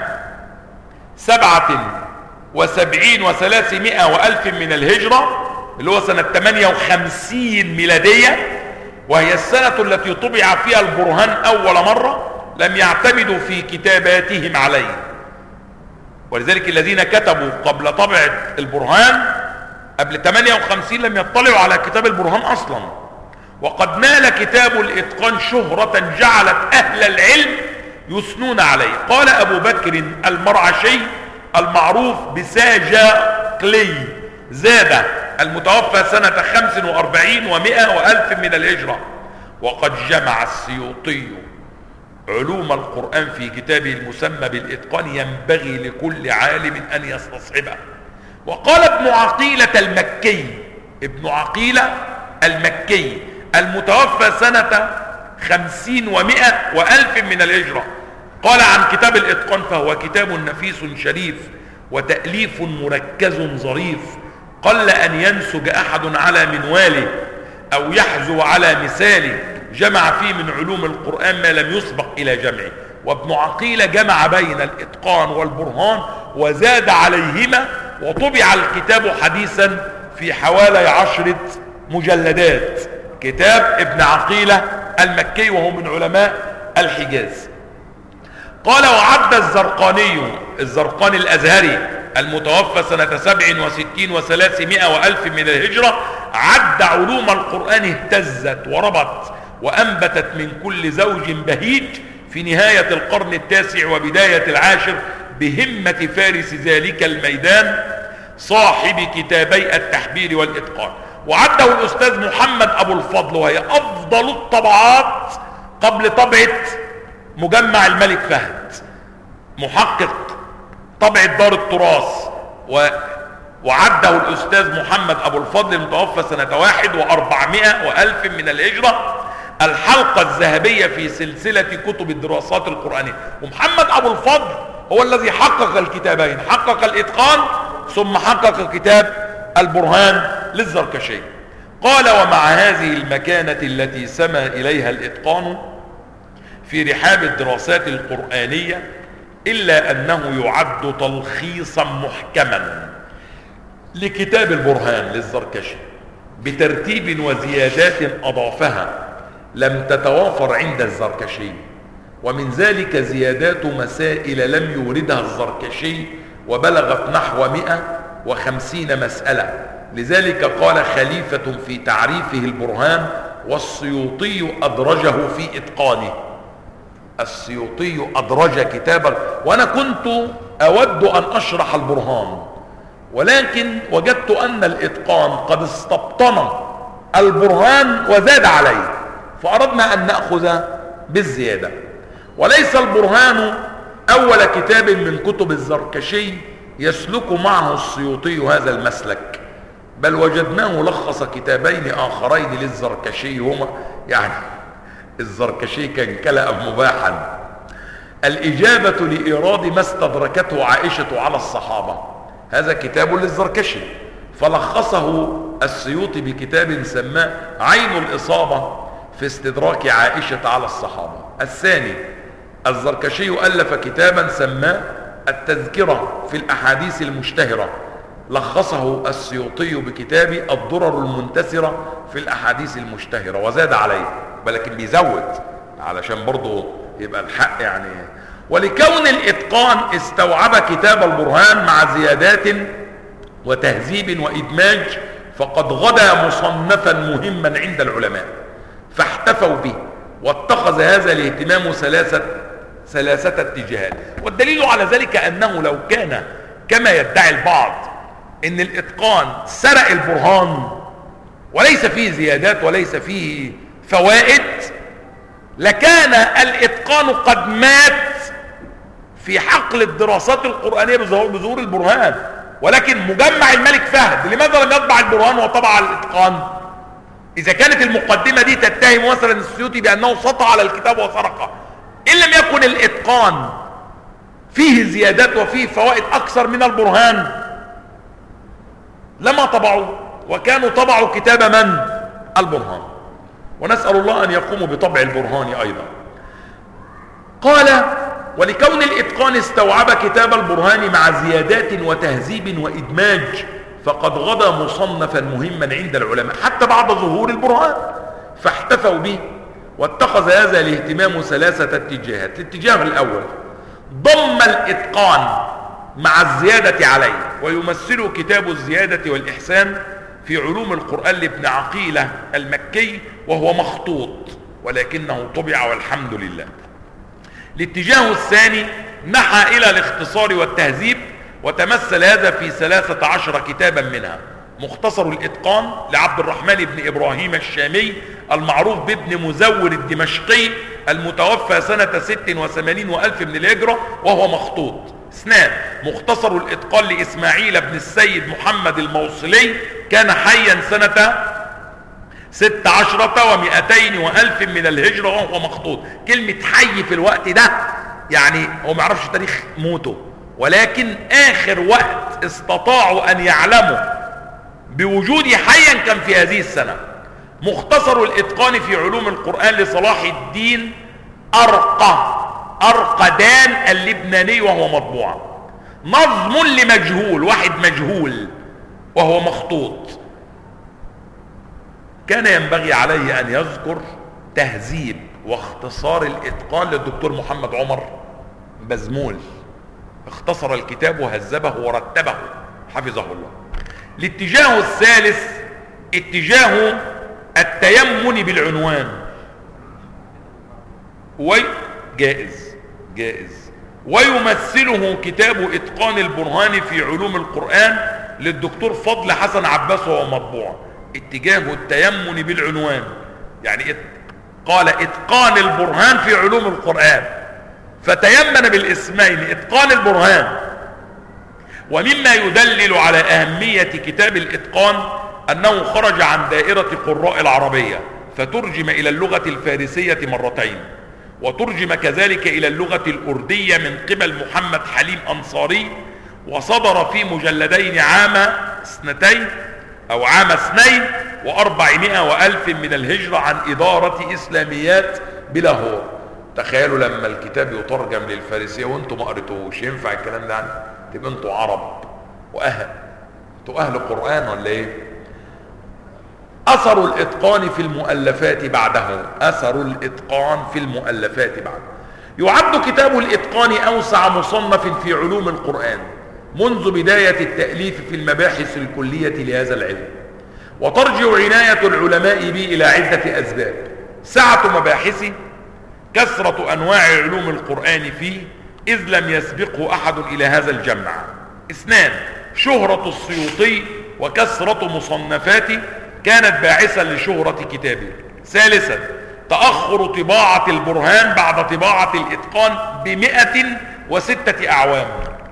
77 و300 و1000 من الهجرة، اللي هو سنة 58 ميلادية، وهي السنة التي طبع فيها البرهان أول مرة، لم يعتمدوا في كتاباتهم عليه. ولذلك الذين كتبوا قبل طبع البرهان قبل 58 لم يطلعوا على كتاب البرهان أصلا. وقد نال كتاب الإتقان شهرة جعلت أهل العلم يثنون عليه. قال أبو بكر المرعشي المعروف بساجاقلي زادة، المتوفى سنة 45 و100 و1000 من الهجرة: وقد جمع السيوطي علوم القرآن في كتابه المسمى بالإتقان، ينبغي لكل عالم أن يستصحبه. وقال ابن عقيلة المكي المتوفى سنة 50 و100 و1000 من الهجرة، قال عن كتاب الإتقان: فهو كتاب نفيس شريف، وتأليف مركز ظريف، قل أن ينسج أحد على منواله، أو يحزو على مثاله جمع فيه من علوم القرآن ما لم يسبق إلى جمعه. وابن عقيل جمع بين الإتقان والبرهان وزاد عليهما، وطبع الكتاب حديثا في حوالي 10 مجلدات، كتاب ابن عقيلة المكي وهو من علماء الحجاز. قال: وعد الزرقاني الأزهري المتوفى سنة 67 و300 وألف من الهجرة، عد علوم القرآن اهتزت وربت وأنبتت من كل زوج بهيج في نهاية القرن التاسع وبداية العاشر بهمة فارس ذلك الميدان صاحب كتابي التحبير والإتقان. وعده الأستاذ محمد أبو الفضل، وهي أفضل الطبعات قبل طبعة مجمع الملك فهد، محقق طبعة دار التراث. وعده الأستاذ محمد أبو الفضل المتوفى سنة 1 و400 وألف من الهجرة الحلقة الذهبية في سلسلة كتب الدراسات القرآنية. ومحمد أبو الفضل هو الذي حقق الكتابين، حقق الإتقان ثم حقق كتاب البرهان للزركشي. قال: ومع هذه المكانة التي سمى إليها الإتقان في رحاب الدراسات القرآنية، إلا أنه يعد تلخيصا محكما لكتاب البرهان للزركشي بترتيب وزيادات أضافها لم تتوافر عند الزركشي، ومن ذلك زيادات مسائل لم يوردها الزركشي وبلغت نحو 150 مسألة. لذلك قال خليفة في تعريفه البرهان: والسيوطي أدرجه في إتقانه. السيوطي أدرج كتابا، وأنا كنت أود أن أشرح البرهان، ولكن وجدت أن الإتقان قد استبطن البرهان وزاد عليه، فأردنا أن نأخذ بالزيادة. وليس البرهان أول كتاب من كتب الزركشي يسلك معه السيوطي هذا المسلك، بل وجدناه لخص كتابين آخرين للزركشي هما، يعني الزركشي كان كلأ مباحا: الإجابة لإيراد ما استدركته عائشة على الصحابة، هذا كتاب للزركشي، فلخصه السيوطي بكتاب سماه عين الإصابة في استدراك عائشة على الصحابة. الثاني الزركشي ألف كتابا سماه التذكرة في الأحاديث المشتهرة، لخصه السيوطي بكتاب الضرر المنتسرة في الأحاديث المشتهرة وزاد عليه، ولكن بيزود علشان برضه يبقى الحق يعني. ولكون الإتقان استوعب كتاب البرهان مع زيادات وتهذيب وإدماج، فقد غدا مصنفا مهما عند العلماء فاحتفوا به، واتخذ هذا الاهتمام ثلاثة اتجاهات. والدليل على ذلك أنه لو كان كما يدعي البعض ان الإتقان سرق البرهان وليس فيه زيادات وليس فيه فوائد، لكان الإتقان قد مات في حقل الدراسات القرآنية بظهور البرهان. ولكن مجمع الملك فهد لماذا لم يطبع البرهان وطبع الإتقان؟ إذا كانت المقدمة دي تتهم مثلا السيوطي بأنه سطع على الكتاب وسرقه، إن لم يكن الإتقان فيه زيادات وفيه فوائد أكثر من البرهان لما طبعوا، وكانوا طبعوا كتاب من؟ البرهان. ونسأل الله أن يقوموا بطبع البرهان أيضا. قال: ولكون الإتقان استوعب كتاب البرهان مع زيادات وتهذيب وإدماج، فقد غدا مصنفا مهما عند العلماء حتى بعد ظهور البرهان، فاحتفوا به، واتخذ هذا الاهتمام ثلاثة اتجاهات. الاتجاه الأول: ضم الإتقان مع الزيادة عليه، ويمثل كتاب الزيادة والإحسان في علوم القرآن لابن عقيلة المكي، وهو مخطوط ولكنه طبع والحمد لله. الاتجاه الثاني نحى إلى الاختصار والتهذيب، وتمثل هذا في 13 كتابا، منها مختصر الإتقان لعبد الرحمن بن إبراهيم الشامي المعروف بابن مزور الدمشقي المتوفى سنة 86 وألف من الهجرة وهو مخطوط. اثنان: مختصر الإتقان لإسماعيل بن السيد محمد الموصلي، كان حيا سنة 16 و200 وألف من الهجرة وهو مخطوط. كلمة حي في الوقت ده يعني هو ما يعرفش تاريخ موته، ولكن آخر وقت استطاعوا أن يعلموا بوجود حيا كان في هذه السنة. مختصر الإتقان في علوم القرآن لصلاح الدين أرقدان اللبناني وهو مطبوع. نظم لمجهول، واحد مجهول وهو مخطوط. كان ينبغي عليه أن يذكر تهذيب واختصار الإتقان للدكتور محمد عمر بزمول، اختصر الكتاب وهذبه ورتبه حفظه الله. الاتجاه الثالث اتجاه التيمن بالعنوان، جائز، ويمثله كتاب إتقان البرهان في علوم القرآن للدكتور فضل حسن عباس وهو مطبوع. اتجاه التيمن بالعنوان يعني قال إتقان البرهان في علوم القرآن، فتيمن بالاسمين إتقان البرهان. ومما يدلل على أهمية كتاب الإتقان أنه خرج عن دائرة قراء العربية، فترجم إلى اللغة الفارسية مرتين، وترجم كذلك إلى اللغة الأردية من قبل محمد حليم أنصاري، وصدر في مجلدين عام 200 من الهجرة عن إدارة إسلاميات بلاهور. تخيلوا لما الكتاب يترجم للفارسية وانتم ما قريتوش، ينفع الكلام ده يعني؟ تبقى انتوا عرب انتوا أهل قرآن ولا ايه؟ أثر الإتقان في المؤلفات بعده، يعد كتاب الإتقان أوسع مصنف في علوم القرآن منذ بداية التأليف في المباحث الكلية لهذا العلم، وترجع عناية العلماء به إلى عدة أسباب: سعة مباحثه، كثرة أنواع علوم القرآن فيه إذ لم يسبقه أحد إلى هذا الجمع. 2. شهرة السيوطي وكثرة مصنفاته كانت باعثا لشهرة كتابه. 3. تأخر طباعة البرهان بعد طباعة الإتقان ب106 أعوام،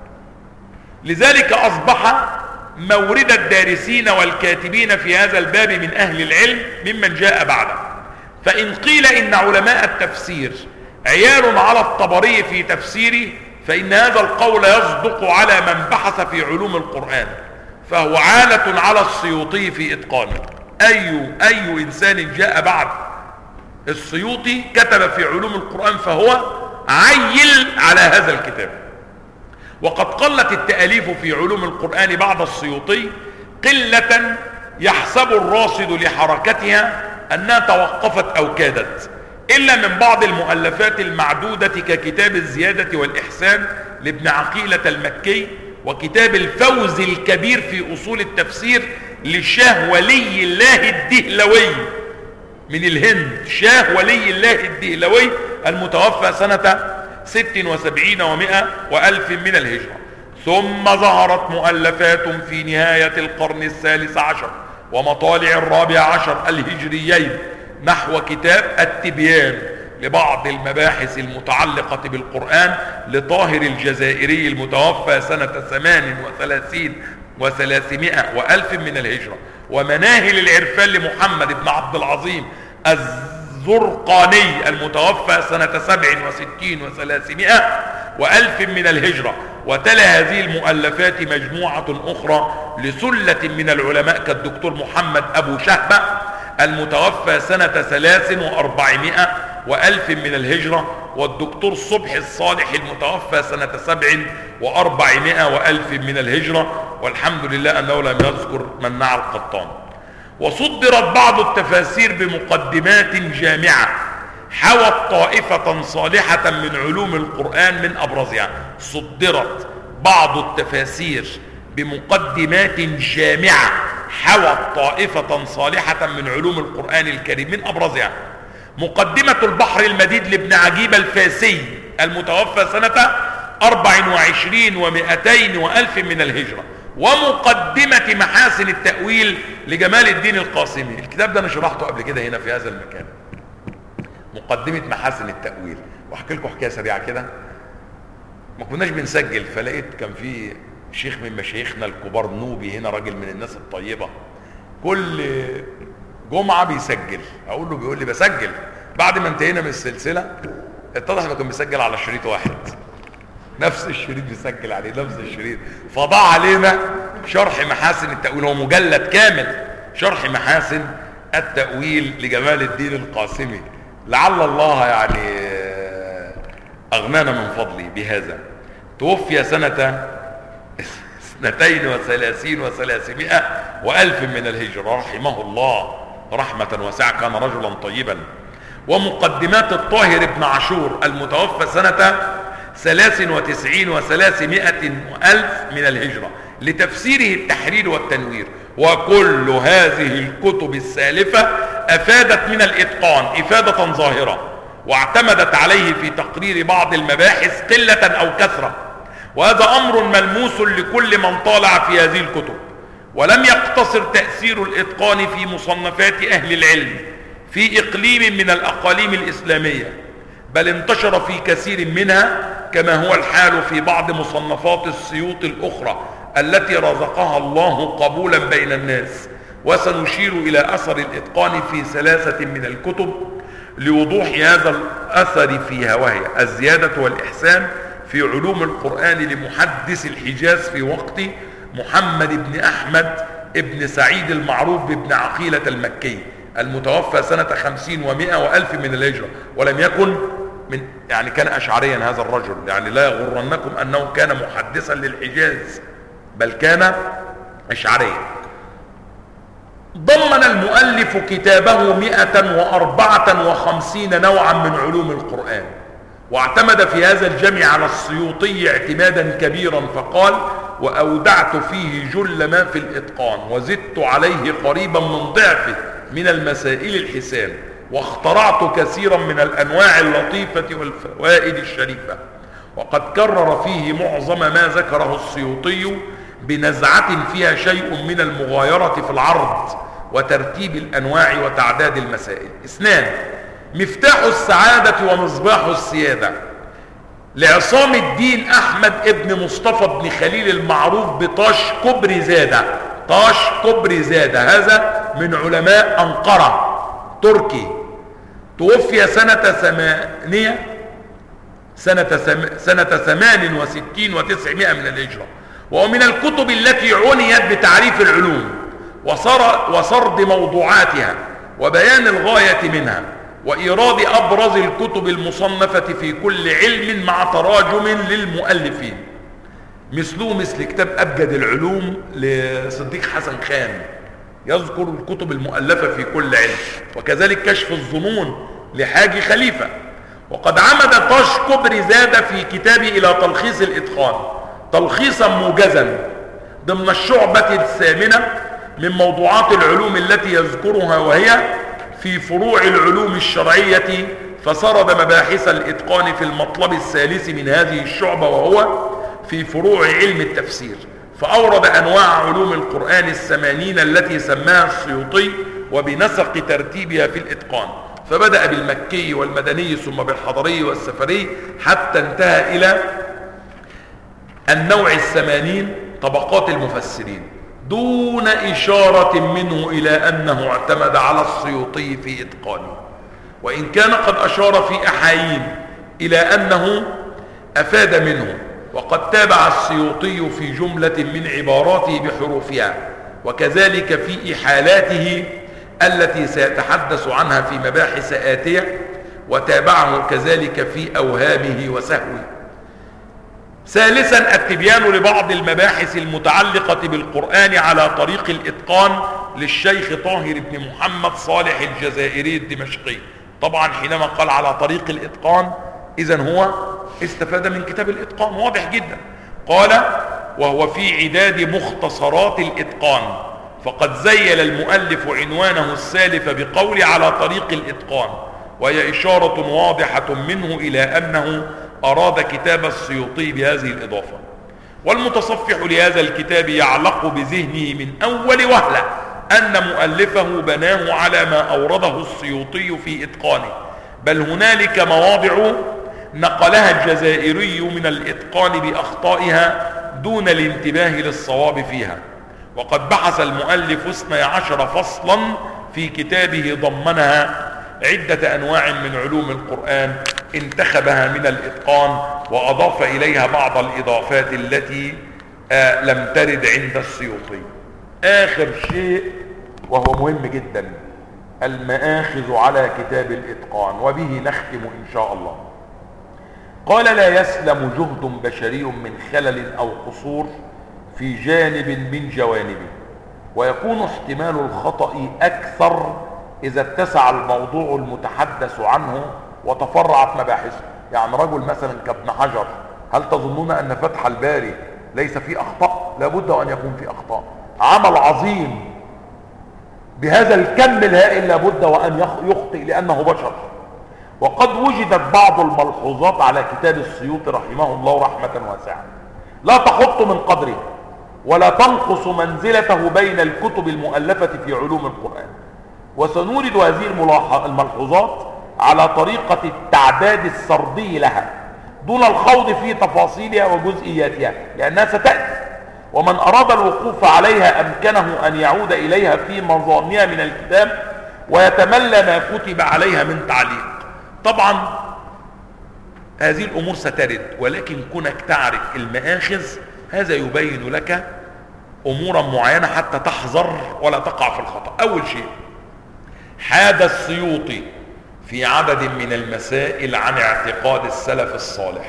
لذلك أصبح مورد الدارسين والكاتبين في هذا الباب من أهل العلم ممن جاء بعده. فإن قيل إن علماء التفسير عيال على الطبري في تفسيره، فإن هذا القول يصدق على من بحث في علوم القرآن، فهو عالة على السيوطي في إتقانه. أي إنسان جاء بعد السيوطي كتب في علوم القرآن فهو عيل على هذا الكتاب. وقد قلت التأليف في علوم القرآن بعد السيوطي قلة يحسب الراصد لحركتها أنها توقفت أو كادت، إلا من بعض المؤلفات المعدودة ككتاب الزيادة والإحسان لابن عقيلة المكي، وكتاب الفوز الكبير في أصول التفسير لشاه ولي الله الدهلوي من الهند، شاه ولي الله الدهلوي المتوفى سنة 76 و100 وألف من الهجرة. ثم ظهرت مؤلفات في نهاية القرن الثالث عشر ومطالع الرابع عشر الهجريين نحو كتاب التبيان لبعض المباحث المتعلقة بالقرآن لطاهر الجزائري المتوفى سنة 38 و300 وألف من الهجرة، ومناهل العرفان لمحمد بن عبد العظيم الزرقاني المتوفى سنة 67 و300 وألف من الهجرة. وتلا هذه المؤلفات مجموعة أخرى لسلة من العلماء كالدكتور محمد أبو شهبة المتوفى سنة 43 وألف من الهجرة، والدكتور صبحي الصالح المتوفى سنة 47 وألف من الهجرة، والحمد لله أنه لم يذكر منع القطان. وصدرت بعض التفاسير بمقدمات جامعة حوت طائفة صالحة من علوم القرآن من أبرزها. صدرت بعض التفاسير بمقدمات جامعة حوت طائفة صالحة من علوم القرآن الكريم من أبرزها مقدمة البحر المديد لابن عجيب الفاسي المتوفى سنة 24 و200 وألف من الهجرة، ومقدمة محاسن التأويل لجمال الدين القاسمي. الكتاب ده أنا شرحته قبل كده هنا في هذا المكان، مقدمة محاسن التأويل. واحكي لكم حكاية سريعة كده. ما كناش بنسجل، فلقيت كان في شيخ من مشايخنا الكبار نوبي هنا، راجل من الناس الطيبة، كل جمعة بيسجل. اقول له، بيقول لي بسجل. بعد ما انتهينا من السلسلة اتضح انه كان بيسجل على شريط واحد، نفس الشريط بيسجل عليه، نفس الشريط. فضاع علينا شرح محاسن التأويل، هو مجلد كامل شرح محاسن التأويل لجمال الدين القاسمي، لعل الله يعني أغنانا من فضله بهذا. توفي سنة 32 و300 وألف من الهجرة رحمه الله رحمة واسعة، كان رجلا طيبا. ومقدمات الطاهر بن عاشور المتوفى سنة 93 و300 وألف من الهجرة لتفسيره التحرير والتنوير. وكل هذه الكتب السالفة أفادت من الإتقان إفادة ظاهرة، واعتمدت عليه في تقرير بعض المباحث قلة أو كثرة، وهذا أمر ملموس لكل من طالع في هذه الكتب. ولم يقتصر تأثير الإتقان في مصنفات أهل العلم في إقليم من الأقاليم الإسلامية، بل انتشر في كثير منها، كما هو الحال في بعض مصنفات السيوط الأخرى التي رزقها الله قبولا بين الناس. وسنشير إلى أثر الإتقان في 3 من الكتب لوضوح هذا الأثر فيها، وهي الزيادة والإحسان في علوم القرآن لمحدث الحجاز في وقت محمد بن أحمد ابن سعيد المعروف بابن عقيلة المكي المتوفى سنة 50 و100 وألف من الهجرة، ولم يكن من يعني كان أشعريا هذا الرجل، يعني لا يغرنكم أنه كان محدثا للحجاز، بل كان أشعريا. ضمن المؤلف كتابه 154 نوعا من علوم القرآن، واعتمد في هذا الجمع على السيوطي اعتمادا كبيرا، فقال: وأودعت فيه جل ما في الإتقان، وزدت عليه قريبا من ضعفه من المسائل الحسان، واخترعت كثيرا من الأنواع اللطيفة والفوائد الشريفة. وقد كرر فيه معظم ما ذكره السيوطي بنزعة فيها شيء من المغايرة في العرض وترتيب الأنواع وتعداد المسائل. 2. مفتاح السعادة ومصباح السيادة لعصام الدين أحمد ابن مصطفى بن خليل المعروف بطاش كبري زادة. طاش كبري زادة هذا من علماء أنقرة تركي، توفي سنة 68 و900 من الهجرة، ومن الكتب التي عنيت بتعريف العلوم وسرد موضوعاتها وبيان الغاية منها، وإيراد أبرز الكتب المصنفة في كل علم مع تراجم للمؤلفين، مثل كتاب أبجد العلوم لصديق حسن خان يذكر الكتب المؤلفة في كل علم، وكذلك كشف الظنون لحاج خليفة. وقد عمد طاش كبري زاد في كتابه إلى تلخيص الإتقان تلخيصا موجزا ضمن الشعبة 8 من موضوعات العلوم التي يذكرها، وهي في فروع العلوم الشرعية، فسرد مباحث الإتقان في المطلب 3 من هذه الشعبة، وهو في فروع علم التفسير، فأورد أنواع علوم القرآن 80 التي سماها السيوطي وبنسق ترتيبها في الإتقان، فبدأ بالمكي والمدني ثم بالحضري والسفري حتى انتهى إلى النوع 80 طبقات المفسرين، دون إشارة منه إلى أنه اعتمد على السيوطي في إتقانه، وإن كان قد أشار في أحايين إلى أنه أفاد منه، وقد تابع السيوطي في جملة من عباراته بحروفها، وكذلك في إحالاته التي سيتحدث عنها في مباحث آتية، وتابعه كذلك في أوهامه وسهوه. 3. التبيان لبعض المباحث المتعلقة بالقرآن على طريق الإتقان للشيخ طاهر بن محمد صالح الجزائري الدمشقي. طبعا حينما قال على طريق الإتقان إذن هو استفاد من كتاب الإتقان، واضح جدا. قال: وهو في عداد مختصرات الإتقان، فقد زيل المؤلف عنوانه السالف بقول على طريق الإتقان، وهي إشارة واضحة منه إلى أنه أراد كتاب السيوطي بهذه الإضافة. والمتصفح لهذا الكتاب يعلق بذهنه من أول وهلة أن مؤلفه بناه على ما أورده السيوطي في إتقانه، بل هنالك مواضع نقلها الجزائري من الإتقان بأخطائها دون الانتباه للصواب فيها. وقد بحث المؤلف 12 فصلا في كتابه ضمنها عدة أنواع من علوم القرآن انتخبها من الإتقان، وأضاف إليها بعض الإضافات التي لم ترد عند السيوطي. آخر شيء وهو مهم جدا، المآخذ على كتاب الإتقان، وبه نختم إن شاء الله. قال: لا يسلم جهد بشري من خلل أو قصور في جانب من جوانبه، ويكون احتمال الخطأ أكثر إذا اتسع الموضوع المتحدث عنه وتفرعت مباحثه. يعني رجل مثلا كابن حجر، هل تظنون أن فتح الباري ليس فيه أخطاء؟ لابد أن يكون فيه أخطاء. عمل عظيم بهذا الكم الهائل لابد وأن يخطئ لأنه بشر. وقد وجدت بعض الملحوظات على كتاب السيوطي رحمه الله رحمة واسعة لا تحط من قدره ولا تنقص منزلته بين الكتب المؤلفة في علوم القرآن، وسنورد هذه الملحوظات على طريقة التعداد السردي لها دون الخوض في تفاصيلها وجزئياتها لأنها ستأتي، ومن أراد الوقوف عليها أمكنه أن يعود إليها في مظانها من الكتاب ويتملى ما كتب عليها من تعليق. طبعا هذه الأمور سترد، ولكن كونك تعرف المآخذ هذا يبين لك أمورا معينة حتى تحذر ولا تقع في الخطأ. أول شيء، حاد السيوطي في عدد من المسائل عن اعتقاد السلف الصالح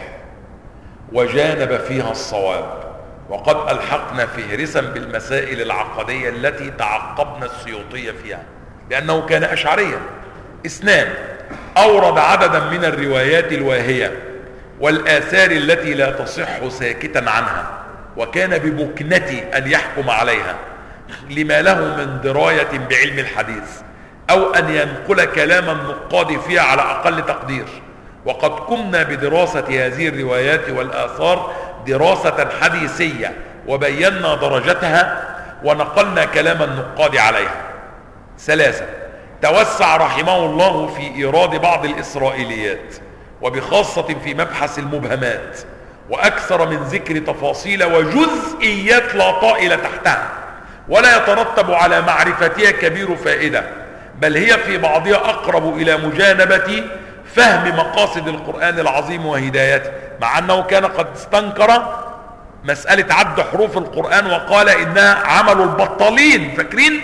وجانب فيها الصواب، وقد ألحقنا فهرسا بالمسائل العقدية التي تعقبنا السيوطية فيها لأنه كان أشعريا. اثنان، أورد عددا من الروايات الواهية والآثار التي لا تصح ساكتا عنها، وكان بمكنة أن يحكم عليها لما له من دراية بعلم الحديث، أو أن ينقل كلام النقاد فيها على أقل تقدير. وقد قمنا بدراسة هذه الروايات والآثار دراسة حديثية وبينا درجتها ونقلنا كلام النقاد عليها. ثلاثة، توسع رحمه الله في إيراد بعض الإسرائيليات وبخاصة في مبحث المبهمات، وأكثر من ذكر تفاصيل وجزئيات لا طائل تحتها ولا يترتب على معرفتها كبير فائدة، بل هي في بعضها أقرب إلى مجانبة فهم مقاصد القرآن العظيم وهدايته، مع أنه كان قد استنكر مسألة عد حروف القرآن وقال إنها عمل البطالين، فاكرين؟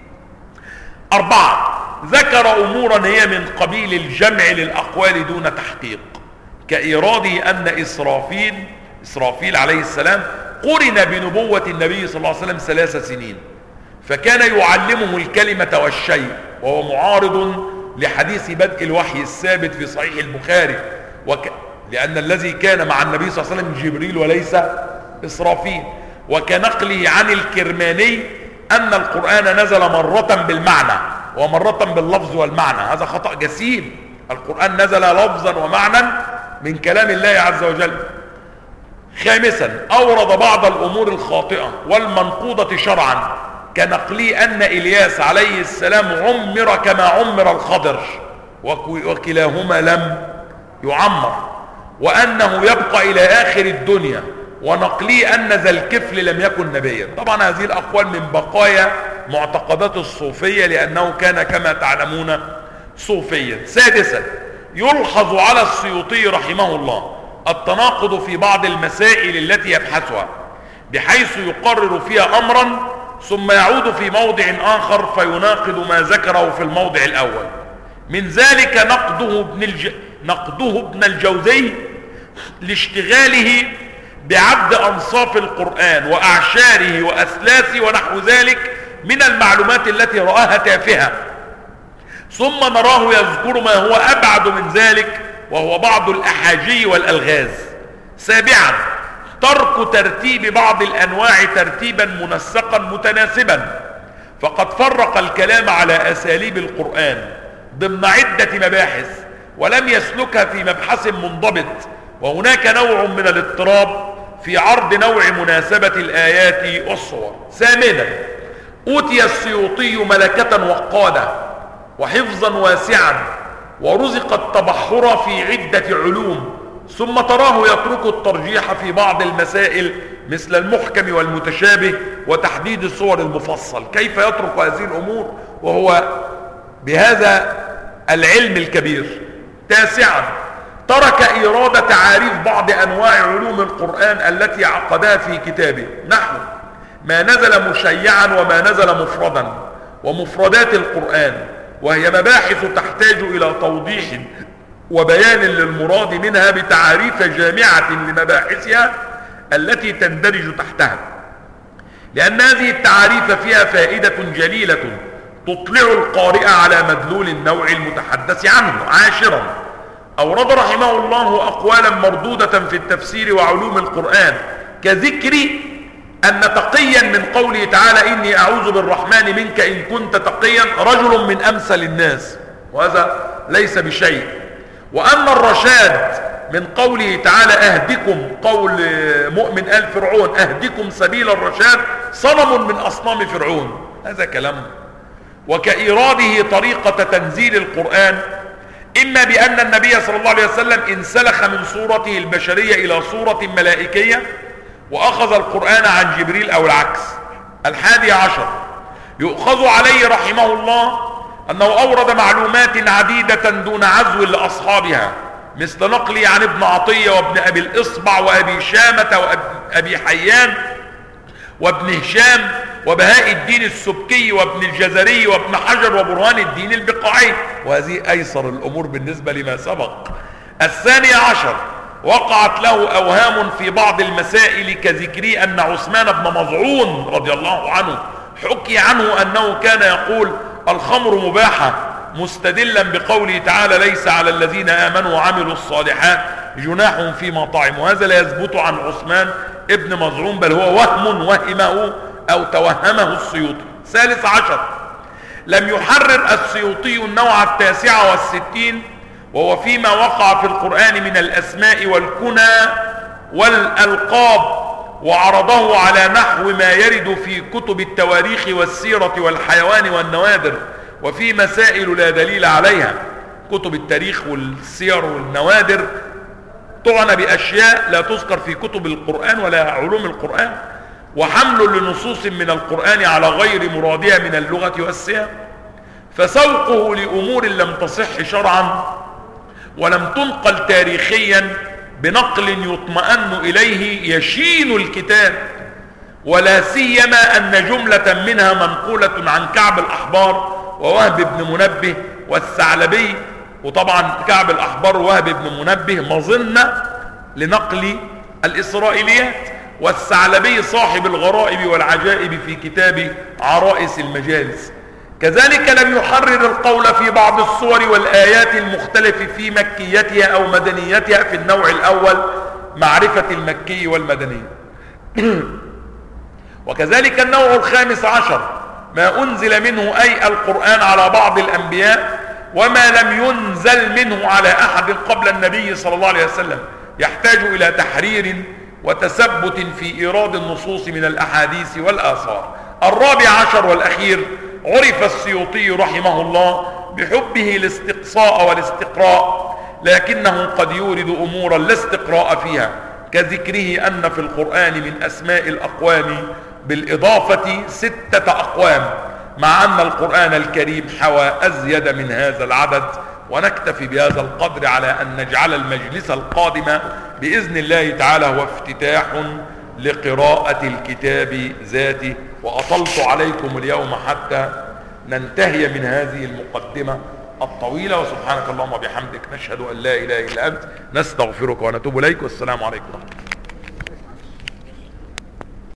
أربعة، ذكر أمورا هي من قبيل الجمع للأقوال دون تحقيق، كإيراده أن إسرافيل عليه السلام قرن بنبوة النبي صلى الله عليه وسلم 3 سنين، فكان يعلمه الكلمة والشيء، وهو معارض لحديث بدء الوحي الثابت في صحيح البخاري، لأن الذي كان مع النبي صلى الله عليه وسلم جبريل وليس إسرافيل، وكنقله عن الكرماني أن القرآن نزل مرة بالمعنى ومرة باللفظ والمعنى. هذا خطأ جسيم، القرآن نزل لفظا ومعنى من كلام الله عز وجل. خامسا، أورد بعض الأمور الخاطئة والمنقوضة شرعا، كنقلي أن إلياس عليه السلام عمر كما عمر الخضر وكلاهما لم يعمر، وأنه يبقى إلى آخر الدنيا، ونقلي أن ذا الكفل لم يكن نبيا. طبعا هذه الأقوال من بقايا معتقدات الصوفية لأنه كان كما تعلمون صوفيا. سادسا، يلحظ على السيوطي رحمه الله التناقض في بعض المسائل التي يبحثها، بحيث يقرر فيها أمرا ثم يعود في موضع آخر فيناقض ما ذكره في الموضع الأول. من ذلك نقده ابن الجوزي لاشتغاله بعد أنصاف القرآن وأعشاره وأثلاثه ونحو ذلك من المعلومات التي رآها تافهة، ثم نراه يذكر ما هو أبعد من ذلك وهو بعض الأحاجي والألغاز. سابعا، ترك ترتيب بعض الأنواع ترتيبا منسقا متناسبا، فقد فرق الكلام على أساليب القرآن ضمن عدة مباحث ولم يسلكها في مبحث منضبط، وهناك نوع من الاضطراب في عرض نوع مناسبة الآيات والصور. ثامنا، أوتي السيوطي ملكة وقادة وحفظا واسعا، ورزق التبحر في عدة علوم، ثم تراه يترك الترجيح في بعض المسائل مثل المحكم والمتشابه وتحديد الصور المفصل. كيف يترك هذه الأمور وهو بهذا العلم الكبير؟ تاسعا، ترك إيراد تعاريف بعض أنواع علوم القرآن التي عقدها في كتابه، نحو ما نزل مشيعا وما نزل مفردا، ومفردات القرآن، وهي مباحث تحتاج إلى توضيح وبيان للمراد منها بتعاريف جامعة لمباحثها التي تندرج تحتها، لأن هذه التعاريف فيها فائدة جليلة تطلع القارئ على مدلول النوع المتحدث عنه. عاشرا، أورد رحمه الله أقوالا مردودة في التفسير وعلوم القرآن، كذكر أن تقيا من قوله تعالى إني أعوذ بالرحمن منك إن كنت تقيا رجل من أمثل الناس، وهذا ليس بشيء. وأن الرشاد من قوله تعالى أهدكم، قول مؤمن آل فرعون أهدكم سبيل الرشاد صنم من أصنام فرعون، هذا كلام. وكإيراده طريقة تنزيل القرآن، إما بأن النبي صلى الله عليه وسلم انسلخ من صورته البشرية إلى صورة ملائكية وأخذ القرآن عن جبريل أو العكس. 11، يؤخذ عليه رحمه الله أنه أورد معلومات عديدة دون عزو لأصحابها، مثل نقلي عن ابن عطية وابن أبي الإصبع وأبي شامة وأبي حيان وابن هشام وبهاء الدين السبكي وابن الجزري وابن حجر وبرهان الدين البقاعي، وهذه أيسر الأمور بالنسبة لما سبق. 12، وقعت له أوهام في بعض المسائل، كذكري أن عثمان بن مظعون رضي الله عنه حكي عنه أنه كان يقول الخمر مباحة، مستدلا بقوله تعالى ليس على الذين آمنوا وعملوا الصالحات جناح فيما طعموا. هذا لا يثبت عن عثمان ابن مظعون، بل هو وهم وهمه أو توهمه السيوطي. 13، لم يحرر السيوطي النوع 69، وهو فيما وقع في القرآن من الأسماء والكنى والألقاب، وعرضه على نحو ما يرد في كتب التواريخ والسيرة والحيوان والنوادر، وفي مسائل لا دليل عليها. كتب التاريخ والسير والنوادر تعنى بأشياء لا تذكر في كتب القرآن ولا علوم القرآن، وحمل لنصوص من القرآن على غير مرادها من اللغة والسياق، فسوقه لأمور لم تصح شرعا ولم تنقل تاريخيا بنقل يطمئن إليه يشين الكتاب، ولا سيما أن جملة منها منقولة عن كعب الأحبار ووهب بن منبه والثعلبي، وطبعا كعب الأحبار ووهب بن منبه مظنة لنقل الإسرائيليات، والثعلبي صاحب الغرائب والعجائب في كتاب عرائس المجالس. كذلك لم يحرر القول في بعض الصور والآيات المختلف في مكيتها أو مدنيتها في النوع الأول، معرفة المكي والمدني. وكذلك النوع 15، ما أنزل منه أي القرآن على بعض الأنبياء وما لم ينزل منه على أحد قبل النبي صلى الله عليه وسلم، يحتاج إلى تحرير وتثبت في إيراد النصوص من الأحاديث والآثار. 14 والأخير، عرف السيوطي رحمه الله بحبه الاستقصاء والاستقراء، لكنه قد يورد أمورا لا استقراء فيها، كذكره أن في القرآن من أسماء الأقوام بالإضافة 6 أقوام، مع أن القرآن الكريم حوى أزيد من هذا العدد. ونكتفي بهذا القدر على أن نجعل المجلس القادم بإذن الله تعالى هو افتتاح لقراءة الكتاب ذاته. وأطلت عليكم اليوم حتى ننتهي من هذه المقدمة الطويلة. وسبحانك اللهم وبحمدك نشهد أن لا إله إلا أنت نستغفرك ونتوب إليك، والسلام عليكم ورحمة الله.